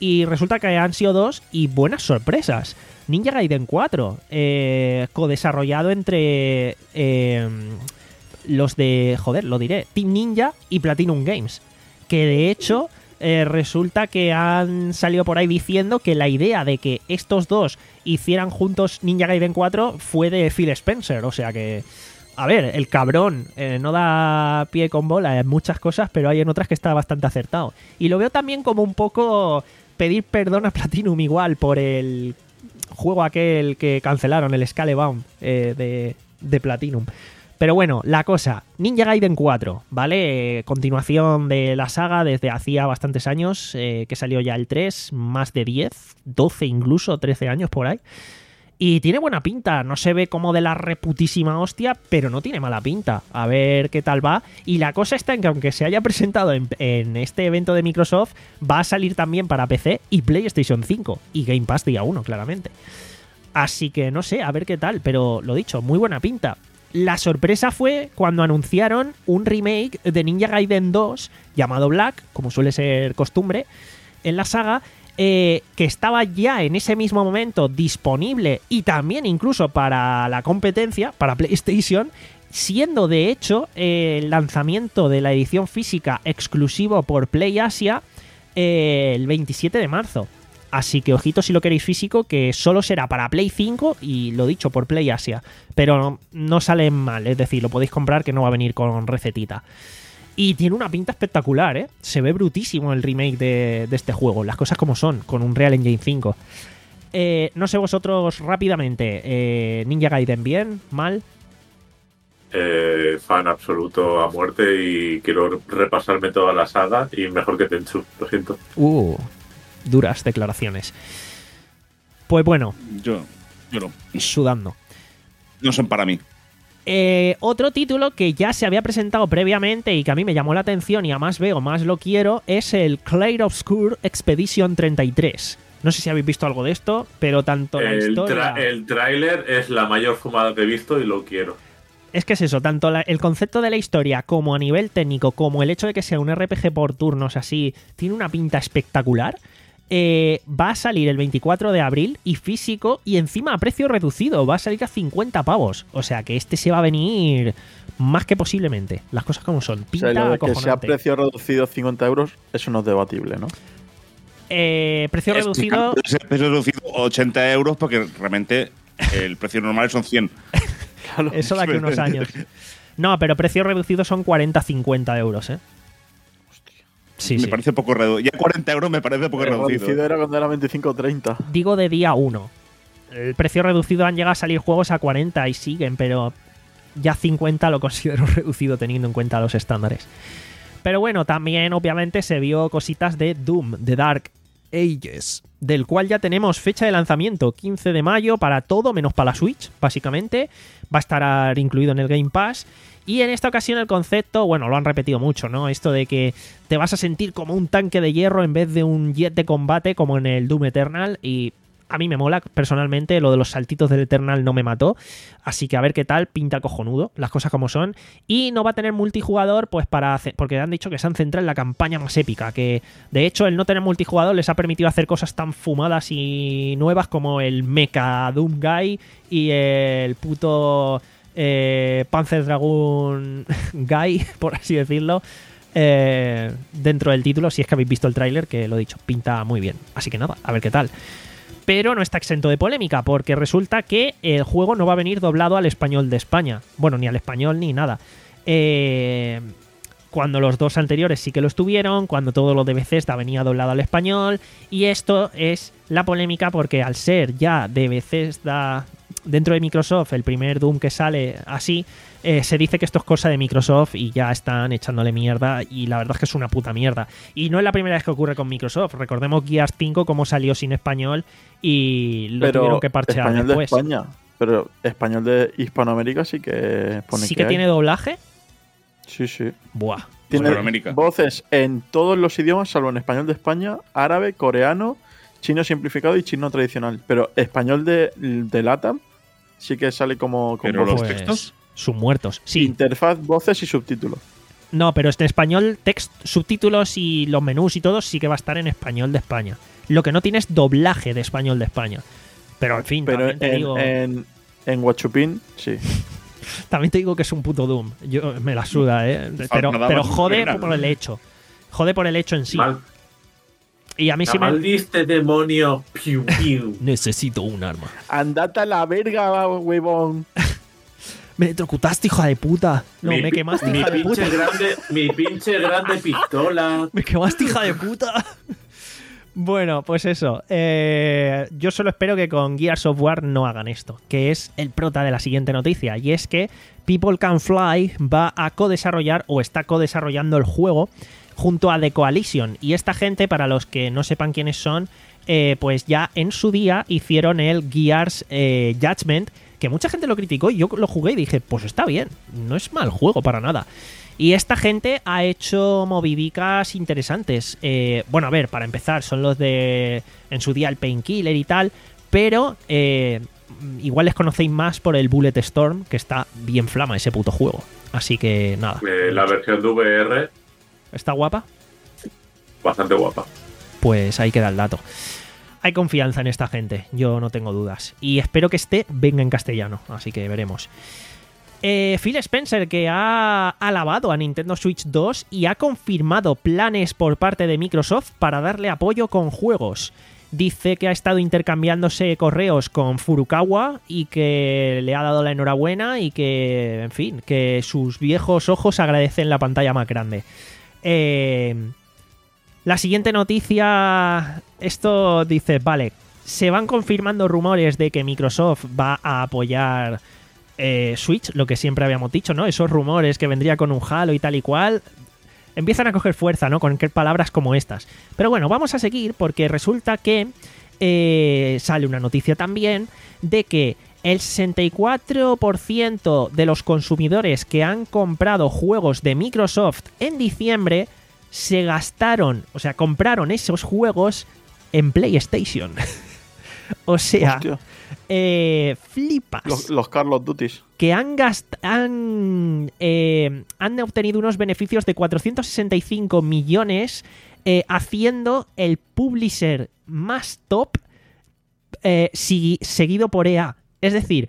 y resulta que han sido dos y buenas sorpresas. Ninja Gaiden cuatro, eh, co-desarrollado entre eh, los de, joder, lo diré, Team Ninja y Platinum Games, que de hecho eh, resulta que han salido por ahí diciendo que la idea de que estos dos hicieran juntos Ninja Gaiden cuatro fue de Phil Spencer, o sea que, a ver, el cabrón eh, no da pie con bola en muchas cosas, pero hay en otras que está bastante acertado. Y lo veo también como un poco pedir perdón a Platinum igual por el juego aquel que cancelaron, el Scalebound eh, de, de Platinum. Pero bueno, la cosa, Ninja Gaiden cuatro, ¿vale? Eh, continuación de la saga desde hacía bastantes años, eh, que salió ya el tres, más de diez, doce incluso, trece años por ahí. Y tiene buena pinta, no se ve como de la reputísima hostia, pero no tiene mala pinta. A ver qué tal va. Y la cosa está en que aunque se haya presentado en, en este evento de Microsoft, va a salir también para P C y PlayStation cinco. Y Game Pass día uno, claramente. Así que no sé, a ver qué tal, pero lo dicho, muy buena pinta. La sorpresa fue cuando anunciaron un remake de Ninja Gaiden dos llamado Black, como suele ser costumbre en la saga, eh, que estaba ya en ese mismo momento disponible y también incluso para la competencia, para PlayStation, siendo de hecho eh, el lanzamiento de la edición física exclusivo por Play Asia eh, el veintisiete de marzo. Así que ojito si lo queréis físico, que solo será para Play cinco y lo dicho, por Play Asia. Pero no, no sale mal, es decir, lo podéis comprar que no va a venir con recetita. Y tiene una pinta espectacular, ¿eh? Se ve brutísimo el remake de, de este juego, las cosas como son, con un Real Engine cinco. Eh, no sé vosotros rápidamente, eh, Ninja Gaiden, ¿bien? ¿Mal? Eh, fan absoluto a muerte y quiero repasarme toda la saga y mejor que Tenchu, lo siento. Uh... Duras declaraciones. Pues bueno. Yo, yo no. Sudando. No son para mí. Eh, otro título que ya se había presentado previamente y que a mí me llamó la atención y a más veo, más lo quiero, es el Clair Obscur Expedition treinta y tres. No sé si habéis visto algo de esto, pero tanto la El, historia... tra- el tráiler es la mayor fumada que he visto y lo quiero. Es que es eso, tanto la, el concepto de la historia como a nivel técnico, como el hecho de que sea un R P G por turnos así, tiene una pinta espectacular. Eh, va a salir el veinticuatro de abril y físico y encima a precio reducido, va a salir a cincuenta pavos, o sea que este se va a venir más que posiblemente, las cosas como son, pinta o sea, lo de que acojonante. sea precio reducido cincuenta euros, eso no es debatible, ¿no? Eh, precio Es- reducido, es el precio reducido ochenta euros porque realmente el precio normal son cien. eso de aquí a unos años. No, pero precio reducido son cuarenta a cincuenta euros, ¿eh? Sí, me sí. parece poco reducido. Ya cuarenta euros me parece poco El reducido. reducido era cuando era veinticinco o treinta. Digo de día uno. El precio reducido han llegado a salir juegos a cuarenta y siguen, pero ya cincuenta lo considero reducido teniendo en cuenta los estándares. Pero bueno, también obviamente se vio cositas de Doom, de Dark Ages, del cual ya tenemos fecha de lanzamiento, quince de mayo, para todo menos para la Switch, básicamente. Va a estar incluido en el Game Pass. Y en esta ocasión el concepto, bueno, lo han repetido mucho, ¿no? Esto de que te vas a sentir como un tanque de hierro en vez de un jet de combate como en el Doom Eternal. Y a mí me mola, personalmente, lo de los saltitos del Eternal no me mató. Así que a ver qué tal, pinta cojonudo, las cosas como son. Y no va a tener multijugador, pues para hacer, porque han dicho que se han centrado en la campaña más épica. Que de hecho el no tener multijugador les ha permitido hacer cosas tan fumadas y nuevas como el Mecha Doom Guy y el puto... Eh, Panzer Dragoon Guy, por así decirlo, eh, dentro del título, si es que habéis visto el tráiler, que lo he dicho, pinta muy bien. Así que nada, a ver qué tal. Pero no está exento de polémica, porque resulta que el juego no va a venir doblado al español de España. Bueno, ni al español ni nada. Eh, cuando los dos anteriores sí que lo estuvieron, cuando todo lo de Bethesda venía doblado al español. Y esto es la polémica porque al ser ya de Bethesda... dentro de Microsoft, el primer Doom que sale así, eh, se dice que esto es cosa de Microsoft y ya están echándole mierda y la verdad es que es una puta mierda. Y no es la primera vez que ocurre con Microsoft. Recordemos Gears cinco como salió sin español y lo Pero tuvieron que parchear español después. de España. Pero español de Hispanoamérica sí que pone ¿Sí que que tiene hay. doblaje? Sí, sí. Buah. Tiene Hispanoamérica. voces en todos los idiomas, salvo en español de España, árabe, coreano, chino simplificado y chino tradicional. Pero español de, de LATAM sí que sale como con Pero voces. los textos. Son muertos. Sí. Interfaz, voces y subtítulos. No, pero este español, text, subtítulos y los menús y todo sí que va a estar en español de España. Lo que no tiene es doblaje de español de España. Pero en fin, Pero también te en, digo. en, en Guachupín, sí. También te digo que es un puto Doom. Yo me la suda, ¿eh? Pero, nada pero más jode imaginar. por el hecho. Jode por el hecho en sí. Mal, Y a mí sí me. maldiste, demonio. Piu, piu. Necesito un arma. Andate a la verga, huevón. Me electrocutaste, hija de puta. No, Mi me pi- quemaste, mi hija de puta. pinche grande, mi pinche grande pistola. Me quemaste, hija de puta. Bueno, pues eso. Eh, yo solo espero que con Gears of War no hagan esto, que es el prota de la siguiente noticia. Y es que People Can Fly va a co-desarrollar o está co-desarrollando el juego junto a The Coalition. Y esta gente, para los que no sepan quiénes son, eh, pues ya en su día hicieron el Gears eh, Judgment, que mucha gente lo criticó y yo lo jugué y dije, pues está bien, no es mal juego para nada. Y esta gente ha hecho movidicas interesantes. Eh, bueno, a ver, para empezar, son los de en su día el Painkiller y tal, pero eh, igual les conocéis más por el Bullet Storm, que está bien flama ese puto juego. Así que nada. Eh, la versión de V R, ¿Está guapa? bastante guapa. Pues ahí queda el dato. Hay confianza en esta gente, yo no tengo dudas. Y espero que este venga en castellano, así que veremos. Eh, Phil Spencer, que ha alabado a Nintendo Switch dos y ha confirmado planes por parte de Microsoft para darle apoyo con juegos. Dice que ha estado intercambiándose correos con Furukawa y que le ha dado la enhorabuena y que, en fin, que sus viejos ojos agradecen la pantalla más grande. Eh... La siguiente noticia, esto dice, vale, se van confirmando rumores de que Microsoft va a apoyar eh, Switch, lo que siempre habíamos dicho, ¿no? Esos rumores que vendría con un Halo y tal y cual, empiezan a coger fuerza, ¿no? Con palabras como estas. Pero bueno, vamos a seguir porque resulta que eh, sale una noticia también de que el sesenta y cuatro por ciento de los consumidores que han comprado juegos de Microsoft en diciembre se gastaron, o sea, compraron esos juegos en PlayStation. O sea, eh, flipas. Los, los Call of Duty. Que han, gast han, eh, han obtenido unos beneficios de cuatrocientos sesenta y cinco millones eh, haciendo el publisher más top eh, si, seguido por E A. Es decir,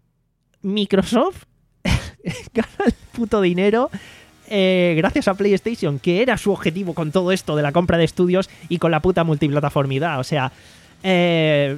Microsoft gana el puto dinero Eh, gracias a PlayStation, que era su objetivo con todo esto de la compra de estudios y con la puta multiplataformidad. O sea, eh,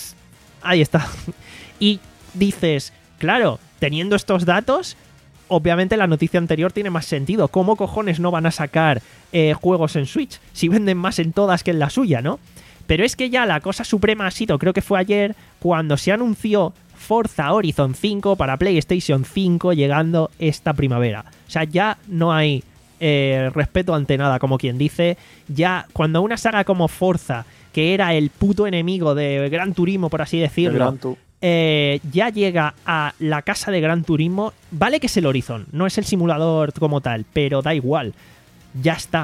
ahí está. Y dices, claro, teniendo estos datos, obviamente la noticia anterior tiene más sentido. ¿Cómo cojones no van a sacar eh, juegos en Switch si venden más en todas que en la suya, no? Pero es que ya la cosa suprema ha sido, creo que fue ayer, cuando se anunció Forza Horizon cinco para PlayStation cinco llegando esta primavera. O sea, ya no hay eh, respeto ante nada, como quien dice. Ya cuando una saga como Forza, que era el puto enemigo de Gran Turismo, por así decirlo, eh, ya llega a la casa de Gran Turismo, vale que es el Horizon, no es el simulador como tal, pero da igual. Ya está.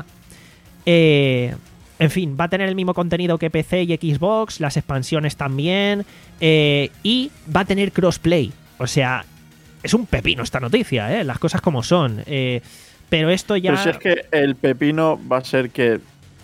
Eh... En fin, va a tener el mismo contenido que P C y Xbox, las expansiones también, eh, y va a tener crossplay. O sea, es un pepino esta noticia, ¿eh? Las cosas como son. Eh, pero esto ya... Pero si es que el pepino va a ser que,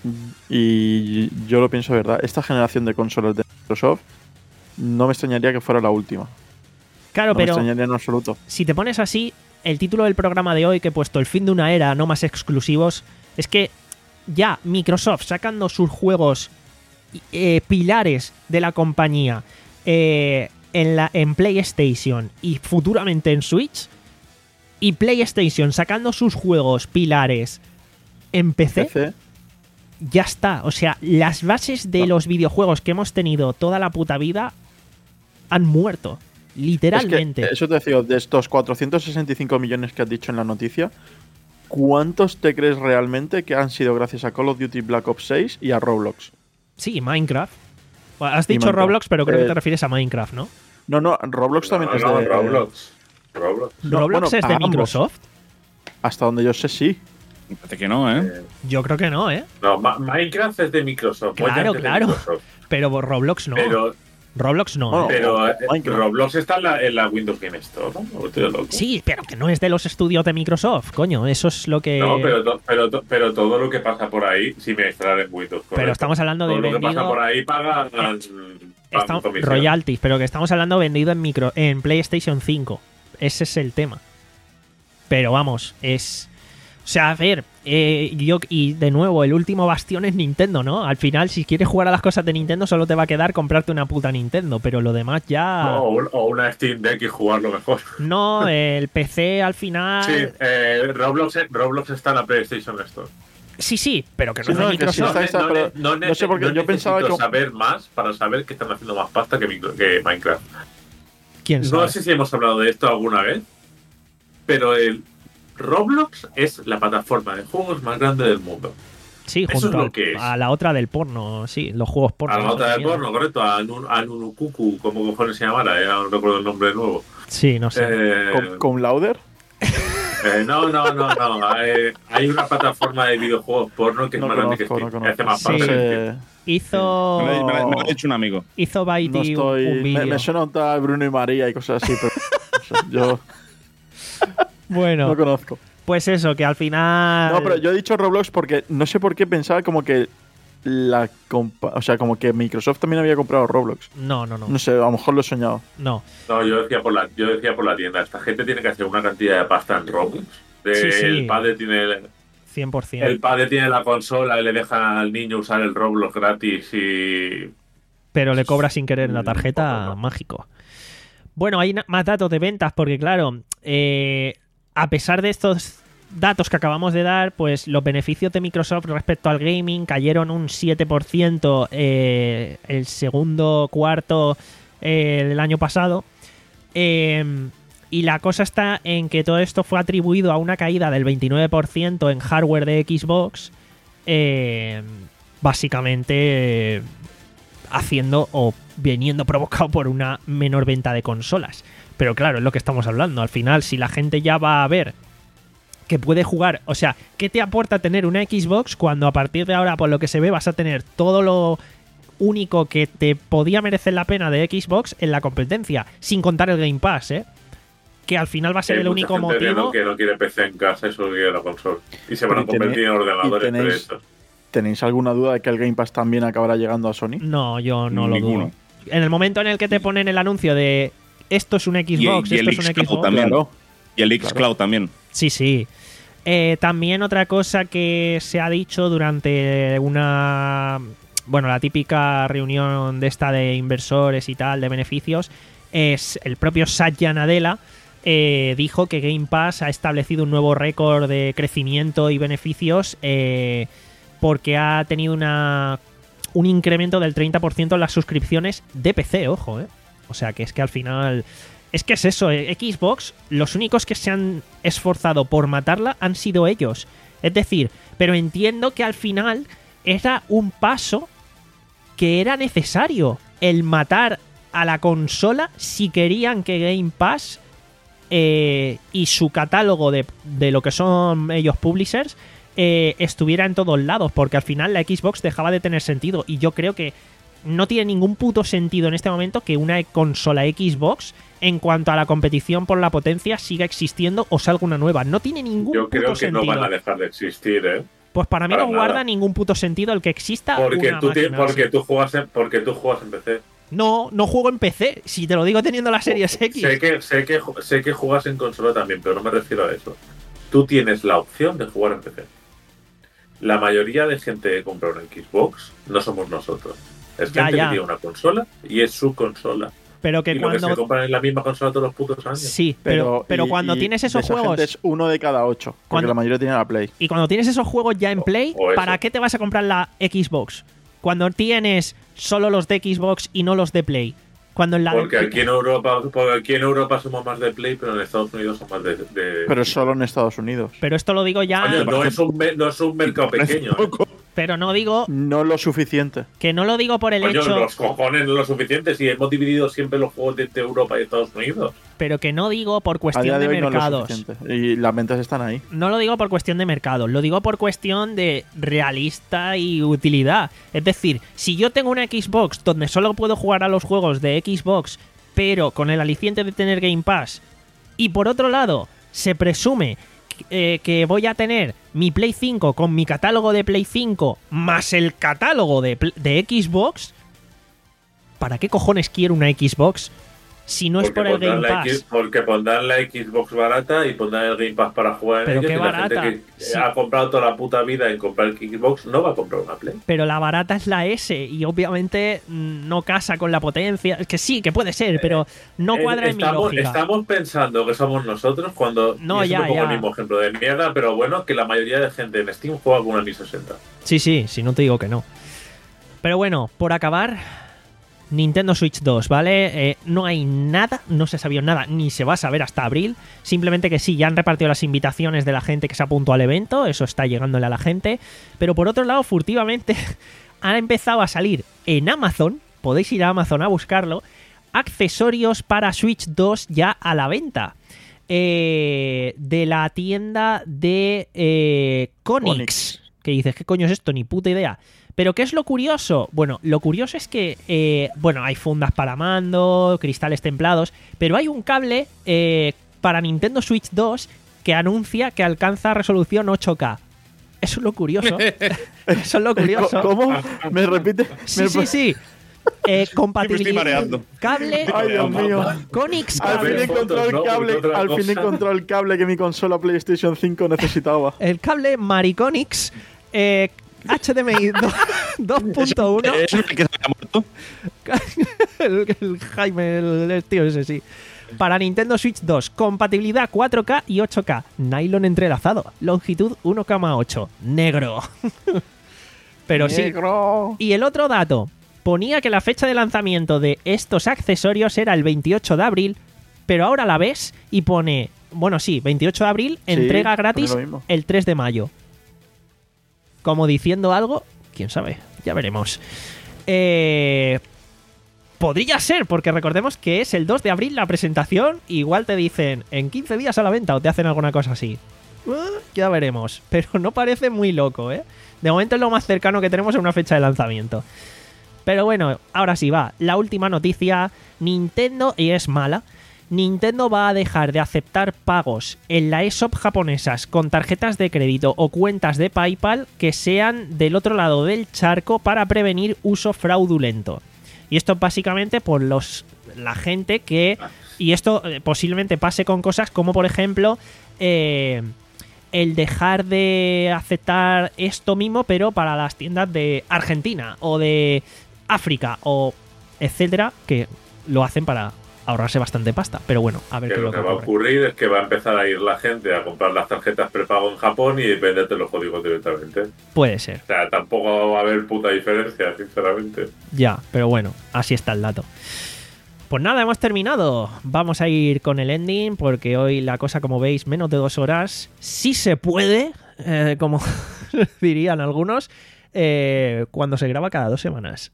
y yo lo pienso de verdad, esta generación de consolas de Microsoft no me extrañaría que fuera la última. Claro, no pero me extrañaría en absoluto. Si te pones así, el título del programa de hoy que he puesto, el fin de una era, no más exclusivos, es que ya Microsoft sacando sus juegos eh, pilares de la compañía eh, en, la, en PlayStation y futuramente en Switch, y PlayStation sacando sus juegos pilares en P C, P C. Ya está. O sea, las bases de no. los videojuegos que hemos tenido toda la puta vida han muerto. Literalmente. Es que eso te decía, de estos cuatrocientos sesenta y cinco millones que has dicho en la noticia, ¿cuántos te crees realmente que han sido gracias a Call of Duty Black Ops seis y a Roblox? Sí, Minecraft. Has dicho Minecraft. Roblox, pero creo eh, que te refieres a Minecraft, ¿no? No, no, Roblox no, también no, es no, de... Roblox. Roblox, no, Roblox bueno, es de Microsoft. Hasta donde yo sé, sí. Me parece que no, ¿eh? eh yo creo que no, ¿eh? No, Ma Minecraft es de Microsoft. Claro, de claro. Microsoft. Pero Roblox no. Pero Roblox no. Bueno, ¿eh? Pero eh, Minecraft. Roblox está en la, en la Windows Game Store, ¿no? ¿O estoy loco? Sí, pero que no es de los estudios de Microsoft, coño. Eso es lo que. No, pero, to- pero, to- pero todo lo que pasa por ahí, sí me instalar en Windows. Pero correcto. estamos hablando de Todo lo que vendido- pasa por ahí pagan, pagan Estamos- comisión. royalties, pero que estamos hablando vendido en micro en PlayStation cinco. Ese es el tema. Pero vamos, es. O sea, a ver, eh, yo, y de nuevo, el último bastión es Nintendo, ¿no? Al final, si quieres jugar a las cosas de Nintendo, solo te va a quedar comprarte una puta Nintendo, pero lo demás ya. No, o, un- o una Steam Deck y jugarlo mejor. No, el P C al final. Sí, eh, Roblox, Roblox está en la PlayStation Store. Sí, sí, pero que no Sí, es de no, que sí Microsoft. está- está, pero no sé por qué, yo pensaba necesito que- saber más para saber que están haciendo más pasta que, micro- que Minecraft. ¿Quién sabe? No sé si hemos hablado de esto alguna vez, pero el Roblox es la plataforma de juegos más grande del mundo. Sí, eso junto es lo al- que es. a la otra del porno, sí, los juegos porno. A la nota de Mierda. porno, correcto, a, Nun- a Nunukuku, como cojones se llamara, eh, no recuerdo el nombre de nuevo. Sí, no sé. Eh, ¿Con, con Lauder? eh, no, no, no, no. eh, hay una plataforma de videojuegos porno que es No más grande que conozco, Steam, no que hace más Sí. parte No que sé, Steam. Hizo. Me, lo- me lo- me lo ha dicho un amigo. Hizo Byte no estoy. un me, vídeo. me suena un tal Bruno y María y cosas así, pero o sea, yo Bueno, no conozco. pues eso, que al final. No, pero yo he dicho Roblox porque no sé por qué pensaba como que la compa- o sea, como que Microsoft también había comprado Roblox. No, no, no. No sé, a lo mejor lo he soñado. No. No, yo decía por la, yo decía por la tienda. Esta gente tiene que hacer una cantidad de pasta en Roblox. De- Sí, sí. El padre tiene cien por ciento. el padre tiene la consola y le deja al niño usar el Roblox gratis y Pero le cobra sin querer en la tarjeta, No, no. mágico. Bueno, hay na- más datos de ventas porque, claro, eh, a pesar de estos datos que acabamos de dar, pues los beneficios de Microsoft respecto al gaming cayeron un siete por ciento eh, el segundo cuarto eh, del año pasado. Eh, y la cosa está en que todo esto fue atribuido a una caída del veintinueve por ciento en hardware de Xbox, eh, básicamente eh, haciendo o veniendo provocado por una menor venta de consolas. Pero claro, es lo que estamos hablando. Al final, si la gente ya va a ver que puede jugar, o sea, ¿qué te aporta tener una Xbox cuando a partir de ahora, por lo que se ve, vas a tener todo lo único que te podía merecer la pena de Xbox en la competencia, sin contar el Game Pass, ¿eh? Que al final va a ser hay el mucha único gente que motivo. no, que no quiere P C en casa y solo quiere la consola. Y se van a Y tenéis- convertir en ordenadores y tenéis- de estos. ¿Tenéis alguna duda de que el Game Pass también acabará llegando a Sony? No, yo no lo Ninguno. dudo. En el momento en el que te ponen el anuncio de esto es un Xbox, y el esto es un xCloud Xbox. también. Claro. Y el xCloud también. Sí, sí. Eh, también otra cosa que se ha dicho durante una... Bueno, la típica reunión de esta de inversores y tal, de beneficios, es el propio Satya Nadella eh, dijo que Game Pass ha establecido un nuevo récord de crecimiento y beneficios eh, porque ha tenido una un incremento del treinta por ciento en las suscripciones de P C, ojo, ¿eh? O sea, que es que al final... Es que es eso, eh, Xbox, los únicos que se han esforzado por matarla han sido ellos. Es decir, pero entiendo que al final era un paso que era necesario, el matar a la consola si querían que Game Pass eh, y su catálogo de, de lo que son ellos publishers eh, estuviera en todos lados, porque al final la Xbox dejaba de tener sentido. Y yo creo que no tiene ningún puto sentido en este momento que una consola Xbox, en cuanto a la competición por la potencia, siga existiendo o salga una nueva. No tiene ningún Yo creo puto que sentido. no van a dejar de existir, ¿eh? Pues para mí para no guarda nada. ningún puto sentido el que exista Porque una tú, ti- máquina porque, así. tú juegas en, porque tú juegas en P C. No, no juego en P C. Si te lo digo teniendo la Series X. Sé que, sé, que, ju- sé que juegas en consola también, pero no me refiero a eso. Tú tienes la opción de jugar en P C. La mayoría de gente que compra una Xbox no somos nosotros. Es Ya, gente ya. que tiene una consola y es su consola. Pero que y lo que se cuando... compran es la misma consola todos los putos años. Sí, pero, pero y- cuando y tienes de esos esa juegos... gente es uno de cada ocho, porque Cuando- la mayoría tiene la Play. Y cuando tienes esos juegos ya en O- Play, o eso. ¿para qué te vas a comprar la Xbox? Cuando tienes solo los de Xbox y no los de Play. Cuando en la Porque aquí en Europa, porque aquí en Europa somos más de Play, pero en Estados Unidos son más de. de- Pero solo en Estados Unidos. Pero esto lo digo ya... Coño, no, es un, me- no es un mercado Parece pequeño. ¿eh? poco. Pero no digo No lo suficiente. que no lo digo por el Coño, hecho, los cojones no lo suficiente si hemos dividido siempre los juegos de Europa y Estados Unidos. pero que no digo por A día cuestión de de hoy no es lo mercados. suficiente. Y las ventas están ahí. No lo digo por cuestión de mercado, lo digo por cuestión de realista y utilidad. Es decir, si yo tengo una Xbox donde solo puedo jugar a los juegos de Xbox, pero con el aliciente de tener Game Pass, y por otro lado, se presume eh, que voy a tener mi Play cinco con mi catálogo de Play cinco más el catálogo de, Pl- de Xbox, ¿para qué cojones quiero una Xbox si no es por el pondrán Game la Pass? X- porque pondrán la Xbox barata y pondrán el Game Pass para jugar en Pero ellos, qué y la barata. gente que Sí. ha comprado toda la puta vida en comprar el Xbox no va a comprar una Play. Pero la barata es la S y obviamente mm, no casa con la potencia. Es que sí, que puede ser, pero no cuadra Eh, en mi estamos, lógica. estamos pensando que somos nosotros cuando No, y ya, eso me pongo ya. el mismo ejemplo de mierda, pero bueno, que la mayoría de gente en Steam juega con una mil sesenta. Sí, sí, sí, no te digo que no. Pero bueno, por acabar, Nintendo Switch dos, ¿vale? Eh, no hay nada, no se sabía nada, ni se va a saber hasta abril. Simplemente que sí, ya han repartido las invitaciones de la gente que se apuntó al evento, eso está llegándole a la gente. Pero por otro lado, furtivamente, han empezado a salir en Amazon, podéis ir a Amazon a buscarlo, accesorios para Switch dos ya a la venta. Eh, de la tienda de eh, Konix. Konix. Que dices, ¿qué coño es esto? Ni puta idea. Pero ¿qué es lo curioso? Bueno, lo curioso es que, eh, bueno, hay fundas para mando, cristales templados, pero hay un cable eh, para Nintendo Switch dos que anuncia que alcanza resolución ocho K. Eso es lo curioso. Eso es lo curioso. ¿Cómo? ¿Me repite? Sí, ¿Me- sí, sí. Eh, estoy compatibilidad. mareando. Cable Ay, Dios mío. Konix Al fin cable. fotos, encontró el ¿no? cable, Porque otra al fin cosa- encontró el cable que mi consola PlayStation cinco necesitaba. El cable Mariconix eh, H D M I dos punto uno. ¿Es el que se ha muerto? el, el Jaime, el, el tío ese, sí. Para Nintendo Switch dos, compatibilidad cuatro K y ocho K, nylon entrelazado, longitud uno coma ocho, negro. Pero sí. Negro. Y el otro dato, ponía que la fecha de lanzamiento de estos accesorios era el veintiocho de abril, pero ahora la ves y pone, bueno, sí, veintiocho de abril, Sí, entrega pone gratis lo mismo. el tres de mayo. Como diciendo algo, quién sabe, ya veremos. Eh, podría ser, porque recordemos que es el dos de abril la presentación, igual te dicen en quince días a la venta o te hacen alguna cosa así. Uh, ya veremos, pero no parece muy loco, ¿eh? De momento es lo más cercano que tenemos a una fecha de lanzamiento. Pero bueno, ahora sí va. La última noticia, Nintendo, y es mala, Nintendo va a dejar de aceptar pagos en la eShop japonesas con tarjetas de crédito o cuentas de PayPal que sean del otro lado del charco para prevenir uso fraudulento. Y esto básicamente por los la gente que... Y esto eh, posiblemente pase con cosas como, por ejemplo, eh, el dejar de aceptar esto mismo, pero para las tiendas de Argentina o de África o etcétera, que lo hacen para ahorrarse bastante pasta. Pero bueno, a ver Que qué es lo lo que que va a ocurre. ocurrir es que va a empezar a ir la gente a comprar las tarjetas prepago en Japón y venderte los códigos directamente. Puede ser. O sea, tampoco va a haber puta diferencia, sinceramente. Ya, pero bueno, así está el dato. Pues nada, hemos terminado. Vamos a ir con el ending porque hoy la cosa, como veis, menos de dos horas. Sí se puede, eh, como dirían algunos, eh, cuando se graba cada dos semanas.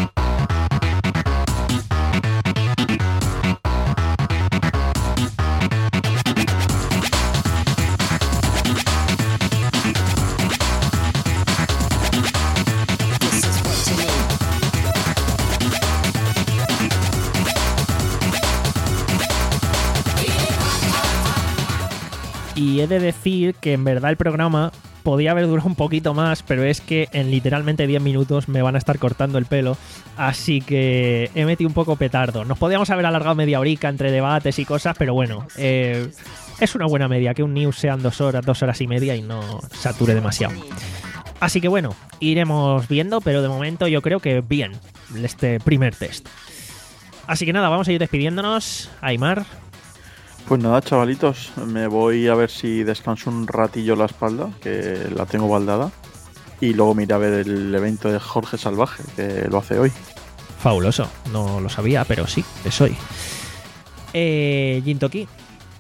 Y he de decir que en verdad el programa podía haber durado un poquito más, pero es que en literalmente diez minutos me van a estar cortando el pelo, así que he metido un poco petardo. Nos podíamos haber alargado media horica entre debates y cosas, pero bueno, eh, es una buena media, que un news sean dos horas, dos horas y media y no sature demasiado. Así que bueno, iremos viendo, pero de momento yo creo que bien, este primer test. Así que nada, vamos a ir despidiéndonos. Aymar. Pues nada, chavalitos, me voy a ver si descanso un ratillo la espalda, que la tengo baldada. Y luego me iré a ver el evento de Jorge Salvaje, que lo hace hoy. Fabuloso, no lo sabía, pero sí, es hoy. Eh, Jintoki.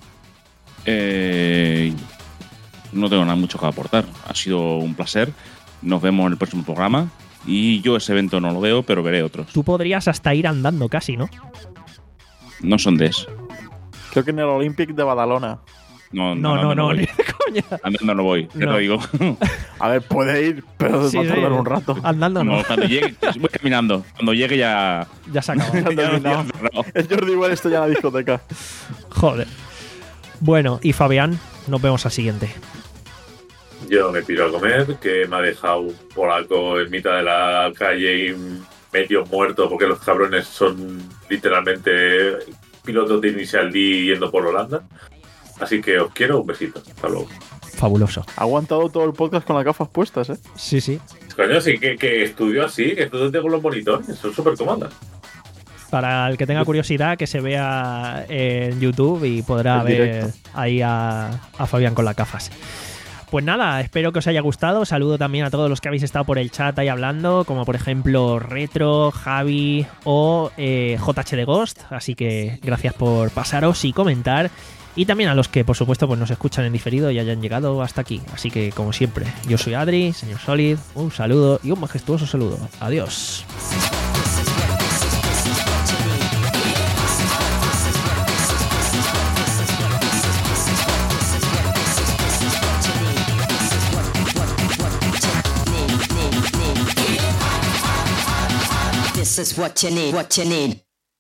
Eh, no tengo nada mucho que aportar. Ha sido un placer. Nos vemos en el próximo programa. Y yo ese evento no lo veo, pero veré otros. Tú podrías hasta ir andando casi, ¿no? No son de eso. Creo que en el Olympic de Badalona. No, No, no, no, voy. ni de coña. Andando no voy, ya No. te digo. A ver, puede ir, pero Sí, va a tardar sí. un rato. Andando no, No, cuando llegue, voy caminando. Cuando llegue ya. ya se acabó. Ya ha ya lo terminado. tienes cerrado. El Jordi igual esto ya en la discoteca. Joder. Bueno, y Fabián, nos vemos al siguiente. Yo me piro a comer, que me ha dejado un polaco en mitad de la calle y medio muerto porque los cabrones son literalmente pilotos de Initial D yendo por Holanda. Así que os quiero, un besito. Hasta luego. Fabuloso. Ha aguantado todo el podcast con las gafas puestas, ¿eh? Sí, sí. Coño, sí, que, que estudio así, que todo tengo los monitores, son súper cómodas. Para el que tenga curiosidad, que se vea en YouTube y podrá El ver directo. ahí a, a Fabián con las gafas. Pues nada, espero que os haya gustado. Saludo también a todos los que habéis estado por el chat ahí hablando, como por ejemplo Retro, Javi o eh, J H de Ghost. Así que gracias por pasaros y comentar. Y también a los que, por supuesto, pues nos escuchan en diferido y hayan llegado hasta aquí. Así que, como siempre, yo soy Adri, señor Solid, un saludo y un majestuoso saludo. Adiós. This is what you need, what you need.